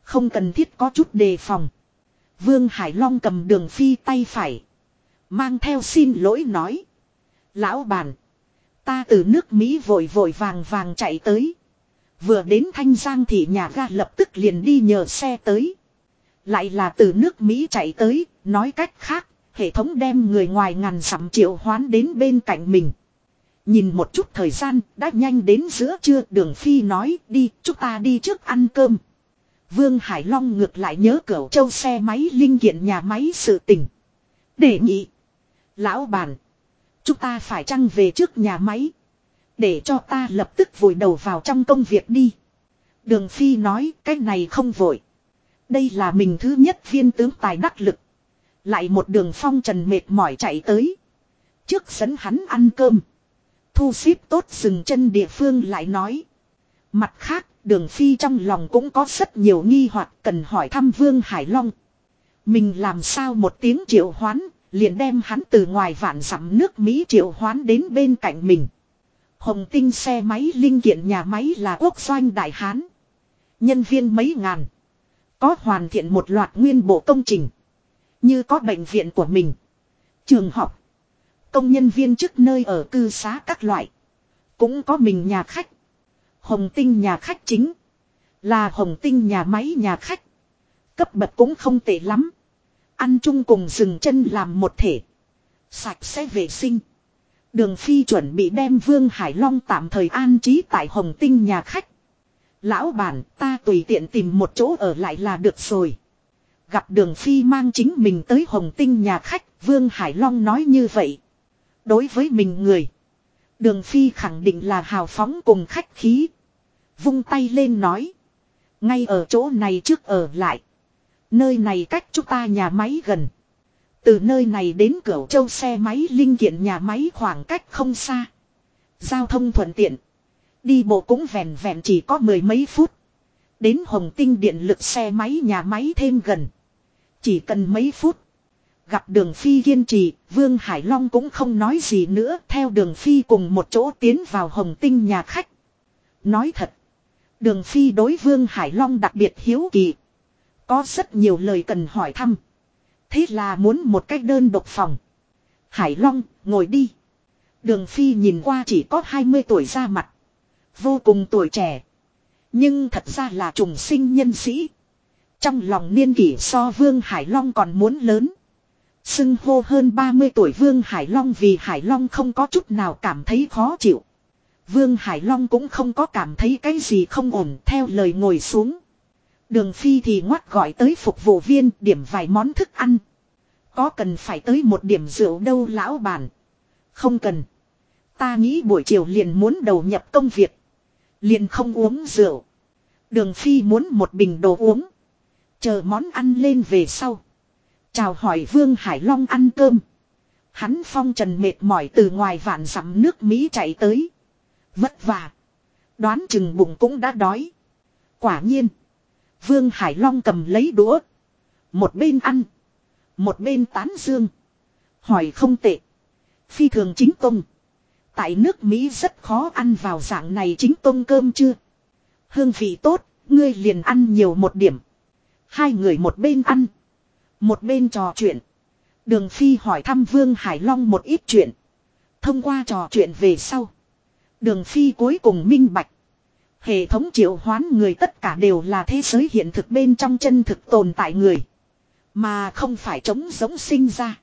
Không cần thiết có chút đề phòng. Vương Hải Long cầm Đường Phi tay phải. Mang theo xin lỗi nói. Lão bản. Ta từ nước Mỹ vội vội vàng vàng chạy tới. Vừa đến Thanh Giang thì nhà ga lập tức liền đi nhờ xe tới. Lại là từ nước Mỹ chạy tới, nói cách khác, hệ thống đem người ngoài ngàn dặm triệu hoán đến bên cạnh mình. Nhìn một chút thời gian, đã nhanh đến giữa trưa. Đường Phi nói đi, chúng ta đi trước ăn cơm. Vương Hải Long ngược lại nhớ Cửu Châu xe máy linh kiện nhà máy sự tình. Đề nghị. Lão bản. Chúng ta phải chăng về trước nhà máy. Để cho ta lập tức vùi đầu vào trong công việc đi. Đường Phi nói cái này không vội. Đây là mình thứ nhất viên tướng tài đắc lực. Lại một đường phong trần mệt mỏi chạy tới. Trước dẫn hắn ăn cơm. Thu xếp tốt dừng chân địa phương lại nói. Mặt khác, Đường Phi trong lòng cũng có rất nhiều nghi hoặc cần hỏi thăm Vương Hải Long. Mình làm sao một tiếng triệu hoán, liền đem hắn từ ngoài vạn dặm nước Mỹ triệu hoán đến bên cạnh mình. Hồng Tinh xe máy linh kiện nhà máy là quốc doanh đại hán. Nhân viên mấy ngàn. Có hoàn thiện một loạt nguyên bộ công trình. Như có bệnh viện của mình. Trường học. Công nhân viên chức nơi ở cư xá các loại. Cũng có mình nhà khách. Hồng Tinh nhà khách chính. Là Hồng Tinh nhà máy nhà khách. Cấp bậc cũng không tệ lắm. Ăn chung cùng dừng chân làm một thể. Sạch sẽ vệ sinh. Đường Phi chuẩn bị đem Vương Hải Long tạm thời an trí tại Hồng Tinh nhà khách. Lão bản, ta tùy tiện tìm một chỗ ở lại là được rồi. Gặp Đường Phi mang chính mình tới Hồng Tinh nhà khách, Vương Hải Long nói như vậy. Đối với mình người, Đường Phi khẳng định là hào phóng cùng khách khí. Vung tay lên nói. Ngay ở chỗ này trước ở lại. Nơi này cách chúng ta nhà máy gần. Từ nơi này đến Cửu Châu xe máy linh kiện nhà máy khoảng cách không xa. Giao thông thuận tiện. Đi bộ cũng vẹn vẹn chỉ có mười mấy phút. Đến Hồng Tinh điện lực xe máy nhà máy thêm gần. Chỉ cần mấy phút. Gặp Đường Phi kiên trì, Vương Hải Long cũng không nói gì nữa. Theo Đường Phi cùng một chỗ tiến vào Hồng Tinh nhà khách. Nói thật. Đường Phi đối Vương Hải Long đặc biệt hiếu kỳ. Có rất nhiều lời cần hỏi thăm. Thế là muốn một cách đơn độc phòng. Hải Long, ngồi đi. Đường Phi nhìn qua chỉ có 20 tuổi ra mặt. Vô cùng tuổi trẻ. Nhưng thật ra là trùng sinh nhân sĩ. Trong lòng niên kỷ so Vương Hải Long còn muốn lớn. Xưng hô hơn 30 tuổi Vương Hải Long vì Hải Long không có chút nào cảm thấy khó chịu. Vương Hải Long cũng không có cảm thấy cái gì không ổn theo lời ngồi xuống. Đường Phi thì ngoắt gọi tới phục vụ viên điểm vài món thức ăn. Có cần phải tới một điểm rượu đâu lão bản. Không cần. Ta nghĩ buổi chiều liền muốn đầu nhập công việc. Liền không uống rượu. Đường Phi muốn một bình đồ uống. Chờ món ăn lên về sau. Chào hỏi Vương Hải Long ăn cơm. Hắn phong trần mệt mỏi từ ngoài vạn dặm nước Mỹ chạy tới. Vất vả. Đoán chừng bụng cũng đã đói. Quả nhiên. Vương Hải Long cầm lấy đũa. Một bên ăn. Một bên tán dương. Hỏi không tệ. Phi thường chính tông. Tại nước Mỹ rất khó ăn vào dạng này chính tông cơm chưa. Hương vị tốt. Ngươi liền ăn nhiều một điểm. Hai người một bên ăn. Một bên trò chuyện. Đường Phi hỏi thăm Vương Hải Long một ít chuyện. Thông qua trò chuyện về sau. Đường Phi cuối cùng minh bạch. Hệ thống triệu hoán người tất cả đều là thế giới hiện thực bên trong chân thực tồn tại người. Mà không phải trống giống sinh ra.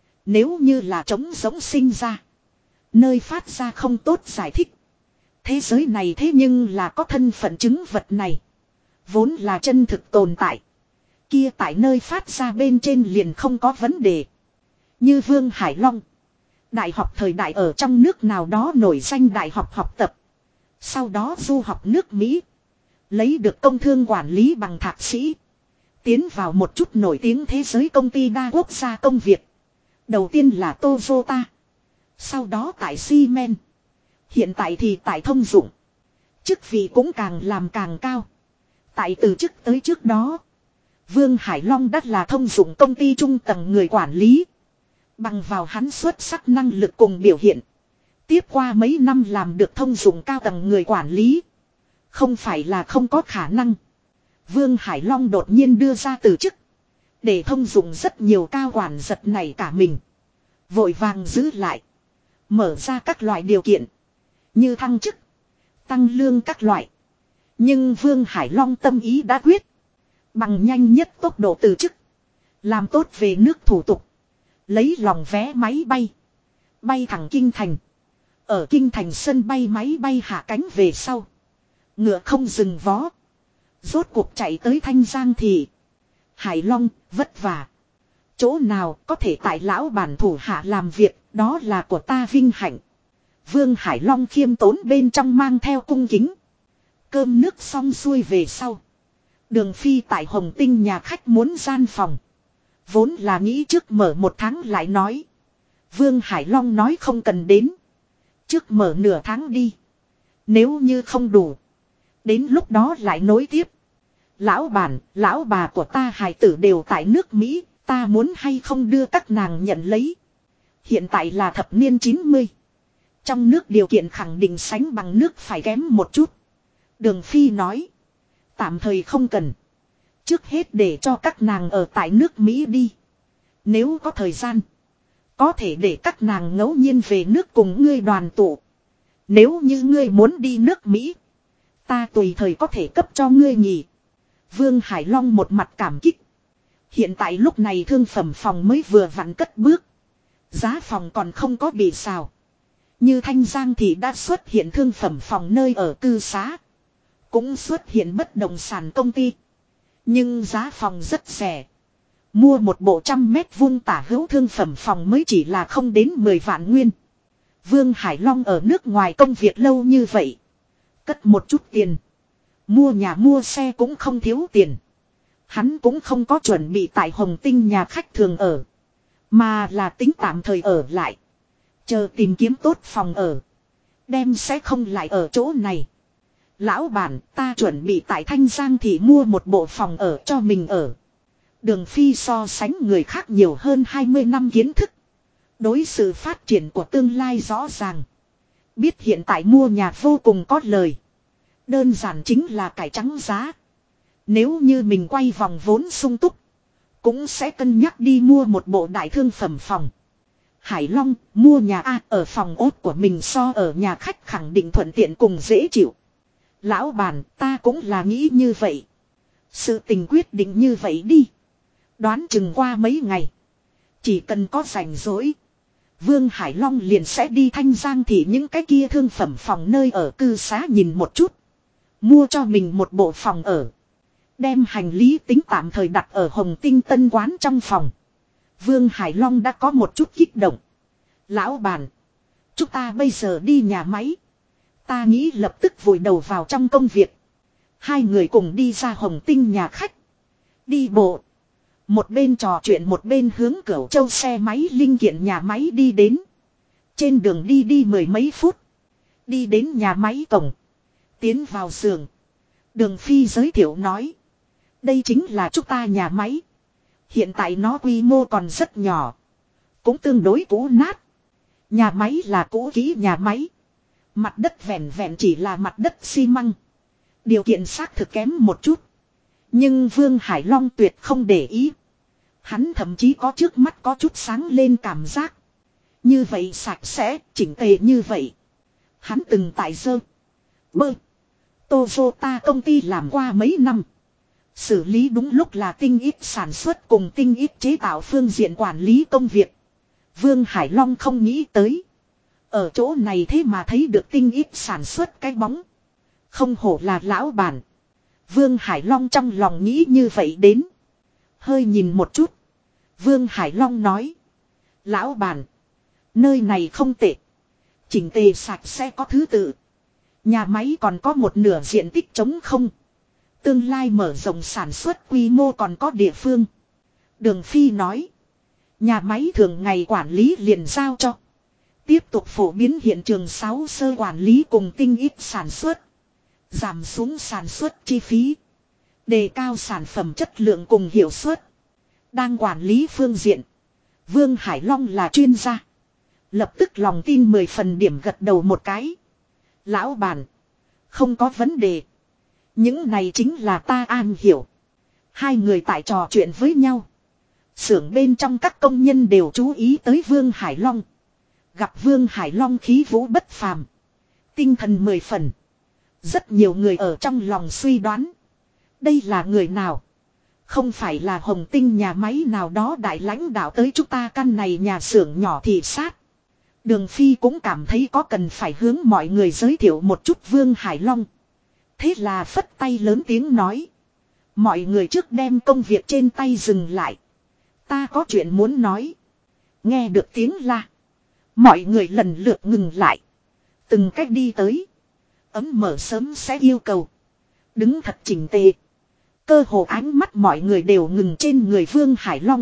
Nếu như là trống giống sinh ra. Nơi phát ra không tốt giải thích. Thế giới này thế nhưng là có thân phận chứng vật này. Vốn là chân thực tồn tại. Kia tại nơi phát ra bên trên liền không có vấn đề. Như Vương Hải Long. Đại học thời đại ở trong nước nào đó nổi danh đại học học tập. Sau đó du học nước Mỹ. Lấy được công thương quản lý bằng thạc sĩ. Tiến vào một chút nổi tiếng thế giới công ty đa quốc gia công việc. Đầu tiên là Toyota. Sau đó tại Siemens. Hiện tại thì tại Thông Dụng. Chức vị cũng càng làm càng cao. Tại từ chức tới trước đó. Vương Hải Long đã là Thông Dụng công ty trung tầng người quản lý. Bằng vào hắn xuất sắc năng lực cùng biểu hiện. Tiếp qua mấy năm làm được Thông Dụng cao tầng người quản lý. Không phải là không có khả năng. Vương Hải Long đột nhiên đưa ra từ chức. Để thông dụng rất nhiều cao quản giật nảy cả mình. Vội vàng giữ lại. Mở ra các loại điều kiện. Như thăng chức. Tăng lương các loại. Nhưng Vương Hải Long tâm ý đã quyết. Bằng nhanh nhất tốc độ từ chức. Làm tốt về nước thủ tục. Lấy lòng vé máy bay. Bay thẳng Kinh Thành. Ở Kinh Thành sân bay máy bay hạ cánh về sau. Ngựa không dừng vó. Rốt cuộc chạy tới Thanh Giang Thị. Hải Long, vất vả. Chỗ nào có thể tại lão bản thủ hạ làm việc, đó là của ta vinh hạnh. Vương Hải Long khiêm tốn bên trong mang theo cung kính. Cơm nước xong xuôi về sau. Đường Phi tại Hồng Tinh nhà khách muốn gian phòng. Vốn là nghĩ trước mở 1 tháng lại nói. Vương Hải Long nói không cần đến. Trước mở nửa tháng đi. Nếu như không đủ. Đến lúc đó lại nối tiếp. Lão bản, lão bà của ta hài tử đều tại nước Mỹ. Ta muốn hay không đưa các nàng nhận lấy. Hiện tại là thập niên 90. Trong nước điều kiện khẳng định sánh bằng nước phải kém một chút. Đường Phi nói. Tạm thời không cần. Trước hết để cho các nàng ở tại nước Mỹ đi. Nếu có thời gian. Có thể để các nàng ngẫu nhiên về nước cùng ngươi đoàn tụ. Nếu như ngươi muốn đi nước Mỹ. Ta tùy thời có thể cấp cho ngươi nghỉ. Vương Hải Long một mặt cảm kích. Hiện tại lúc này thương phẩm phòng mới vừa vặn cất bước. Giá phòng còn không có bị xào. Như Thanh Giang thì đã xuất hiện thương phẩm phòng nơi ở cư xá. Cũng xuất hiện bất động sản công ty. Nhưng giá phòng rất rẻ. Mua một bộ 100 m² tả hữu thương phẩm phòng mới chỉ là không đến 10 vạn nguyên. Vương Hải Long ở nước ngoài công việc lâu như vậy. Cất một chút tiền. Mua nhà mua xe cũng không thiếu tiền. Hắn cũng không có chuẩn bị tại Hồng Tinh nhà khách thường ở. Mà là tính tạm thời ở lại. Chờ tìm kiếm tốt phòng ở. Đem sẽ không lại ở chỗ này. Lão bản, ta chuẩn bị tại Thanh Giang thì mua một bộ phòng ở cho mình ở. Đường Phi so sánh người khác nhiều hơn 20 năm kiến thức. Đối sự phát triển của tương lai rõ ràng. Biết hiện tại mua nhà vô cùng có lời. Đơn giản chính là cải trắng giá. Nếu như mình quay vòng vốn sung túc. Cũng sẽ cân nhắc đi mua một bộ đại thương phẩm phòng. Hải Long, mua nhà A ở phòng ốt của mình so ở nhà khách khẳng định thuận tiện cùng dễ chịu. Lão bản, ta cũng là nghĩ như vậy. Sự tình quyết định như vậy đi. Đoán chừng qua mấy ngày. Chỉ cần có rảnh rỗi. Vương Hải Long liền sẽ đi Thanh Giang thì những cái kia thương phẩm phòng nơi ở cư xá nhìn một chút. Mua cho mình một bộ phòng ở. Đem hành lý tính tạm thời đặt ở Hồng Tinh Tân Quán trong phòng. Vương Hải Long đã có một chút kích động. Lão bản. Chúng ta bây giờ đi nhà máy. Ta nghĩ lập tức vùi đầu vào trong công việc. Hai người cùng đi ra Hồng Tinh nhà khách. Đi bộ. Một bên trò chuyện một bên hướng Cửu Châu xe máy linh kiện nhà máy đi đến. Trên đường đi 10 mấy phút. Đi đến nhà máy cổng. Tiến vào xưởng. Đường Phi giới thiệu nói. Đây chính là chúng ta nhà máy. Hiện tại nó quy mô còn rất nhỏ. Cũng tương đối cũ nát. Nhà máy là cũ kỹ nhà máy. Mặt đất vẹn vẹn chỉ là mặt đất xi măng. Điều kiện xác thực kém một chút. Nhưng Vương Hải Long tuyệt không để ý. Hắn thậm chí có trước mắt có chút sáng lên cảm giác. Như vậy sạch sẽ, chỉnh tề như vậy. Hắn từng tại Dơ Bơ Toyota công ty làm qua mấy năm. Xử lý đúng lúc là tinh ít sản xuất cùng tinh ít chế tạo phương diện quản lý công việc. Vương Hải Long không nghĩ tới. Ở chỗ này thế mà thấy được tinh ít sản xuất cái bóng. Không hổ là lão bản. Vương Hải Long trong lòng nghĩ như vậy đến. Hơi nhìn một chút. Vương Hải Long nói. Lão bản. Nơi này không tệ. Chỉnh tề sạch sẽ có thứ tự. Nhà máy còn có một nửa diện tích trống không. Tương lai mở rộng sản xuất quy mô còn có địa phương. Đường Phi nói. Nhà máy thường ngày quản lý liền giao cho. Tiếp tục phổ biến hiện trường 6 sơ quản lý cùng tinh ít sản xuất. Giảm xuống sản xuất chi phí. Đề cao sản phẩm chất lượng cùng hiệu suất. Đang quản lý phương diện. Vương Hải Long là chuyên gia. Lập tức lòng tin 10 phần điểm gật đầu một cái. Lão bản. Không có vấn đề. Những này chính là ta an hiểu. Hai người tại trò chuyện với nhau. Xưởng bên trong các công nhân đều chú ý tới Vương Hải Long. Gặp Vương Hải Long khí vũ bất phàm. Tinh thần 10 phần. Rất nhiều người ở trong lòng suy đoán. Đây là người nào? Không phải là Hồng Tinh nhà máy nào đó đại lãnh đạo tới chúng ta căn này nhà xưởng nhỏ thị sát. Đường Phi cũng cảm thấy có cần phải hướng mọi người giới thiệu một chút Vương Hải Long. Thế là phất tay lớn tiếng nói. Mọi người trước đem công việc trên tay dừng lại. Ta có chuyện muốn nói. Nghe được tiếng la. Mọi người lần lượt ngừng lại. Từng cách đi tới. Ấm mở sớm sẽ yêu cầu. Đứng thật chỉnh tề. Cơ hồ ánh mắt mọi người đều ngừng trên người Vương Hải Long.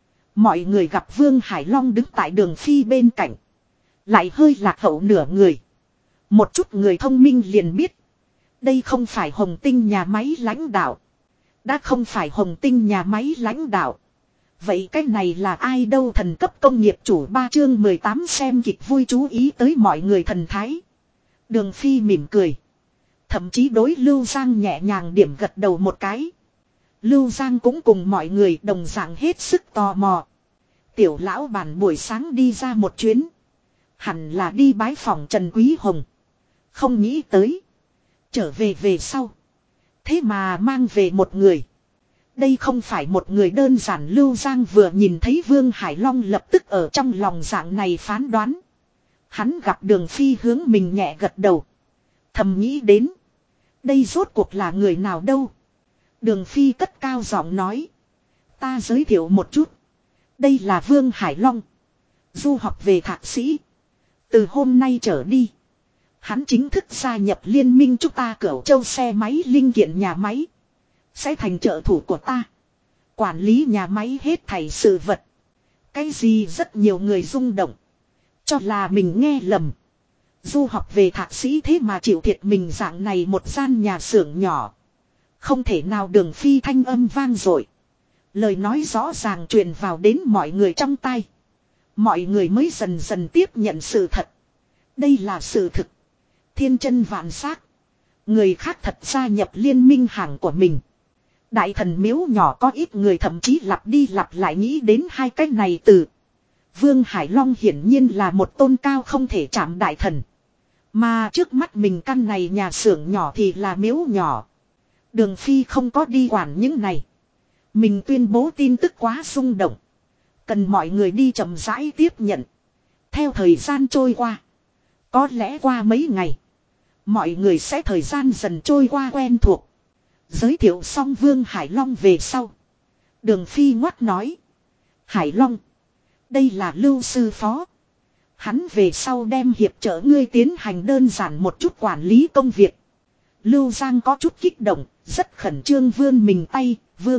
Mọi người gặp Vương Hải Long đứng tại Đường Phi bên cạnh. Lại hơi lạc hậu nửa người. Một chút người thông minh liền biết. Đây không phải Hồng Tinh nhà máy lãnh đạo. Đã không phải Hồng Tinh nhà máy lãnh đạo. Vậy cái này là ai đâu? Thần cấp công nghiệp chủ 3 chương 18 xem kịch vui chú ý tới mọi người thần thái. Đường Phi mỉm cười. Thậm chí đối Lưu Giang nhẹ nhàng điểm gật đầu một cái. Lưu Giang cũng cùng mọi người đồng dạng hết sức tò mò. Tiểu lão bản buổi sáng đi ra một chuyến. Hẳn là đi bái phòng Trần Quý Hồng. Không nghĩ tới. Trở về sau. Thế mà mang về một người. Đây không phải một người đơn giản. Lưu Giang vừa nhìn thấy Vương Hải Long lập tức ở trong lòng dạng này phán đoán. Hắn gặp Đường Phi hướng mình nhẹ gật đầu. Thầm nghĩ đến. Đây rốt cuộc là người nào đâu. Đường Phi cất cao giọng nói. Ta giới thiệu một chút. Đây là Vương Hải Long. Du học về thạc sĩ. Từ hôm nay trở đi. Hắn chính thức gia nhập liên minh chúng ta Cửu Châu xe máy linh kiện nhà máy. Sẽ thành trợ thủ của ta. Quản lý nhà máy hết thảy sự vật. Cái gì rất nhiều người rung động. Cho là mình nghe lầm. Du học về thạc sĩ thế mà chịu thiệt mình dạng này một gian nhà xưởng nhỏ. Không thể nào. Đường Phi thanh âm vang dội. Lời nói rõ ràng truyền vào đến mọi người trong tai. Mọi người mới dần dần tiếp nhận sự thật. Đây là sự thực. Thiên chân vạn xác. Người khác thật gia nhập liên minh hàng của mình. Đại thần miếu nhỏ có ít người thậm chí lặp đi lặp lại nghĩ đến hai cái này từ. Vương Hải Long hiển nhiên là một tôn cao không thể chạm đại thần. Mà trước mắt mình căn này nhà xưởng nhỏ thì là miếu nhỏ. Đường Phi không có đi quản những này. Mình tuyên bố tin tức quá xung động. Cần mọi người đi chậm rãi tiếp nhận. Theo thời gian trôi qua. Có lẽ qua mấy ngày. Mọi người sẽ thời gian dần trôi qua quen thuộc. Giới thiệu xong Vương Hải Long về sau. Đường Phi ngoắt nói. Hải Long. Đây là Lưu sư phó. Hắn về sau đem hiệp trợ ngươi tiến hành đơn giản một chút quản lý công việc. Lưu Giang có chút kích động. Rất khẩn trương vươn mình tay.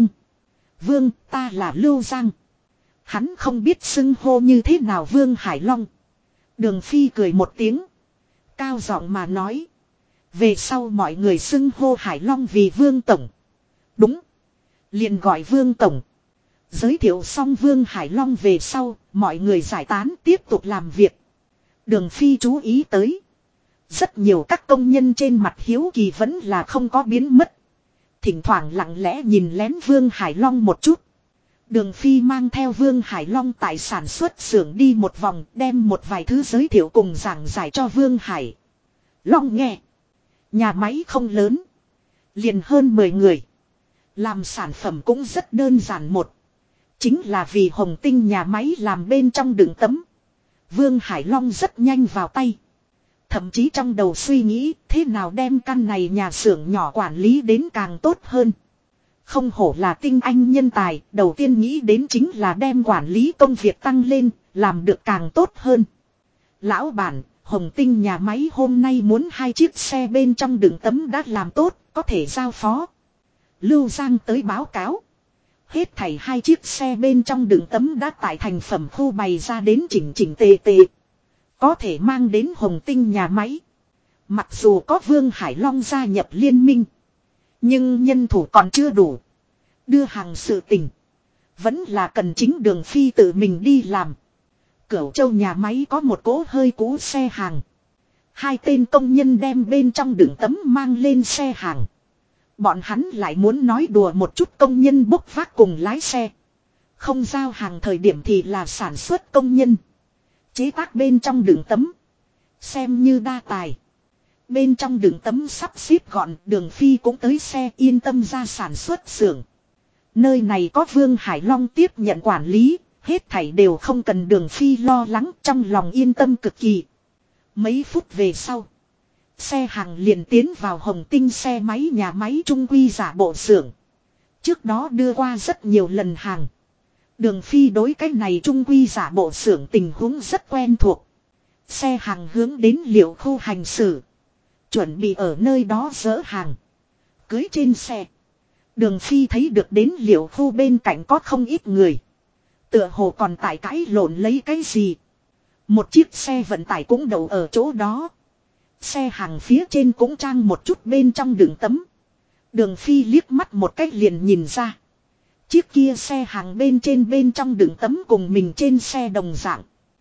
Vương ta là Lưu Giang. Hắn không biết xưng hô như thế nào Vương Hải Long. Đường Phi cười một tiếng. Cao giọng mà nói. Về sau mọi người xưng hô Hải Long vì Vương Tổng. Đúng. Liền gọi Vương Tổng. Giới thiệu xong Vương Hải Long về sau. Mọi người giải tán tiếp tục làm việc. Đường Phi chú ý tới. Rất nhiều các công nhân trên mặt hiếu kỳ vẫn là không có biến mất. Thỉnh thoảng lặng lẽ nhìn lén Vương Hải Long một chút. Đường Phi mang theo Vương Hải Long tại sản xuất xưởng đi một vòng, đem một vài thứ giới thiệu cùng giảng giải cho Vương Hải Long nghe. Nhà máy không lớn. Liền hơn 10 người. Làm sản phẩm cũng rất đơn giản một. Chính là vì Hồng Tinh nhà máy làm bên trong đựng tấm. Vương Hải Long rất nhanh vào tay. Thậm chí trong đầu suy nghĩ thế nào đem căn này nhà xưởng nhỏ quản lý đến càng tốt hơn. Không hổ là tinh anh nhân tài, đầu tiên nghĩ đến chính là đem quản lý công việc tăng lên, làm được càng tốt hơn. Lão bản, Hồng Tinh nhà máy hôm nay muốn 2 chiếc xe bên trong đựng tấm đã làm tốt, có thể giao phó. Lưu Giang tới báo cáo. Hết thảy 2 chiếc xe bên trong đựng tấm đã tại thành phẩm khu bày ra đến chỉnh tề. Có thể mang đến Hồng Tinh nhà máy. Mặc dù có Vương Hải Long gia nhập liên minh. Nhưng nhân thủ còn chưa đủ. Đưa hàng sự tình. Vẫn là cần chính Đường Phi tự mình đi làm. Cửu Châu nhà máy có một cỗ hơi cũ xe hàng. 2 tên công nhân đem bên trong đựng tấm mang lên xe hàng. Bọn hắn lại muốn nói đùa một chút công nhân bốc vác cùng lái xe. Không giao hàng thời điểm thì là sản xuất công nhân. Chế tác bên trong đựng tấm. Xem như đa tài. Bên trong đựng tấm sắp xếp gọn, Đường Phi cũng tới xe yên tâm ra sản xuất xưởng. Nơi này có Vương Hải Long tiếp nhận quản lý, hết thảy đều không cần Đường Phi lo lắng, trong lòng yên tâm cực kỳ. Mấy phút về sau, xe hàng liền tiến vào Hồng Tinh xe máy nhà máy trung quy giả bộ xưởng. Trước đó đưa qua rất nhiều lần hàng. Đường Phi đối cái này trung quy giả bộ xưởng tình huống rất quen thuộc. Xe hàng hướng đến Liệu khu hành xử. Chuẩn bị ở nơi đó dỡ hàng. Cưới trên xe. Đường Phi thấy được đến Liệu khu bên cạnh có không ít người. Tựa hồ còn tại cãi lộn lấy cái gì. Một chiếc xe vận tải cũng đậu ở chỗ đó. Xe hàng phía trên cũng trang một chút bên trong đựng tấm. Đường Phi liếc mắt một cách liền nhìn ra. Chiếc kia xe hàng bên trong đựng tấm cùng mình trên xe đồng dạng.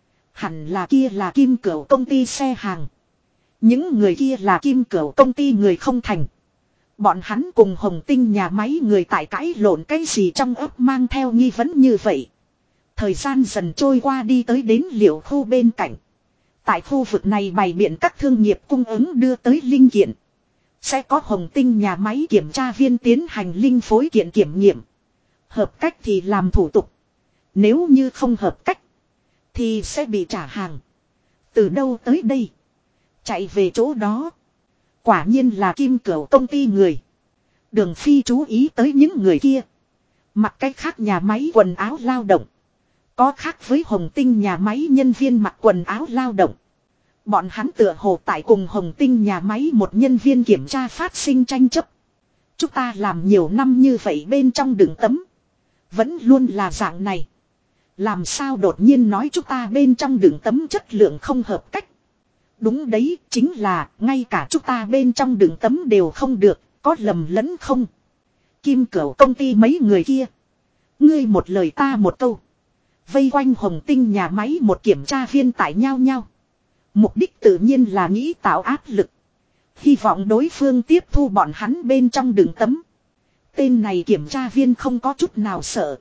Hẳn là kia là Kim Cửu công ty xe hàng. Những người kia là Kim Cửu công ty người không thành. Bọn hắn cùng Hồng Tinh nhà máy người tại cãi lộn cái gì trong ấp mang theo nghi vấn như vậy. Thời gian dần trôi qua đi tới đến Liệu khu bên cạnh. Tại khu vực này bày biện các thương nghiệp cung ứng đưa tới linh kiện. Sẽ có Hồng Tinh nhà máy kiểm tra viên tiến hành linh phối kiện kiểm nghiệm. Hợp cách thì làm thủ tục. Nếu như không hợp cách thì sẽ bị trả hàng. Từ đâu tới đây? Chạy về chỗ đó. Quả nhiên là Kim Cửu công ty người. Đường Phi chú ý tới những người kia. Mặc cách khác nhà máy quần áo lao động. Có khác với Hồng Tinh nhà máy nhân viên mặc quần áo lao động. Bọn hắn tựa hồ tại cùng Hồng Tinh nhà máy một nhân viên kiểm tra phát sinh tranh chấp. Chúng ta làm nhiều năm như vậy bên trong đựng tấm. Vẫn luôn là dạng này. Làm sao đột nhiên nói chúng ta bên trong đựng tấm chất lượng không hợp cách. Đúng đấy, chính là ngay cả chúng ta bên trong đựng tấm đều không được, có lầm lẫn không? Kim Cửu công ty mấy người kia. Ngươi một lời ta một câu. Vây quanh Hồng Tinh nhà máy một kiểm tra viên tại nhau nhau. Mục đích tự nhiên là nghĩ tạo áp lực. Hy vọng đối phương tiếp thu bọn hắn bên trong đựng tấm. Tên này kiểm tra viên không có chút nào sợ.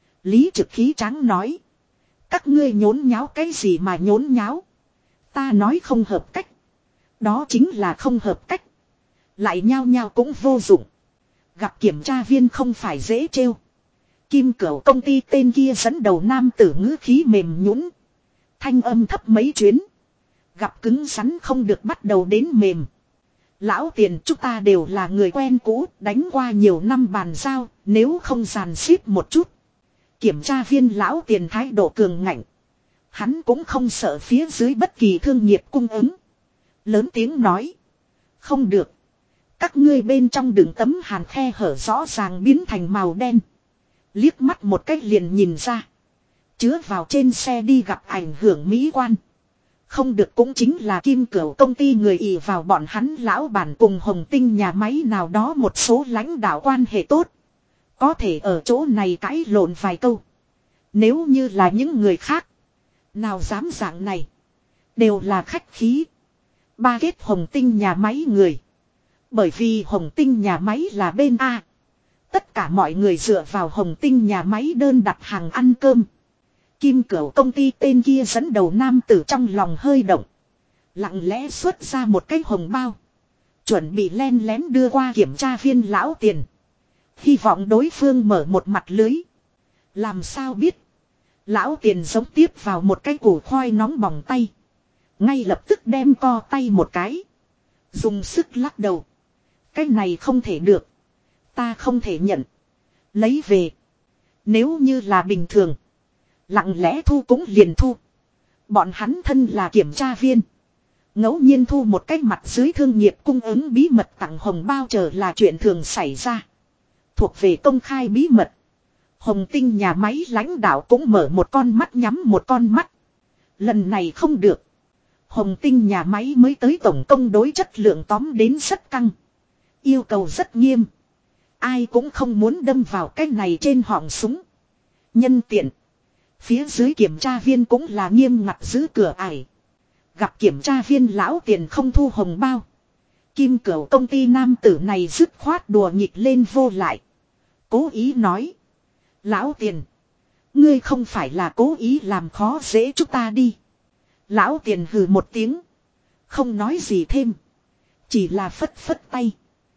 Lý Trực khí tráng nói. Các ngươi nhốn nháo cái gì mà nhốn nháo. Ta nói không hợp cách. Đó chính là không hợp cách. Lại nhao nhao cũng vô dụng. Gặp kiểm tra viên không phải dễ trêu. Kim Cửu công ty tên kia dẫn đầu nam tử ngữ khí mềm nhũn, thanh âm thấp mấy chuyến. Gặp cứng rắn không được bắt đầu đến mềm. Lão Tiền, chúng ta đều là người quen cũ, đánh qua nhiều năm bàn giao, nếu không dàn xếp một chút. Kiểm tra viên Lão Tiền thái độ cường ngạnh. Hắn cũng không sợ phía dưới bất kỳ thương nghiệp cung ứng. Lớn tiếng nói. Không được. Các ngươi bên trong đựng tấm hàn khe hở rõ ràng biến thành màu đen. Liếc mắt một cách liền nhìn ra. Chứa vào trên xe đi gặp ảnh hưởng mỹ quan. Không được cũng chính là Kim Cửu công ty người ỷ vào bọn hắn lão bản cùng Hồng Tinh nhà máy nào đó một số lãnh đạo quan hệ tốt. Có thể ở chỗ này cãi lộn vài câu. Nếu như là những người khác. Nào dám dạng này. Đều là khách khí. Ba kết Hồng Tinh nhà máy người. Bởi vì Hồng Tinh nhà máy là bên A. Tất cả mọi người dựa vào Hồng Tinh nhà máy đơn đặt hàng ăn cơm. Kim Cửu công ty tên kia dẫn đầu nam tử trong lòng hơi động. Lặng lẽ xuất ra một cái hồng bao. Chuẩn bị len lén đưa qua kiểm tra viên Lão Tiền. Hy vọng đối phương mở một mặt lưới. Làm sao biết. Lão Tiền giống tiếp vào một cái củ khoai nóng bỏng tay. Ngay lập tức đem co tay một cái. Dùng sức lắc đầu. Cái này không thể được. Ta không thể nhận. Lấy về. Nếu như là bình thường. Lặng lẽ thu cũng liền thu. Bọn hắn thân là kiểm tra viên. Ngẫu nhiên thu một cái mặt dưới thương nghiệp cung ứng bí mật tặng hồng bao chờ là chuyện thường xảy ra. Thuộc về công khai bí mật. Hồng Tinh nhà máy lãnh đạo cũng mở một con mắt nhắm một con mắt. Lần này không được. Hồng Tinh nhà máy mới tới tổng công đối chất lượng tóm đến rất căng. Yêu cầu rất nghiêm. Ai cũng không muốn đâm vào cái này trên họng súng. Nhân tiện. Phía dưới kiểm tra viên cũng là nghiêm ngặt giữ cửa ải. Gặp kiểm tra viên Lão Tiền không thu hồng bao. Kim Cửu công ty nam tử này dứt khoát đùa nghịch lên vô lại. Cố ý nói. Lão Tiền. Ngươi không phải là cố ý làm khó dễ chúng ta đi. Lão Tiền hừ một tiếng. Không nói gì thêm. Chỉ là phất phất tay.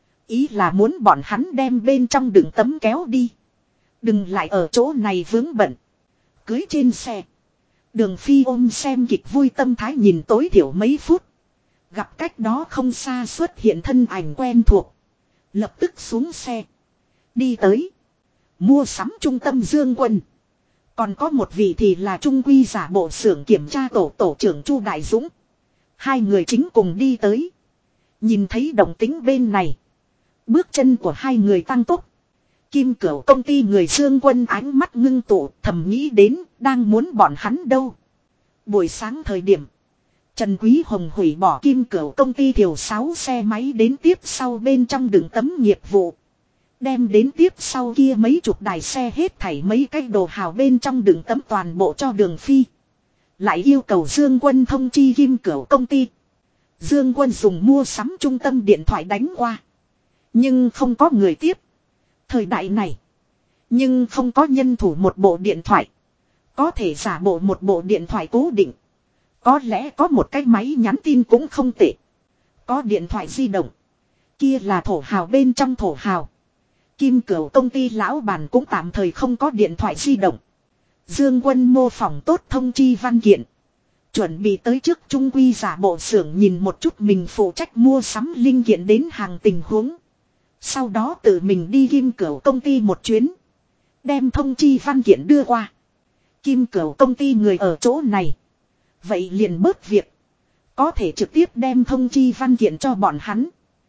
Ý là muốn bọn hắn đem bên trong đựng tấm kéo đi. Đừng lại ở chỗ này vướng bận. Cưới trên xe. Đường Phi ôm xem kịch vui tâm thái nhìn tối thiểu mấy phút. Gặp cách đó không xa xuất hiện thân ảnh quen thuộc. Lập tức xuống xe. Đi tới. Mua sắm trung tâm Dương Quân. Còn có một vị thì là trung quy giả bộ xưởng kiểm tra tổ trưởng Chu Đại Dũng. Hai người chính cùng đi tới. Nhìn thấy động tính bên này. Bước chân của hai người tăng tốc. Kim Cửu công ty người Dương Quân ánh mắt ngưng tụ thầm nghĩ đến đang muốn bọn hắn đâu. Buổi sáng thời điểm. Trần Quý Hồng hủy bỏ Kim Cửu công ty thiểu 6 xe máy đến tiếp sau bên trong đựng tấm nghiệp vụ. Đem đến tiếp sau kia mấy chục đài xe hết thảy mấy cái đồ hào bên trong đựng tấm toàn bộ cho Đường Phi. Lại yêu cầu Dương Quân thông chi Kim Cửu công ty. Dương Quân dùng mua sắm trung tâm điện thoại đánh qua. Nhưng không có người tiếp. Thời đại này. Nhưng không có nhân thủ một bộ điện thoại. Có thể giả bộ một bộ điện thoại cố định. Có lẽ có một cái máy nhắn tin cũng không tệ. Có điện thoại di động. Kia là thổ hào bên trong thổ hào. Kim Cửu công ty lão bản cũng tạm thời không có điện thoại di động. Dương Quân mô phỏng tốt thông chi văn kiện. Chuẩn bị tới trước trung quy giả bộ xưởng nhìn một chút mình phụ trách mua sắm linh kiện đến hàng tình huống. Sau đó tự mình đi Kim Cửu công ty một chuyến. Đem thông chi văn kiện đưa qua. Kim Cửu công ty người ở chỗ này. Vậy liền bớt việc. Có thể trực tiếp đem thông chi văn kiện cho bọn hắn.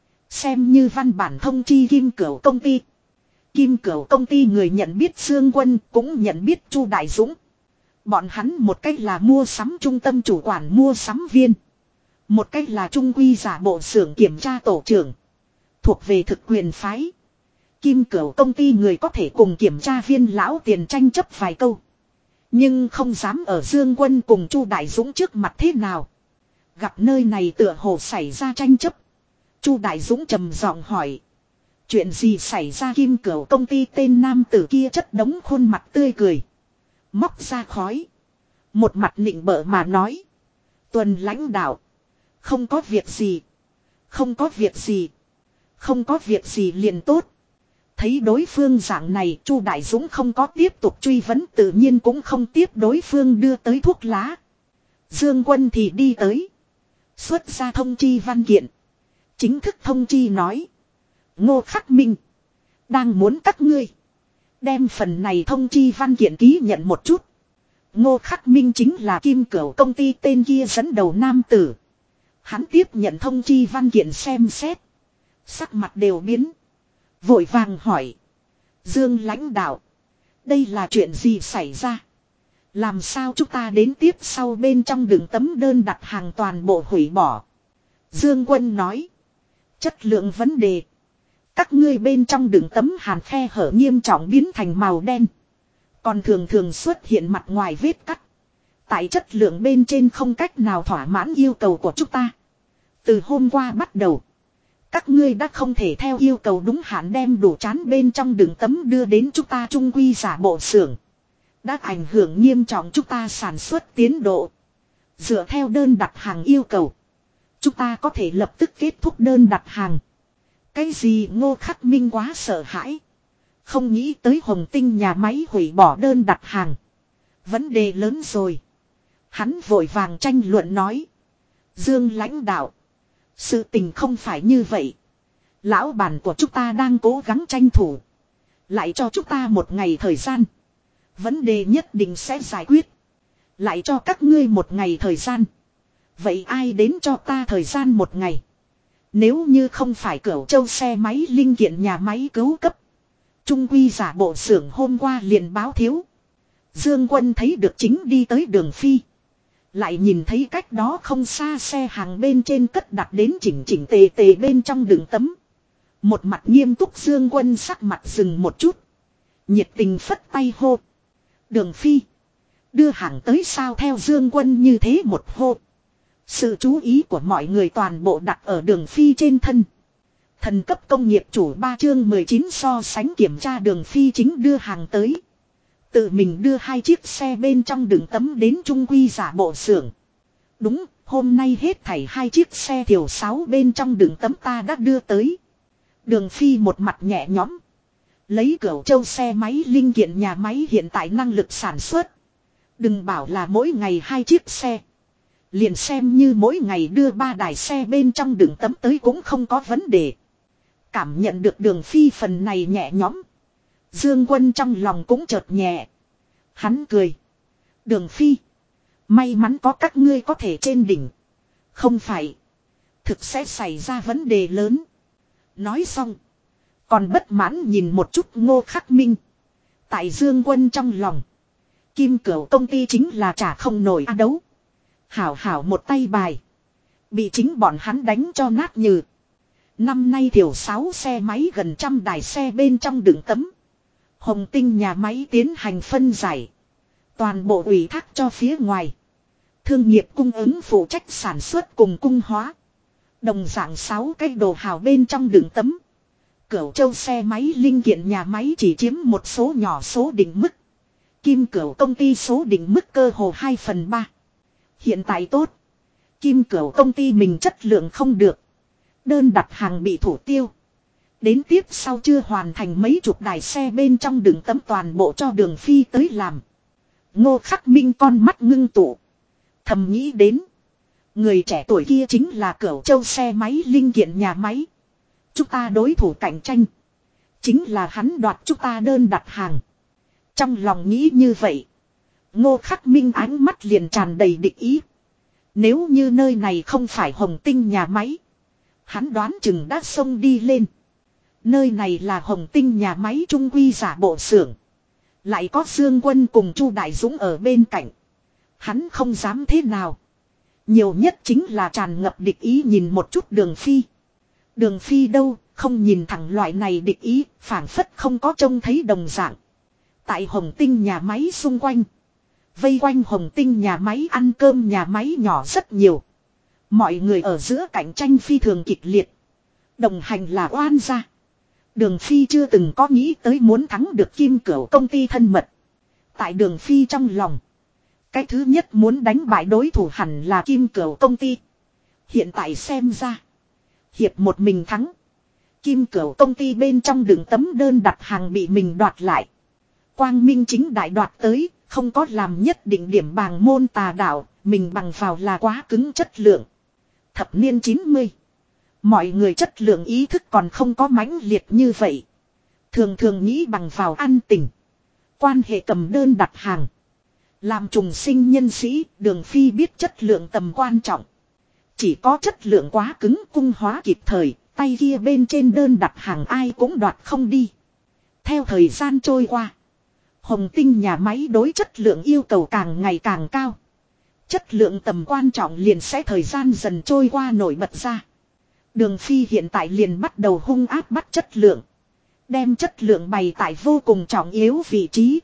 Xem như văn bản thông chi Kim Cửu công ty. Kim Cửu công ty người nhận biết Dương Quân cũng nhận biết Chu Đại Dũng. Bọn hắn một cách là mua sắm trung tâm chủ quản mua sắm viên. Một cách là trung quy giả bộ xưởng kiểm tra tổ trưởng. Thuộc về thực quyền phái. Kim Cửu công ty người có thể cùng kiểm tra viên lão Tiền tranh chấp vài câu. Nhưng không dám ở Dương Quân cùng Chu Đại Dũng trước mặt thế nào. Gặp nơi này tựa hồ xảy ra tranh chấp. Chu Đại Dũng trầm giọng hỏi. Chuyện gì xảy ra? Kim Cửu công ty tên nam tử kia chất đống khuôn mặt tươi cười. Móc ra khói. Một mặt nịnh bợ mà nói. Tuần lãnh đạo. Không có việc gì. Không có việc gì. Không có việc gì liền tốt. Thấy đối phương dạng này Chu Đại Dũng không có tiếp tục truy vấn tự nhiên cũng không tiếp đối phương đưa tới thuốc lá. Dương Quân thì đi tới. Xuất ra thông chi văn kiện. Chính thức thông chi nói. Ngô Khắc Minh. Đang muốn các ngươi. Đem phần này thông chi văn kiện ký nhận một chút. Ngô Khắc Minh chính là Kim Cửu công ty tên kia dẫn đầu nam tử. Hắn tiếp nhận thông chi văn kiện xem xét. Sắc mặt đều biến. Vội vàng hỏi. Dương lãnh đạo. Đây là chuyện gì xảy ra? Làm sao chúng ta đến tiếp sau bên trong đựng tấm đơn đặt hàng toàn bộ hủy bỏ? Dương Quân nói. Chất lượng vấn đề. Các ngươi bên trong đựng tấm hàn khe hở nghiêm trọng biến thành màu đen. Còn thường thường xuất hiện mặt ngoài vết cắt. Tại chất lượng bên trên không cách nào thỏa mãn yêu cầu của chúng ta. Từ hôm qua bắt đầu. Các ngươi đã không thể theo yêu cầu đúng hạn đem đủ chán bên trong đựng tấm đưa đến chúng ta trung quy giả bộ xưởng. Đã ảnh hưởng nghiêm trọng chúng ta sản xuất tiến độ. Dựa theo đơn đặt hàng yêu cầu. Chúng ta có thể lập tức kết thúc đơn đặt hàng. Cái gì? Ngô Khắc Minh quá sợ hãi. Không nghĩ tới Hồng Tinh nhà máy hủy bỏ đơn đặt hàng. Vấn đề lớn rồi. Hắn vội vàng tranh luận nói. Dương lãnh đạo. Sự tình không phải như vậy. Lão bản của chúng ta đang cố gắng tranh thủ. Lại cho chúng ta một ngày thời gian. Vấn đề nhất định sẽ giải quyết. Lại cho các ngươi một ngày thời gian. Vậy ai đến cho ta thời gian một ngày? Nếu như không phải Cửu Châu xe máy linh kiện nhà máy cứu cấp. Trung quy giả bộ xưởng hôm qua liền báo thiếu. Dương Quân thấy được chính đi tới Đường Phi. Lại nhìn thấy cách đó không xa xe hàng bên trên cất đặt đến chỉnh chỉnh tề tề bên trong đựng tấm. Một mặt nghiêm túc Dương Quân sắc mặt dừng một chút. Nhiệt tình phất tay hô. Đường Phi. Đưa hàng tới sao theo Dương Quân như thế một hô. Sự chú ý của mọi người toàn bộ đặt ở Đường Phi trên thân. Thần cấp công nghiệp chủ 3 chương 19 so sánh kiểm tra. Đường Phi chính đưa hàng tới. Tự mình đưa 2 chiếc xe bên trong đựng tấm đến Trung Quy giả bộ xưởng. Đúng, hôm nay hết thảy 2 chiếc xe thiểu 6 bên trong đựng tấm ta đã đưa tới. Đường Phi một mặt nhẹ nhõm. Lấy Cửu Châu xe máy linh kiện nhà máy hiện tại năng lực sản xuất. Đừng bảo là mỗi ngày 2 chiếc xe. Liền xem như mỗi ngày đưa 3 đài xe bên trong đựng tấm tới cũng không có vấn đề. Cảm nhận được Đường Phi phần này nhẹ nhõm. Dương Quân trong lòng cũng chợt nhẹ. Hắn cười. Đường Phi. May mắn có các ngươi có thể trên đỉnh. Không phải. Thực sẽ xảy ra vấn đề lớn. Nói xong. Còn bất mãn nhìn một chút Ngô Khắc Minh. Tại Dương Quân trong lòng. Kim Cửu công ty chính là trả không nổi đấu. Hảo hảo một tay bài. Bị chính bọn hắn đánh cho nát nhừ. Năm nay thiểu 6 xe máy gần 100 đài xe bên trong đựng tấm. Hồng Tinh nhà máy tiến hành phân giải. Toàn bộ ủy thác cho phía ngoài. Thương nghiệp cung ứng phụ trách sản xuất cùng cung hóa. Đồng dạng 6 cái đồ hào bên trong đựng tấm. Cửu Châu xe máy linh kiện nhà máy chỉ chiếm một số nhỏ số định mức. Kim Cửu công ty số định mức cơ hồ 2/3. Hiện tại tốt. Kim Cửu công ty mình chất lượng không được. Đơn đặt hàng bị thủ tiêu. Đến tiếp sau chưa hoàn thành mấy chục đài xe bên trong đựng tấm toàn bộ cho Đường Phi tới làm. Ngô Khắc Minh con mắt ngưng tụ. Thầm nghĩ đến. Người trẻ tuổi kia chính là Cửu Châu xe máy linh kiện nhà máy. Chúng ta đối thủ cạnh tranh. Chính là hắn đoạt chúng ta đơn đặt hàng. Trong lòng nghĩ như vậy. Ngô Khắc Minh ánh mắt liền tràn đầy địch ý. Nếu như nơi này không phải Hồng Tinh nhà máy. Hắn đoán chừng đã xông đi lên. Nơi này là Hồng Tinh nhà máy Trung Quy giả bộ xưởng. Lại có Dương Quân cùng Chu Đại Dũng ở bên cạnh. Hắn không dám thế nào. Nhiều nhất chính là tràn ngập địch ý nhìn một chút Đường Phi. Đường Phi đâu, không nhìn thẳng loại này địch ý, phảng phất không có trông thấy đồng dạng. Tại Hồng Tinh nhà máy xung quanh. Vây quanh Hồng Tinh nhà máy ăn cơm nhà máy nhỏ rất nhiều. Mọi người ở giữa cạnh tranh phi thường kịch liệt. Đồng hành là oan gia. Đường Phi chưa từng có nghĩ tới muốn thắng được Kim Cửu công ty thân mật. Tại Đường Phi trong lòng. Cái thứ nhất muốn đánh bại đối thủ hẳn là Kim Cửu công ty. Hiện tại xem ra. Hiệp một mình thắng. Kim Cửu công ty bên trong đựng tấm đơn đặt hàng bị mình đoạt lại. Quang minh chính đại đoạt tới. Không có làm nhất định điểm bàng môn tà đạo. Mình bằng vào là quá cứng chất lượng. Thập niên 90. Mọi người chất lượng ý thức còn không có mãnh liệt như vậy. Thường thường nghĩ bằng vào ăn tình. Quan hệ cầm đơn đặt hàng. Làm trùng sinh nhân sĩ, Đường Phi biết chất lượng tầm quan trọng. Chỉ có chất lượng quá cứng cung hóa kịp thời, tay kia bên trên đơn đặt hàng ai cũng đoạt không đi. Theo thời gian trôi qua, Hồng Tinh nhà máy đối chất lượng yêu cầu càng ngày càng cao. Chất lượng tầm quan trọng liền sẽ thời gian dần trôi qua nổi bật ra. Đường Phi hiện tại liền bắt đầu hung áp bắt chất lượng. Đem chất lượng bày tại vô cùng trọng yếu vị trí.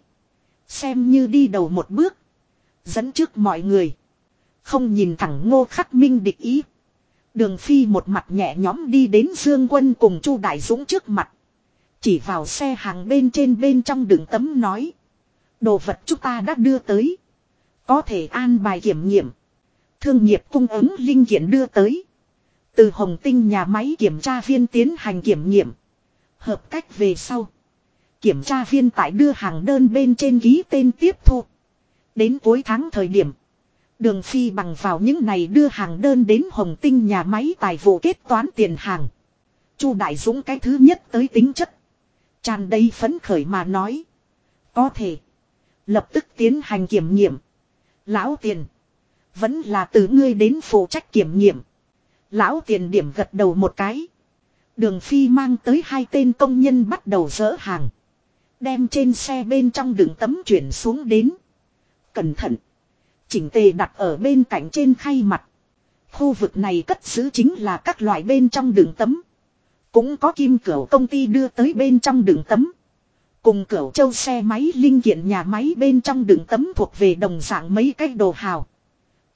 Xem như đi đầu một bước. Dẫn trước mọi người. Không nhìn thẳng Ngô Khắc Minh địch ý. Đường Phi một mặt nhẹ nhõm đi đến Dương Quân cùng Chu Đại Dũng trước mặt. Chỉ vào xe hàng bên trong đựng tấm nói. Đồ vật chúng ta đã đưa tới. Có thể an bài kiểm nghiệm. Thương nghiệp cung ứng linh kiện đưa tới. Từ Hồng Tinh nhà máy kiểm tra viên tiến hành kiểm nghiệm. Hợp cách về sau. Kiểm tra viên tại đưa hàng đơn bên trên ký tên tiếp thu. Đến cuối tháng thời điểm. Đường Phi bằng vào những này đưa hàng đơn đến Hồng Tinh nhà máy tài vụ kết toán tiền hàng. Chu Đại Dũng cái thứ nhất tới tính chất. Tràn đầy phấn khởi mà nói. Có thể. Lập tức tiến hành kiểm nghiệm. Lão Tiền. Vẫn là từ ngươi đến phụ trách kiểm nghiệm. Lão Tiền điểm gật đầu một cái. Đường Phi mang tới 2 tên công nhân bắt đầu dỡ hàng. Đem trên xe bên trong đựng tấm chuyển xuống đến. Cẩn thận. Chỉnh tề đặt ở bên cạnh trên khay mặt. Khu vực này cất giữ chính là các loại bên trong đựng tấm. Cũng có Kim Cửu công ty đưa tới bên trong đựng tấm. Cùng Cửu Châu xe máy linh kiện nhà máy bên trong đựng tấm thuộc về đồng dạng mấy cái đồ hào.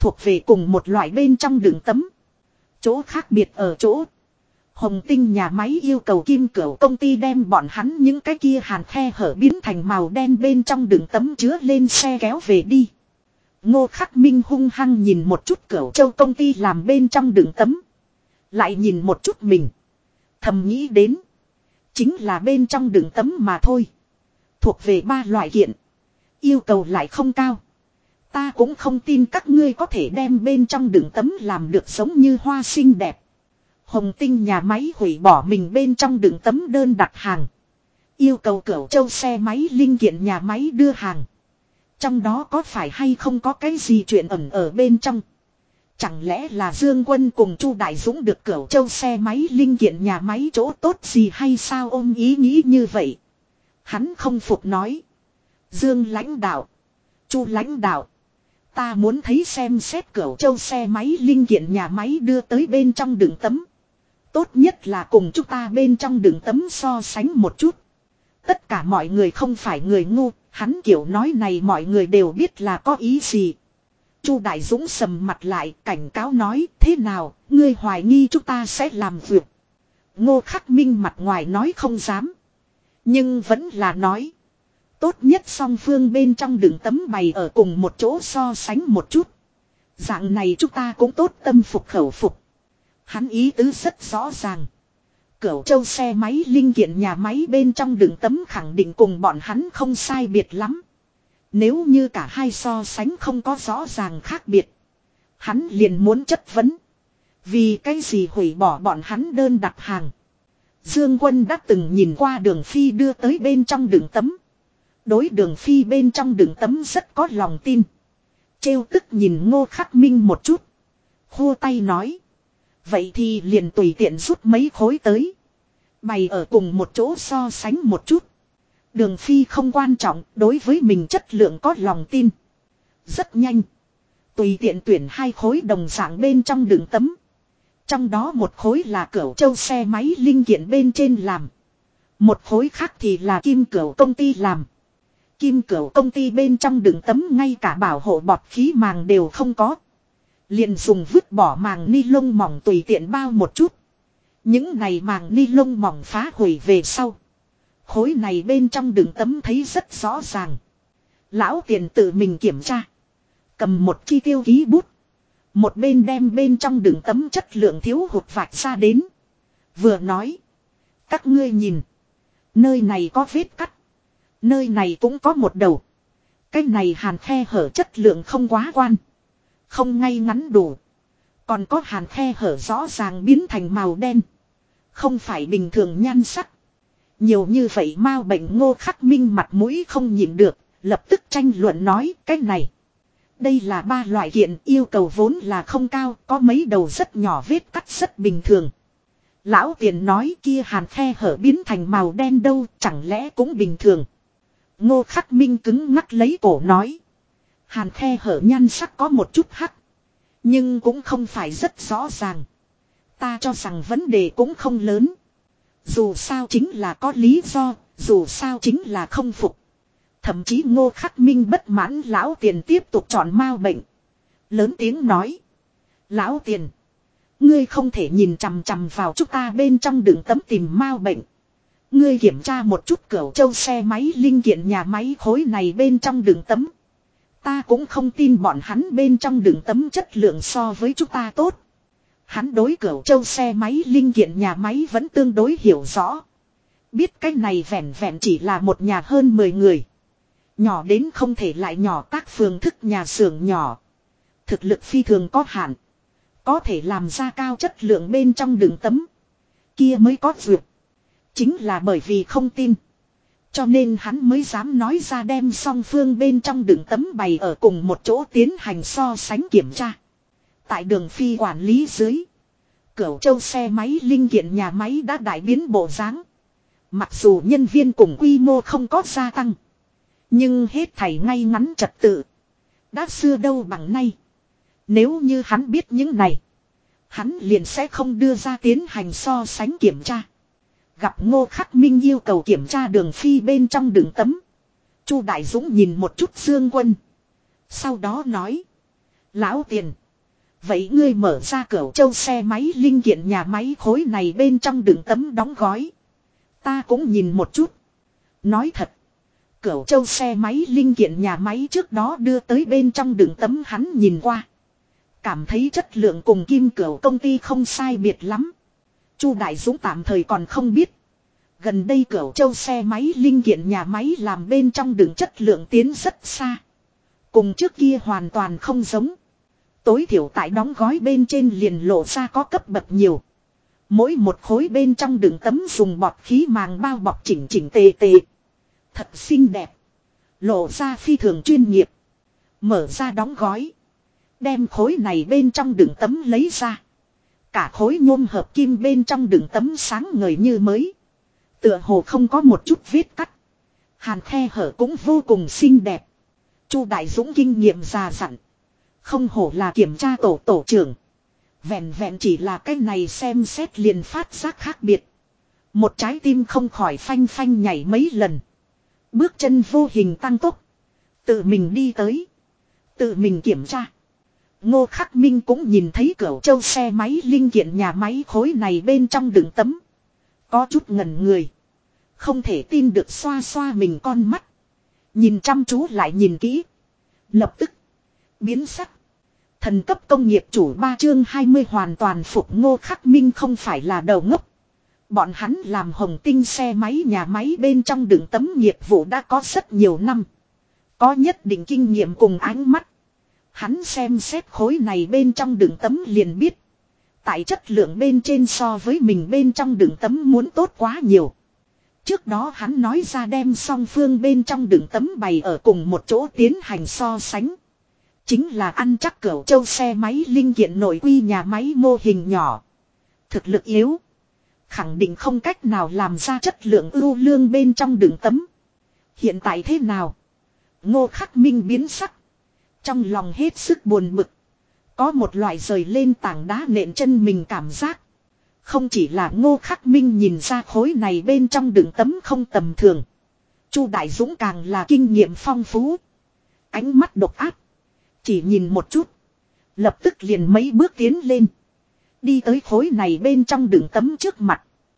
thuộc về cùng một loại bên trong đường tấm. Chỗ khác biệt ở chỗ. Hồng Tinh nhà máy yêu cầu Kim Cửu công ty đem bọn hắn những cái kia hàn khe hở biến thành màu đen bên trong đường tấm chứa lên xe kéo về đi. Ngô Khắc Minh hung hăng nhìn một chút Cửu Châu công ty làm bên trong đường tấm. Lại nhìn một chút mình. Thầm nghĩ đến. Chính là bên trong đường tấm mà thôi. Thuộc về ba loại kiện. Yêu cầu lại không cao. Ta cũng không tin các ngươi có thể đem bên trong đường tấm làm được giống như hoa xinh đẹp. Hồng Tinh nhà máy hủy bỏ mình bên trong đường tấm đơn đặt hàng. Yêu cầu Cửu Châu xe máy linh kiện nhà máy đưa hàng. Trong đó có phải hay không có cái gì chuyện ẩn ở bên trong. Chẳng lẽ là Dương Quân cùng Chu Đại Dũng được Cửu Châu xe máy linh kiện nhà máy chỗ tốt gì hay sao, ôm ý nghĩ như vậy. Hắn không phục nói. Dương lãnh đạo. Chu lãnh đạo. Ta muốn thấy xem xét Cửu Châu xe máy linh kiện nhà máy đưa tới bên trong đường tấm. Tốt nhất là cùng chúng ta bên trong đường tấm so sánh một chút. Tất cả mọi người không phải người ngu. Hắn kiểu nói này mọi người đều biết là có ý gì. Chu Đại Dũng sầm mặt lại cảnh cáo nói, thế nào, ngươi hoài nghi chúng ta sẽ làm việc. Ngô Khắc Minh mặt ngoài nói không dám. Nhưng vẫn là nói. Tốt nhất song phương bên trong đường tấm bày ở cùng một chỗ so sánh một chút. Dạng này chúng ta cũng tốt tâm phục khẩu phục. Hắn ý tứ rất rõ ràng. Cửu Châu xe máy linh kiện nhà máy bên trong đường tấm khẳng định cùng bọn hắn không sai biệt lắm. Nếu như cả hai so sánh không có rõ ràng khác biệt. Hắn liền muốn chất vấn. Vì cái gì hủy bỏ bọn hắn đơn đặt hàng. Dương Quân đã từng nhìn qua Đường Phi đưa tới bên trong đường tấm. Đối Đường Phi bên trong đường tấm rất có lòng tin. Trêu tức nhìn Ngô Khắc Minh một chút. Khô tay nói. Vậy thì liền tùy tiện rút mấy khối tới. Bày ở cùng một chỗ so sánh một chút. Đường Phi không quan trọng, đối với mình chất lượng có lòng tin. Rất nhanh. Tùy tiện tuyển hai khối đồng dạng bên trong đường tấm. Trong đó một khối là Cửu Châu xe máy linh kiện bên trên làm. Một khối khác thì là Kim Cửu công ty làm. Kim Cửu công ty bên trong đường tấm ngay cả bảo hộ bọt khí màng đều không có. Liền dùng vứt bỏ màng ni lông mỏng tùy tiện bao một chút. Những này màng ni lông mỏng phá hủy về sau. Khối này bên trong đường tấm thấy rất rõ ràng. Lão Tiền tự mình kiểm tra. Cầm một chi tiêu ký bút. Một bên đem bên trong đường tấm chất lượng thiếu hụt vạch ra đến. Vừa nói. Các ngươi nhìn. Nơi này có vết cắt. Nơi này cũng có một đầu. Cái này hàn khe hở chất lượng không quá quan. Không ngay ngắn đủ. Còn có hàn khe hở rõ ràng biến thành màu đen. Không phải bình thường nhan sắc. Nhiều như vậy mau bệnh Ngô Khắc Minh mặt mũi không nhịn được. Lập tức tranh luận nói cái này. Đây là ba loại kiện yêu cầu vốn là không cao. Có mấy đầu rất nhỏ vết cắt rất bình thường. Lão Tiền nói kia hàn khe hở biến thành màu đen đâu. Chẳng lẽ cũng bình thường. Ngô Khắc Minh cứng ngắc lấy cổ nói. Hàn khe hở nhan sắc có một chút hắc. Nhưng cũng không phải rất rõ ràng. Ta cho rằng vấn đề cũng không lớn. Dù sao chính là có lý do. Dù sao chính là không phục. Thậm chí Ngô Khắc Minh bất mãn Lão Tiền tiếp tục chọn mau bệnh. Lớn tiếng nói. Lão Tiền. Ngươi không thể nhìn chằm chằm vào chúng ta bên trong đường tấm tìm mau bệnh. Ngươi kiểm tra một chút Cửu Châu xe máy linh kiện nhà máy khối này bên trong đường tấm. Ta cũng không tin bọn hắn bên trong đường tấm chất lượng so với chúng ta tốt. Hắn đối Cửu Châu xe máy linh kiện nhà máy vẫn tương đối hiểu rõ. Biết cái này vẹn vẹn chỉ là một nhà hơn 10 người. Nhỏ đến không thể lại nhỏ tác phương thức nhà xưởng nhỏ. Thực lực phi thường có hạn. Có thể làm ra cao chất lượng bên trong đường tấm. Kia mới có duyệt. Chính là bởi vì không tin. Cho nên hắn mới dám nói ra đem song phương bên trong đường tấm bày ở cùng một chỗ tiến hành so sánh kiểm tra. Tại Đường Phi quản lý dưới. Cửu Châu xe máy linh kiện nhà máy đã đại biến bộ dáng. Mặc dù nhân viên cùng quy mô không có gia tăng. Nhưng hết thảy ngay ngắn trật tự. Đã xưa đâu bằng nay. Nếu như hắn biết những này. Hắn liền sẽ không đưa ra tiến hành so sánh kiểm tra. Gặp Ngô Khắc Minh yêu cầu kiểm tra Đường Phi bên trong đường tấm. Chu Đại Dũng nhìn một chút Dương Quân. Sau đó nói. Lão tiền. Vậy ngươi mở ra Cửu Châu xe máy linh kiện nhà máy khối này bên trong đựng tấm đóng gói. Ta cũng nhìn một chút. Nói thật. Cửu Châu xe máy linh kiện nhà máy trước đó đưa tới bên trong đựng tấm hắn nhìn qua. Cảm thấy chất lượng cùng Kim Cửu công ty không sai biệt lắm. Chu Đại Dũng tạm thời còn không biết. Gần đây Cửu Châu xe máy linh kiện nhà máy làm bên trong đựng chất lượng tiến rất xa. Cùng trước kia hoàn toàn không giống. Tối thiểu tại đóng gói bên trên liền lộ ra có cấp bậc nhiều. Mỗi một khối bên trong đựng tấm dùng bọt khí màng bao bọc chỉnh chỉnh tề tề. Thật xinh đẹp. Lộ ra phi thường chuyên nghiệp. Mở ra đóng gói. Đem khối này bên trong đựng tấm lấy ra. Cả khối nhôm hợp kim bên trong đựng tấm sáng ngời như mới. Tựa hồ không có một chút vết cắt. Hàn khe hở cũng vô cùng xinh đẹp. Chu Đại Dũng kinh nghiệm già dặn. Không hổ là kiểm tra tổ trưởng. Vẹn vẹn chỉ là cái này xem xét liền phát giác khác biệt. Một trái tim không khỏi phanh phanh nhảy mấy lần. Bước chân vô hình tăng tốc. Tự mình đi tới. Tự mình kiểm tra. Ngô Khắc Minh cũng nhìn thấy Cửu Châu xe máy linh kiện nhà máy khối này bên trong đựng tấm. Có chút ngẩn người. Không thể tin được xoa xoa mình con mắt. Nhìn chăm chú lại nhìn kỹ. Lập tức. Biến sắc. Thần cấp công nghiệp chủ 3 chương 20 hoàn toàn phục Ngô Khắc Minh không phải là đầu ngốc. Bọn hắn làm Hồng Tinh xe máy nhà máy bên trong đựng tấm nghiệp vụ đã có rất nhiều năm. Có nhất định kinh nghiệm cùng ánh mắt. Hắn xem xét khối này bên trong đựng tấm liền biết. Tại chất lượng bên trên so với mình bên trong đựng tấm muốn tốt quá nhiều. Trước đó hắn nói ra đem song phương bên trong đựng tấm bày ở cùng một chỗ tiến hành so sánh. Chính là ăn chắc Cửu Châu xe máy linh kiện nội quy nhà máy mô hình nhỏ. Thực lực yếu. Khẳng định không cách nào làm ra chất lượng ưu lương bên trong đựng tấm. Hiện tại thế nào? Ngô Khắc Minh biến sắc. Trong lòng hết sức buồn bực. Có một loại rời lên tảng đá nện chân mình cảm giác. Không chỉ là Ngô Khắc Minh nhìn ra khối này bên trong đựng tấm không tầm thường. Chu Đại Dũng càng là kinh nghiệm phong phú. Ánh mắt độc ác. Chỉ nhìn một chút. Lập tức liền mấy bước tiến lên. Đi tới khối này bên trong đựng tấm trước mặt.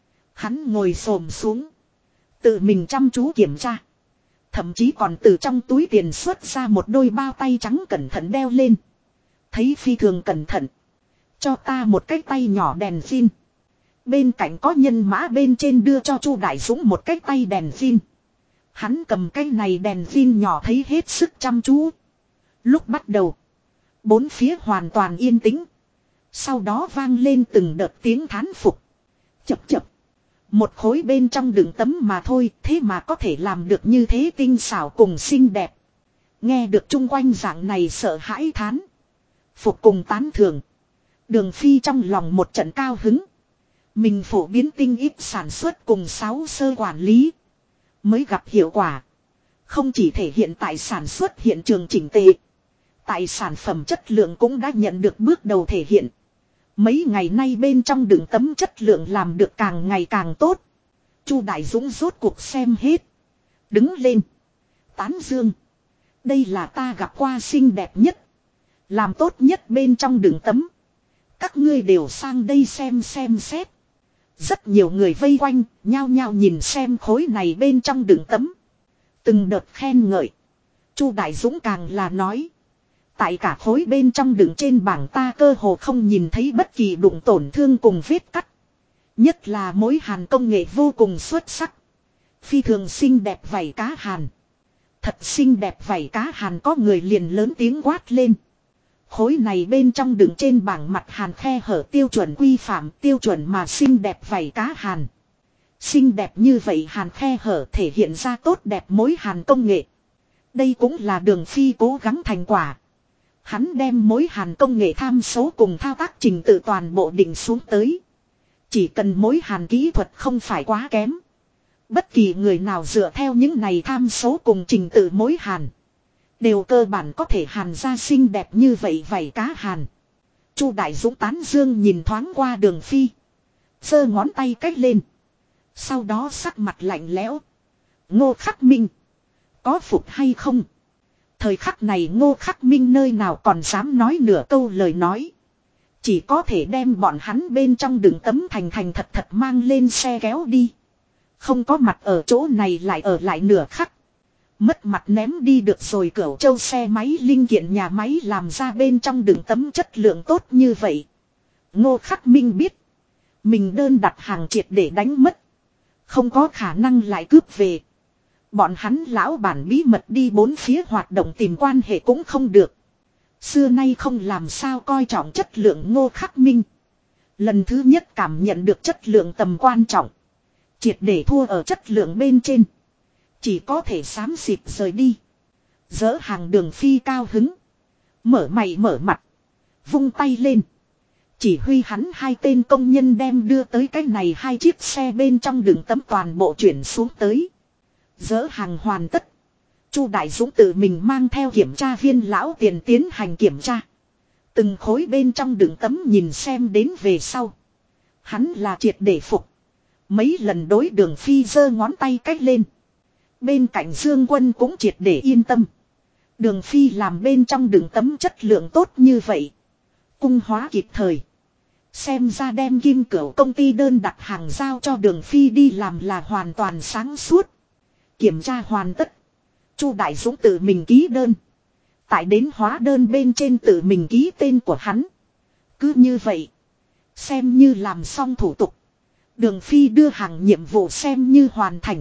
Hắn ngồi xổm xuống. Tự mình chăm chú kiểm tra. Thậm chí còn từ trong túi tiền xuất ra một đôi bao tay trắng cẩn thận đeo lên. Thấy phi thường cẩn thận. Cho ta một cái tay nhỏ đèn pin. Bên cạnh có nhân mã bên trên đưa cho Chu Đại Dũng một cái tay đèn pin. Hắn cầm cái này đèn pin nhỏ thấy hết sức chăm chú. Lúc bắt đầu. Bốn phía hoàn toàn yên tĩnh. Sau đó vang lên từng đợt tiếng thán phục. Chập chập. Một khối bên trong đựng tấm mà thôi. Thế mà có thể làm được như thế tinh xảo cùng xinh đẹp. Nghe được chung quanh dạng này sợ hãi thán. Phục cùng tán thưởng. Đường Phi trong lòng một trận cao hứng. Mình phổ biến tinh ít sản xuất cùng 6 sơ quản lý. Mới gặp hiệu quả. Không chỉ thể hiện tại sản xuất hiện trường chỉnh tề. Tại sản phẩm chất lượng cũng đã nhận được bước đầu thể hiện. Mấy ngày nay bên trong đựng tấm chất lượng làm được càng ngày càng tốt. Chu Đại Dũng rốt cuộc xem hết. Đứng lên. Tán dương. Đây là ta gặp qua xinh đẹp nhất. Làm tốt nhất bên trong đựng tấm. Các ngươi đều sang đây xem xét. Rất nhiều người vây quanh, nhao nhao nhìn xem khối này bên trong đựng tấm. Từng đợt khen ngợi. Chu Đại Dũng càng là nói. Tại cả khối bên trong đựng trên bảng ta cơ hồ không nhìn thấy bất kỳ đụng tổn thương cùng vết cắt. Nhất là mối hàn công nghệ vô cùng xuất sắc. Phi thường xinh đẹp vảy cá hàn. Thật xinh đẹp vảy cá hàn có người liền lớn tiếng quát lên. Khối này bên trong đựng trên bảng mặt hàn khe hở tiêu chuẩn quy phạm tiêu chuẩn mà xinh đẹp vảy cá hàn. Xinh đẹp như vậy hàn khe hở thể hiện ra tốt đẹp mối hàn công nghệ. Đây cũng là Đường Phi cố gắng thành quả. Hắn đem mối hàn công nghệ tham số cùng thao tác trình tự toàn bộ định xuống tới. Chỉ cần mối hàn kỹ thuật không phải quá kém. Bất kỳ người nào dựa theo những này tham số cùng trình tự mối hàn. Đều cơ bản có thể hàn ra xinh đẹp như vậy vảy cá hàn. Chu Đại Dũng tán dương nhìn thoáng qua Đường Phi. Giơ ngón tay cách lên. Sau đó sắc mặt lạnh lẽo. Ngô Khắc Minh. Có phục hay không? Thời khắc này Ngô Khắc Minh nơi nào còn dám nói nửa câu lời nói. Chỉ có thể đem bọn hắn bên trong đựng tấm thành thành thật thật mang lên xe kéo đi. Không có mặt ở chỗ này lại ở lại nửa khắc. Mất mặt ném đi được rồi. Cửu Châu xe máy linh kiện nhà máy làm ra bên trong đựng tấm chất lượng tốt như vậy. Ngô Khắc Minh biết. Mình đơn đặt hàng triệt để đánh mất. Không có khả năng lại cướp về. Bọn hắn lão bản bí mật đi bốn phía hoạt động tìm quan hệ cũng không được. Xưa nay không làm sao coi trọng chất lượng Ngô Khắc Minh. Lần thứ nhất cảm nhận được chất lượng tầm quan trọng. Triệt để thua ở chất lượng bên trên. Chỉ có thể xám xịt rời đi. Dỡ hàng Đường Phi cao hứng. Mở mày mở mặt. Vung tay lên. Chỉ huy hắn hai tên công nhân đem đưa tới cái này hai chiếc xe bên trong đường tấm toàn bộ chuyển xuống tới. Dỡ hàng hoàn tất. Chu Đại Dũng tự mình mang theo kiểm tra viên lão tiền tiến hành kiểm tra. Từng khối bên trong đường tấm nhìn xem đến về sau. Hắn là triệt để phục. Mấy lần đối Đường Phi giơ ngón tay cách lên. Bên cạnh Dương Quân cũng triệt để yên tâm. Đường Phi làm bên trong đường tấm chất lượng tốt như vậy. Cung hóa kịp thời. Xem ra đem Kim Cửu công ty đơn đặt hàng giao cho Đường Phi đi làm là hoàn toàn sáng suốt. Kiểm tra hoàn tất. Chu Đại Dũng tự mình ký đơn. Tại đến hóa đơn bên trên tự mình ký tên của hắn. Cứ như vậy. Xem như làm xong thủ tục. Đường Phi đưa hàng nhiệm vụ xem như hoàn thành.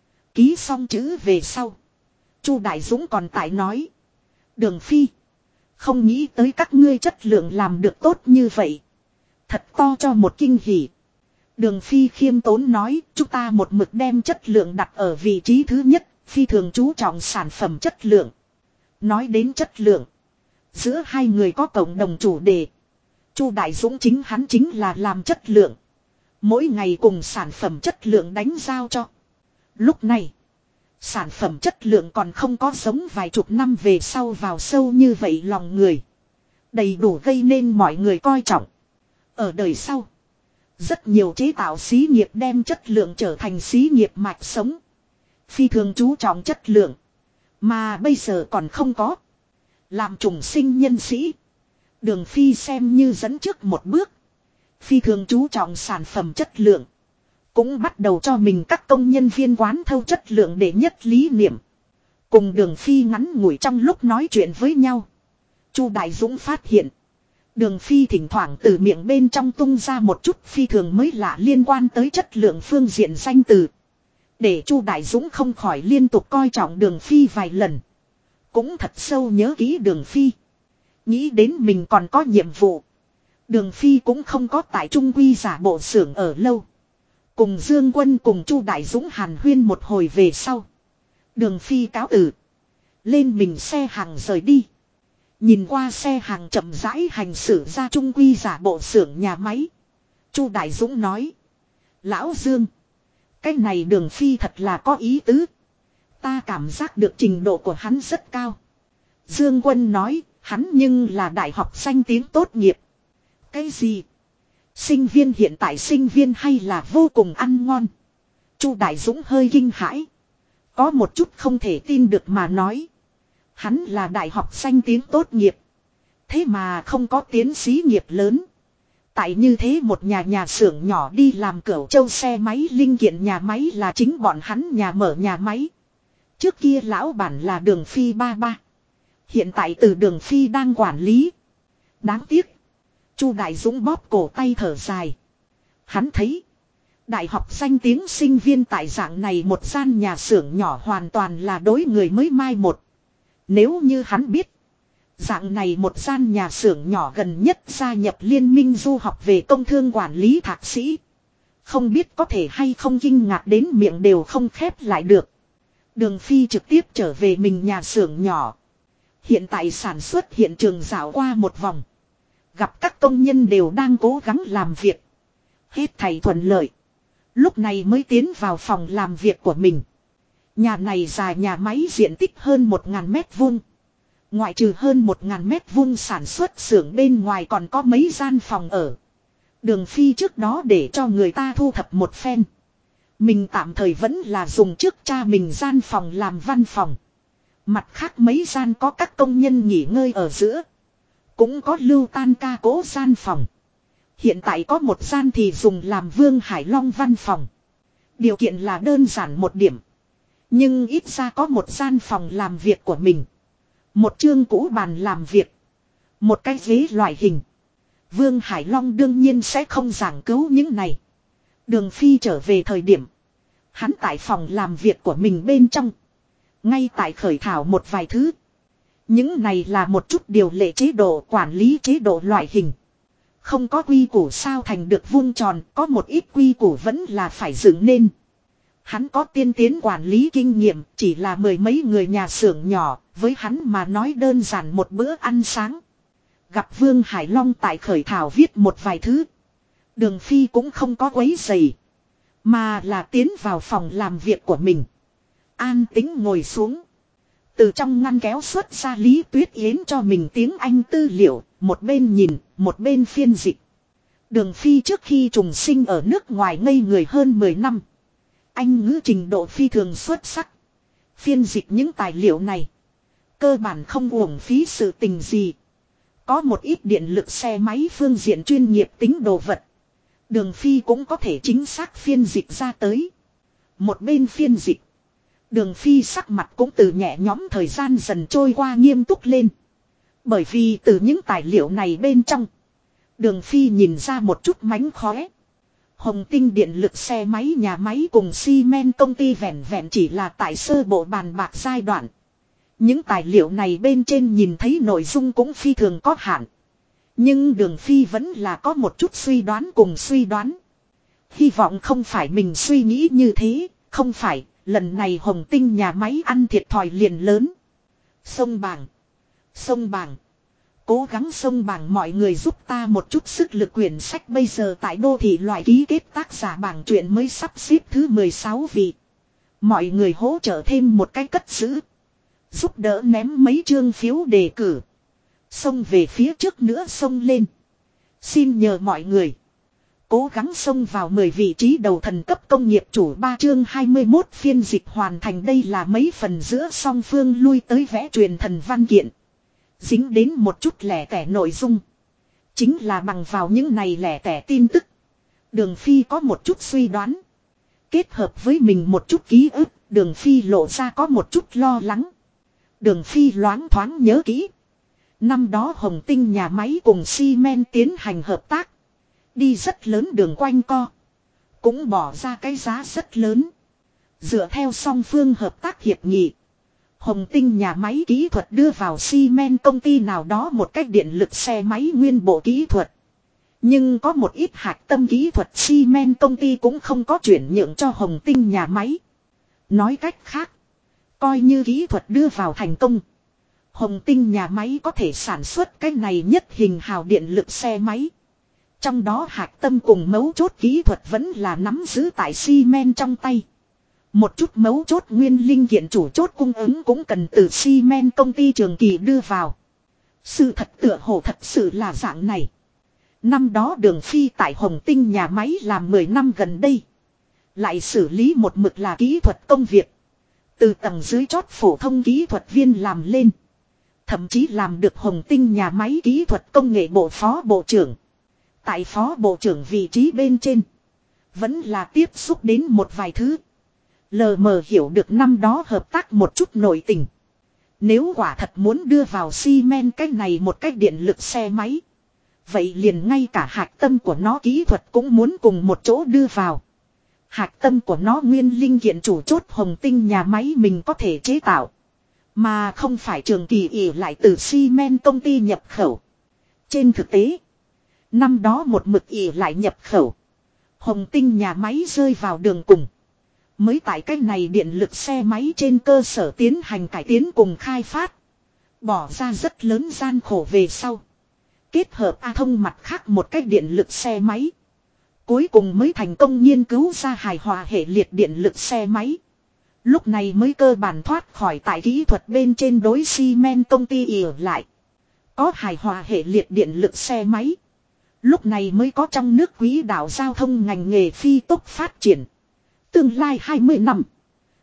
Ký xong chữ về sau. Chu Đại Dũng còn tại nói. Đường Phi. Không nghĩ tới các ngươi chất lượng làm được tốt như vậy. Thật to cho một kinh hỉ. Đường Phi khiêm tốn nói. Chúng ta một mực đem chất lượng đặt ở vị trí thứ nhất. Phi thường chú trọng sản phẩm chất lượng. Nói đến chất lượng. Giữa hai người có cộng đồng chủ đề. Chu Đại Dũng hắn chính là làm chất lượng. Mỗi ngày cùng sản phẩm chất lượng đánh giao cho. Lúc này. Sản phẩm chất lượng còn không có giống vài chục năm về sau vào sâu như vậy lòng người. Đầy đủ gây nên mọi người coi trọng. Ở đời sau. Rất nhiều chế tạo xí nghiệp đem chất lượng trở thành xí nghiệp mạch sống. Phi thường chú trọng chất lượng. Mà bây giờ còn không có. Làm trùng sinh nhân sĩ. Đường Phi xem như dẫn trước một bước. Phi thường chú trọng sản phẩm chất lượng. Cũng bắt đầu cho mình các công nhân viên quán thâu chất lượng để nhất lý niệm. Cùng Đường Phi ngắn ngủi trong lúc nói chuyện với nhau. Chu Đại Dũng phát hiện. Đường Phi thỉnh thoảng từ miệng bên trong tung ra một chút phi thường mới lạ liên quan tới chất lượng phương diện danh từ. Để Chu Đại Dũng không khỏi liên tục coi trọng Đường Phi vài lần. Cũng thật sâu nhớ kỹ Đường Phi. Nghĩ đến mình còn có nhiệm vụ. Đường Phi cũng không có tại Trung Quy giả bộ xưởng ở lâu. Cùng Dương Quân cùng Chu Đại Dũng hàn huyên một hồi về sau. Đường Phi cáo từ. Lên mình xe hàng rời đi. Nhìn qua xe hàng chậm rãi hành xử ra Trung Quy giả bộ xưởng nhà máy. Chu Đại Dũng nói. Lão Dương. Cái này Đường Phi thật là có ý tứ. Ta cảm giác được trình độ của hắn rất cao. Dương Quân nói. Hắn nhưng là đại học danh tiếng tốt nghiệp. Cái gì? Sinh viên hiện tại sinh viên hay là vô cùng ăn ngon. Chu Đại Dũng hơi kinh hãi. Có một chút không thể tin được mà nói. Hắn là đại học danh tiếng tốt nghiệp. Thế mà không có tiến sĩ nghiệp lớn. Tại như thế một nhà xưởng nhỏ đi làm Cửu Châu xe máy linh kiện nhà máy là chính bọn hắn nhà mở nhà máy. Trước kia lão bản là Đường Phi ba ba. Hiện tại từ Đường Phi đang quản lý. Đáng tiếc. Chu Đại Dũng bóp cổ tay thở dài. Hắn thấy. Đại học danh tiếng sinh viên tại dạng này một gian nhà xưởng nhỏ hoàn toàn là đối người mới mai một. Nếu như hắn biết. Dạng này một gian nhà xưởng nhỏ gần nhất gia nhập liên minh du học về công thương quản lý thạc sĩ. Không biết có thể hay không kinh ngạc đến miệng đều không khép lại được. Đường Phi trực tiếp trở về mình nhà xưởng nhỏ. Hiện tại sản xuất hiện trường dạo qua một vòng. Gặp các công nhân đều đang cố gắng làm việc. Hết thảy thuận lợi. Lúc này mới tiến vào phòng làm việc của mình. Nhà này dài nhà máy diện tích hơn 1.000 mét vuông. Ngoại trừ hơn 1.000 mét vuông sản xuất xưởng bên ngoài còn có mấy gian phòng ở. Đường Phi trước đó để cho người ta thu thập một phen. Mình tạm thời vẫn là dùng trước cha mình gian phòng làm văn phòng. Mặt khác mấy gian có các công nhân nghỉ ngơi ở giữa. Cũng có lưu tan ca cố gian phòng. Hiện tại có một gian thì dùng làm Vương Hải Long văn phòng. Điều kiện là đơn giản một điểm. Nhưng ít ra có một gian phòng làm việc của mình. Một chương cũ bàn làm việc. Một cái ghế loại hình. Vương Hải Long đương nhiên sẽ không giảng cứu những này. Đường Phi trở về thời điểm. Hắn tại phòng làm việc của mình bên trong. Ngay tại khởi thảo một vài thứ. Những này là một chút điều lệ chế độ quản lý chế độ loại hình. Không có quy củ sao thành được vuông tròn, có một ít quy củ vẫn là phải dựng nên. Hắn có tiên tiến quản lý kinh nghiệm, chỉ là mười mấy người nhà xưởng nhỏ, với hắn mà nói đơn giản một bữa ăn sáng. Gặp Vương Hải Long tại khởi thảo viết một vài thứ. Đường Phi cũng không có quấy rầy, mà là tiến vào phòng làm việc của mình. An tĩnh ngồi xuống. Từ trong ngăn kéo xuất ra Lý Tuyết Yến cho mình tiếng Anh tư liệu, một bên nhìn, một bên phiên dịch. Đường Phi trước khi trùng sinh ở nước ngoài ngây người hơn 10 năm. Anh ngữ trình độ phi thường xuất sắc. Phiên dịch những tài liệu này. Cơ bản không uổng phí sự tình gì. Có một ít điện lực xe máy phương diện chuyên nghiệp tính đồ vật. Đường Phi cũng có thể chính xác phiên dịch ra tới. Một bên phiên dịch. Đường Phi sắc mặt cũng từ nhẹ nhõm thời gian dần trôi qua nghiêm túc lên. Bởi vì từ những tài liệu này bên trong. Đường Phi nhìn ra một chút mánh khóe. Hồng Tinh điện lực xe máy nhà máy cùng xi men công ty vẹn vẹn chỉ là tại sơ bộ bàn bạc giai đoạn. Những tài liệu này bên trên nhìn thấy nội dung cũng phi thường có hạn. Nhưng Đường Phi vẫn là có một chút suy đoán cùng suy đoán. Hy vọng không phải mình suy nghĩ như thế, không phải, lần này Hồng Tinh nhà máy ăn thiệt thòi liền lớn. Sông Bàng. Sông Bàng. Cố gắng sông Bàng mọi người giúp ta một chút sức lực quyển sách bây giờ tại đô thị loại ký kết tác giả bảng truyện mới sắp xếp thứ 16 vị. Mọi người hỗ trợ thêm một cái cất giữ. Giúp đỡ ném mấy chương phiếu đề cử. Xông về phía trước nữa xông lên. Xin nhờ mọi người. Cố gắng xông vào 10 vị trí đầu thần cấp công nghiệp chủ 3 chương 21 phiên dịch hoàn thành đây là mấy phần giữa song phương lui tới vẽ truyền thần văn kiện. Dính đến một chút lẻ tẻ nội dung. Chính là bằng vào những này lẻ tẻ tin tức. Đường Phi có một chút suy đoán. Kết hợp với mình một chút ký ức, Đường Phi lộ ra có một chút lo lắng. Đường Phi loáng thoáng nhớ kỹ. Năm đó Hồng Tinh nhà máy cùng xi men tiến hành hợp tác. Đi rất lớn đường quanh co. Cũng bỏ ra cái giá rất lớn. Dựa theo song phương hợp tác hiệp nghị. Hồng Tinh nhà máy kỹ thuật đưa vào xi men công ty nào đó một cách điện lực xe máy nguyên bộ kỹ thuật. Nhưng có một ít hạch tâm kỹ thuật xi men công ty cũng không có chuyển nhượng cho Hồng Tinh nhà máy. Nói cách khác. Coi như kỹ thuật đưa vào thành công. Hồng Tinh nhà máy có thể sản xuất cái này nhất hình hào điện lực xe máy. Trong đó hạch tâm cùng mấu chốt kỹ thuật vẫn là nắm giữ tại xi men trong tay. Một chút mấu chốt nguyên linh kiện chủ chốt cung ứng cũng cần từ xi men công ty trường kỳ đưa vào. Sự thật tựa hồ thật sự là dạng này. Năm đó Đường Phi tại Hồng Tinh nhà máy làm 10 năm gần đây. Lại xử lý một mực là kỹ thuật công việc. Từ tầng dưới chót phổ thông kỹ thuật viên làm lên. Thậm chí làm được Hồng Tinh nhà máy kỹ thuật công nghệ bộ phó bộ trưởng. Tại phó bộ trưởng vị trí bên trên. Vẫn là tiếp xúc đến một vài thứ. Lờ mờ hiểu được năm đó hợp tác một chút nội tình. Nếu quả thật muốn đưa vào xi men cái này một cách điện lực xe máy. Vậy liền ngay cả hạch tâm của nó kỹ thuật cũng muốn cùng một chỗ đưa vào. Hạch tâm của nó nguyên linh kiện chủ chốt Hồng Tinh nhà máy mình có thể chế tạo. Mà không phải trường kỳ ỉ lại từ xi men công ty nhập khẩu. Trên thực tế. Năm đó một mực ỉ lại nhập khẩu. Hồng Tinh nhà máy rơi vào đường cùng. Mới tại cách này điện lực xe máy trên cơ sở tiến hành cải tiến cùng khai phát. Bỏ ra rất lớn gian khổ về sau. Kết hợp A Thông mặt khác một cách điện lực xe máy. Cuối cùng mới thành công nghiên cứu ra hài hòa hệ liệt điện lực xe máy. Lúc này mới cơ bản thoát khỏi tại kỹ thuật bên trên đối xi men công ty ỉ lại. Có hài hòa hệ liệt điện lực xe máy. Lúc này mới có trong nước quỹ đạo giao thông ngành nghề phi tốc phát triển. Tương lai 20 năm.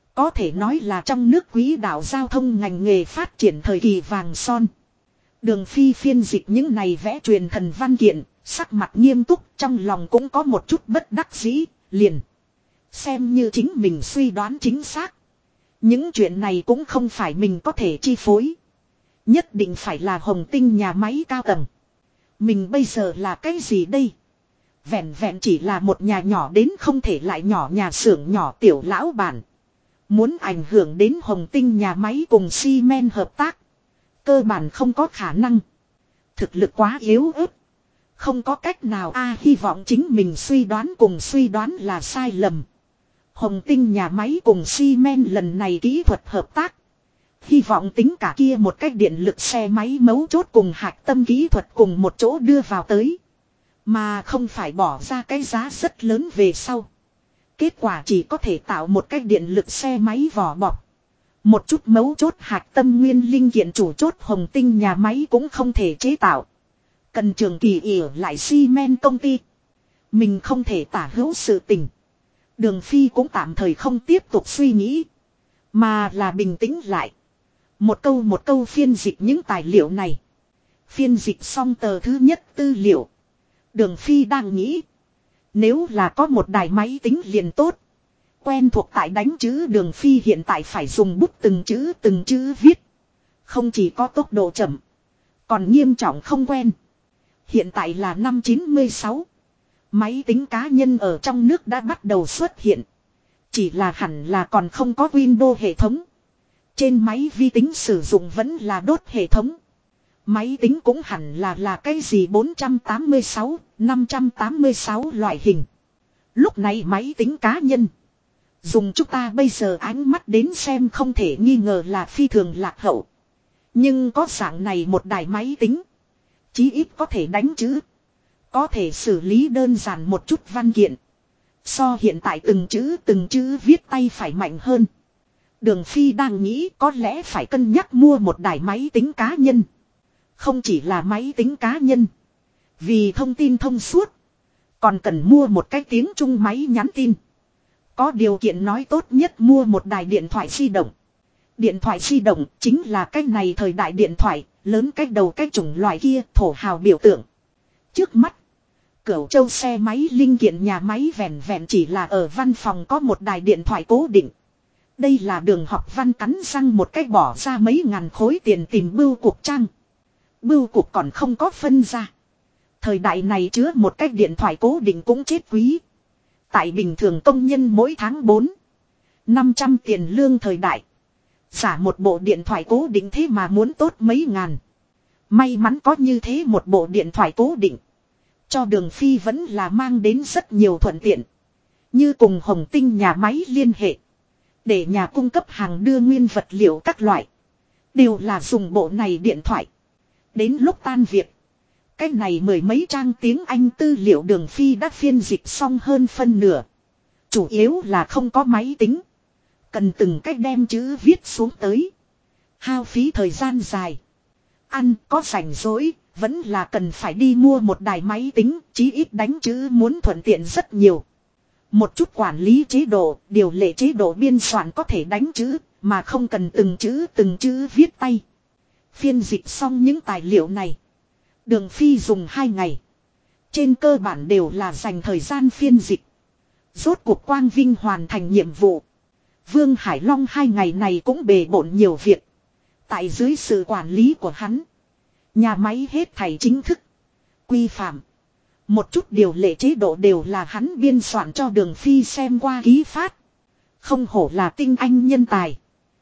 Có thể nói là trong nước quỹ đạo giao thông ngành nghề phát triển thời kỳ vàng son. Đường Phi phiên dịch những này vẽ truyền thần văn kiện, sắc mặt nghiêm túc, trong lòng cũng có một chút bất đắc dĩ, liền. Xem như chính mình suy đoán chính xác. Những chuyện này cũng không phải mình có thể chi phối. Nhất định phải là Hồng Tinh nhà máy cao tầng. Mình bây giờ là cái gì đây? Vẹn vẹn chỉ là một nhà nhỏ đến không thể lại nhỏ nhà xưởng nhỏ tiểu lão bản. Muốn ảnh hưởng đến Hồng Tinh nhà máy cùng xi men hợp tác. Cơ bản không có khả năng. Thực lực quá yếu ớt. Không có cách nào hy vọng chính mình suy đoán cùng suy đoán là sai lầm. Hồng Tinh nhà máy cùng xi men lần này kỹ thuật hợp tác. Hy vọng tính cả kia một cách điện lực xe máy mấu chốt cùng hạch tâm kỹ thuật cùng một chỗ đưa vào tới. Mà không phải bỏ ra cái giá rất lớn về sau. Kết quả chỉ có thể tạo một cách điện lực xe máy vỏ bọc. Một chút mấu chốt hạch tâm nguyên linh kiện chủ chốt Hồng Tinh nhà máy cũng không thể chế tạo. Cần trường kỳ ỉa lại xi men công ty. Mình không thể tả hữu sự tình. Đường Phi cũng tạm thời không tiếp tục suy nghĩ. Mà là bình tĩnh lại. Một câu phiên dịch những tài liệu này. Phiên dịch xong tờ thứ nhất tư liệu. Đường Phi đang nghĩ. Nếu là có một đài máy tính liền tốt. Quen thuộc tại đánh chữ Đường Phi hiện tại phải dùng bút từng chữ viết. Không chỉ có tốc độ chậm. Còn nghiêm trọng không quen. Hiện tại là năm 96. Máy tính cá nhân ở trong nước đã bắt đầu xuất hiện. Chỉ là hẳn là còn không có Windows hệ thống. Trên máy vi tính sử dụng vẫn là đốt hệ thống. Máy tính cũng hẳn là cái gì 486, 586 loại hình. Lúc này máy tính cá nhân. Dùng chúng ta bây giờ ánh mắt đến xem không thể nghi ngờ là phi thường lạc hậu. Nhưng có dạng này một đài máy tính. Chí ít có thể đánh chữ. Có thể xử lý đơn giản một chút văn kiện. So hiện tại từng chữ viết tay phải mạnh hơn. Đường Phi đang nghĩ có lẽ phải cân nhắc mua một đài máy tính cá nhân. Không chỉ là máy tính cá nhân. Vì thông tin thông suốt. Còn cần mua một cái tiếng Trung máy nhắn tin. Có điều kiện nói tốt nhất mua một đài điện thoại di động. Điện thoại di động chính là cái này thời đại điện thoại. Lớn cái đầu cái chủng loại kia thổ hào biểu tượng. Trước mắt. Cửu Châu xe máy linh kiện nhà máy vẹn vẹn chỉ là ở văn phòng có một đài điện thoại cố định. Đây là Đường Học Văn cắn răng một cách bỏ ra mấy ngàn khối tiền tìm bưu cục trang. Bưu cục còn không có phân ra. Thời đại này chứa một cách điện thoại cố định cũng chết quý. Tại bình thường công nhân mỗi tháng 400-500 tiền lương thời đại. Giả một bộ điện thoại cố định thế mà muốn tốt mấy ngàn. May mắn có như thế một bộ điện thoại cố định. Cho Đường Phi vẫn là mang đến rất nhiều thuận tiện. Như cùng Hồng Tinh nhà máy liên hệ. Để nhà cung cấp hàng đưa nguyên vật liệu các loại. Đều là dùng bộ này điện thoại. Đến lúc tan việc. Cái này mười mấy trang tiếng Anh tư liệu Đường Phi đã phiên dịch xong hơn phân nửa. Chủ yếu là không có máy tính. Cần từng cách đem chữ viết xuống tới. Hao phí thời gian dài. Ăn có rảnh rỗi. Vẫn là cần phải đi mua một đài máy tính. Chí ít đánh chữ muốn thuận tiện rất nhiều. Một chút quản lý chế độ. Điều lệ chế độ biên soạn có thể đánh chữ. Mà không cần từng chữ viết tay. Phiên dịch xong những tài liệu này. Đường Phi dùng 2 ngày. Trên cơ bản đều là dành thời gian phiên dịch. Rốt cuộc Quang Vinh hoàn thành nhiệm vụ. Vương Hải Long 2 ngày này cũng bề bộn nhiều việc. Tại dưới sự quản lý của hắn. Nhà máy hết thảy chính thức. Quy phạm. Một chút điều lệ chế độ đều là hắn biên soạn cho Đường Phi xem qua ký phát. Không hổ là tinh anh nhân tài.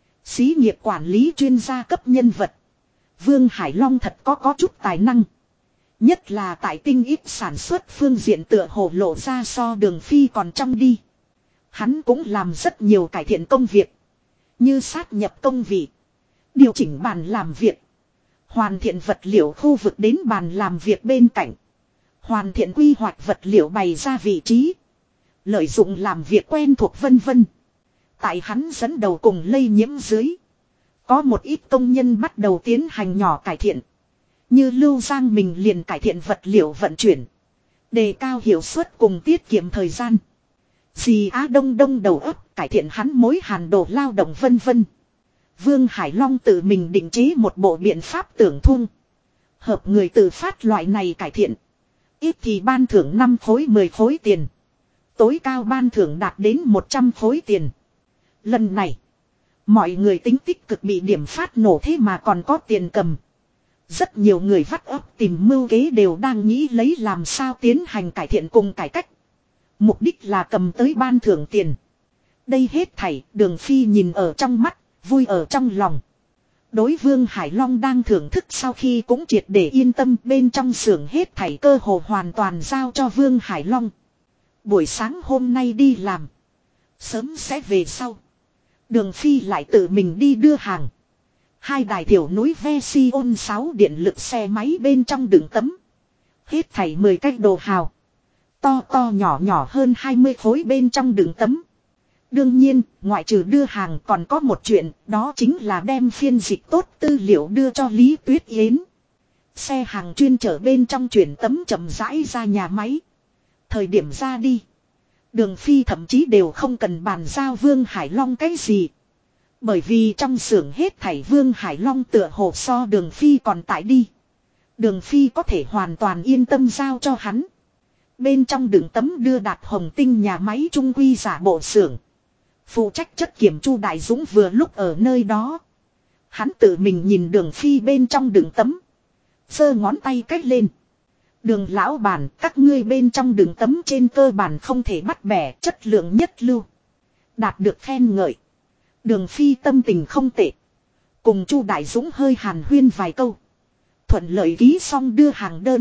Xí nghiệp quản lý chuyên gia cấp nhân vật. Vương Hải Long thật có chút tài năng. Nhất là tại tinh ít sản xuất phương diện tựa hồ lộ ra so Đường Phi còn trong đi. Hắn cũng làm rất nhiều cải thiện công việc. Như sát nhập công vị. Điều chỉnh bàn làm việc. Hoàn thiện vật liệu khu vực đến bàn làm việc bên cạnh. Hoàn thiện quy hoạch vật liệu bày ra vị trí. Lợi dụng làm việc quen thuộc vân vân. Tại hắn dẫn đầu cùng lây nhiễm dưới. Có một ít công nhân bắt đầu tiến hành nhỏ cải thiện. Như Lưu Giang mình liền cải thiện vật liệu vận chuyển. Đề cao hiệu suất cùng tiết kiệm thời gian. Dì Á Đông Đông đầu óc cải thiện hắn mối hàn đồ lao động vân vân. Vương Hải Long tự mình định chế một bộ biện pháp tưởng thung. Hợp người tự phát loại này cải thiện. Ít thì ban thưởng 5 khối 10 khối tiền. Tối cao ban thưởng đạt đến 100 khối tiền. Lần này, mọi người tính tích cực bị điểm phát nổ thế mà còn có tiền cầm. Rất nhiều người vắt óc tìm mưu kế đều đang nghĩ lấy làm sao tiến hành cải thiện cùng cải cách. Mục đích là cầm tới ban thưởng tiền. Đây hết thảy Đường Phi nhìn ở trong mắt, vui ở trong lòng. Đối Vương Hải Long đang thưởng thức sau khi cũng triệt để yên tâm, bên trong xưởng hết thảy cơ hồ hoàn toàn giao cho Vương Hải Long. Buổi sáng hôm nay đi làm. Sớm sẽ về sau. Đường Phi lại tự mình đi đưa hàng. 2 đài thiểu núi Version 6 điện lực xe máy bên trong đựng tấm. Hết thảy 10 cái đồ hào. To to nhỏ nhỏ hơn 20 khối bên trong đựng tấm. Đương nhiên, ngoại trừ đưa hàng còn có một chuyện, đó chính là đem phiên dịch tốt tư liệu đưa cho Lý Tuyết Yến. Xe hàng chuyên chở bên trong chuyển tấm chậm rãi ra nhà máy. Thời điểm ra đi, Đường Phi thậm chí đều không cần bàn giao Vương Hải Long cái gì. Bởi vì trong xưởng hết thảy Vương Hải Long tựa hồ so Đường Phi còn tại đi. Đường Phi có thể hoàn toàn yên tâm giao cho hắn. Bên trong đựng tấm đưa đạt Hồng Tinh nhà máy trung quy giả bộ xưởng. Phụ trách chất kiểm Chu Đại Dũng vừa lúc ở nơi đó. Hắn tự mình nhìn Đường Phi bên trong đựng tấm. Giơ ngón tay cách lên. Đường lão bản, các ngươi bên trong đựng tấm trên cơ bản không thể bắt bẻ, chất lượng nhất lưu. Đạt được khen ngợi. Đường Phi tâm tình không tệ. Cùng Chu Đại Dũng hơi hàn huyên vài câu. Thuận lợi ký xong đưa hàng đơn.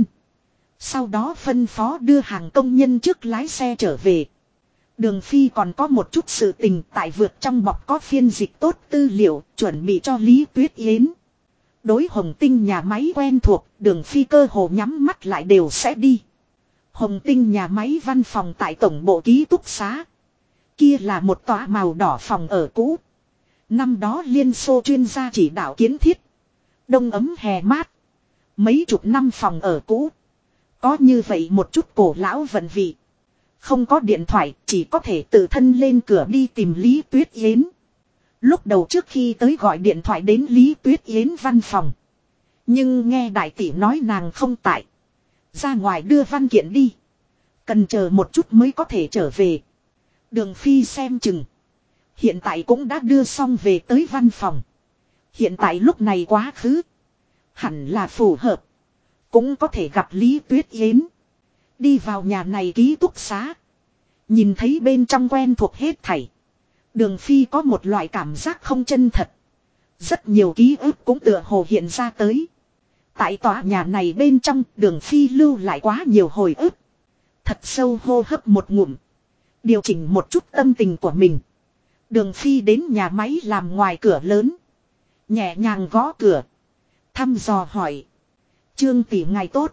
Sau đó phân phó đưa hàng công nhân trước lái xe trở về. Đường Phi còn có một chút sự tình tại vượt trong bọc có phiên dịch tốt tư liệu chuẩn bị cho Lý Tuyết Yến. Đối Hồng Tinh nhà máy quen thuộc, Đường Phi cơ hồ nhắm mắt lại đều sẽ đi. Hồng Tinh nhà máy văn phòng tại tổng bộ ký túc xá. Kia là một tòa màu đỏ phòng ở cũ. Năm đó Liên Xô chuyên gia chỉ đạo kiến thiết. Đông ấm hè mát. Mấy chục năm phòng ở cũ. Có như vậy một chút cổ lão vận vị. Không có điện thoại, chỉ có thể tự thân lên cửa đi tìm Lý Tuyết Yến. Lúc đầu trước khi tới gọi điện thoại đến Lý Tuyết Yến văn phòng. Nhưng nghe đại tỷ nói nàng không tại. Ra ngoài đưa văn kiện đi. Cần chờ một chút mới có thể trở về. Đường Phi xem chừng. Hiện tại cũng đã đưa xong về tới văn phòng. Hiện tại lúc này quá khứ. Hẳn là phù hợp. Cũng có thể gặp Lý Tuyết Yến. Đi vào nhà này ký túc xá. Nhìn thấy bên trong quen thuộc hết thảy. Đường Phi có một loại cảm giác không chân thật. Rất nhiều ký ức cũng tựa hồ hiện ra tới. Tại tòa nhà này bên trong Đường Phi lưu lại quá nhiều hồi ức. Thật sâu hô hấp một ngụm. Điều chỉnh một chút tâm tình của mình. Đường Phi đến nhà máy làm ngoài cửa lớn. Nhẹ nhàng gõ cửa. Thăm dò hỏi. Trương tỷ ngài tốt.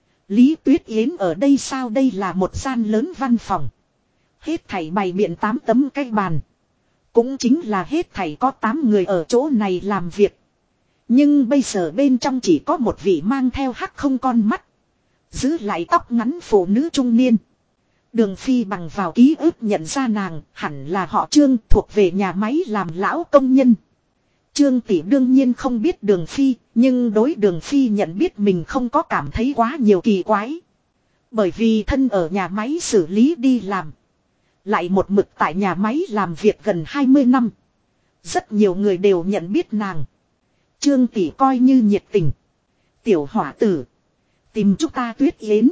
Lý Tuyết Yến ở đây sao? Đây là một gian lớn văn phòng. Hết thảy bày biện 8 tấm cái bàn. Cũng chính là hết thảy có 8 người ở chỗ này làm việc. Nhưng bây giờ bên trong chỉ có một vị mang theo hắc không con mắt. Giữ lại tóc ngắn phụ nữ trung niên. Đường Phi bằng vào ký ức nhận ra nàng hẳn là họ Trương thuộc về nhà máy làm lão công nhân. Trương tỷ đương nhiên không biết Đường Phi, nhưng đối Đường Phi nhận biết mình không có cảm thấy quá nhiều kỳ quái. Bởi vì thân ở nhà máy xử lý đi làm. Lại một mực tại nhà máy làm việc gần 20 năm. Rất nhiều người đều nhận biết nàng. Trương tỷ coi như nhiệt tình. Tiểu hỏa tử. Tìm chúng ta Tuyết Yến.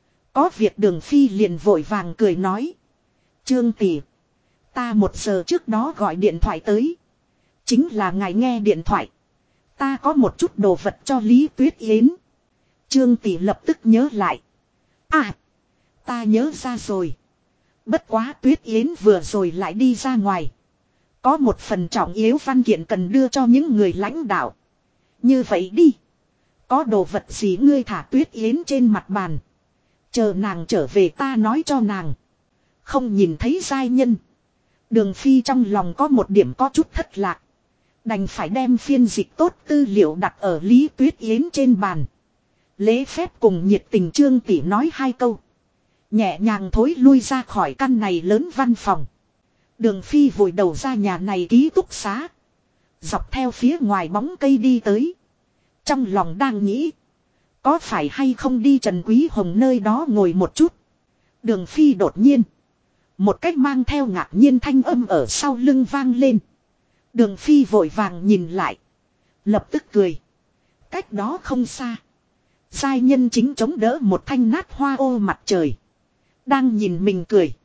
Có việc Đường Phi liền vội vàng cười nói. Trương tỷ. Ta 1 giờ trước đó gọi điện thoại tới. Chính là ngài nghe điện thoại. Ta có một chút đồ vật cho Lý Tuyết Yến. Trương tỷ lập tức nhớ lại. À. Ta nhớ ra rồi. Bất quá Tuyết Yến vừa rồi lại đi ra ngoài. Có một phần trọng yếu văn kiện cần đưa cho những người lãnh đạo. Như vậy đi. Có đồ vật gì ngươi thả Tuyết Yến trên mặt bàn. Chờ nàng trở về ta nói cho nàng. Không nhìn thấy giai nhân. Đường Phi trong lòng có một điểm có chút thất lạc. Đành phải đem phiên dịch tốt tư liệu đặt ở Lý Tuyết Yến trên bàn. Lễ phép cùng nhiệt tình Trương tỷ nói 2 câu. Nhẹ nhàng thối lui ra khỏi căn này lớn văn phòng. Đường Phi vội đầu ra nhà này ký túc xá. Dọc theo phía ngoài bóng cây đi tới. Trong lòng đang nghĩ. Có phải hay không đi Trần Quý Hồng nơi đó ngồi một chút. Đường Phi đột nhiên. Một cách mang theo ngạc nhiên thanh âm ở sau lưng vang lên. Đường Phi vội vàng nhìn lại. Lập tức cười. Cách đó không xa. Giai nhân chính chống đỡ một thanh nát hoa ô mặt trời. Đang nhìn mình cười.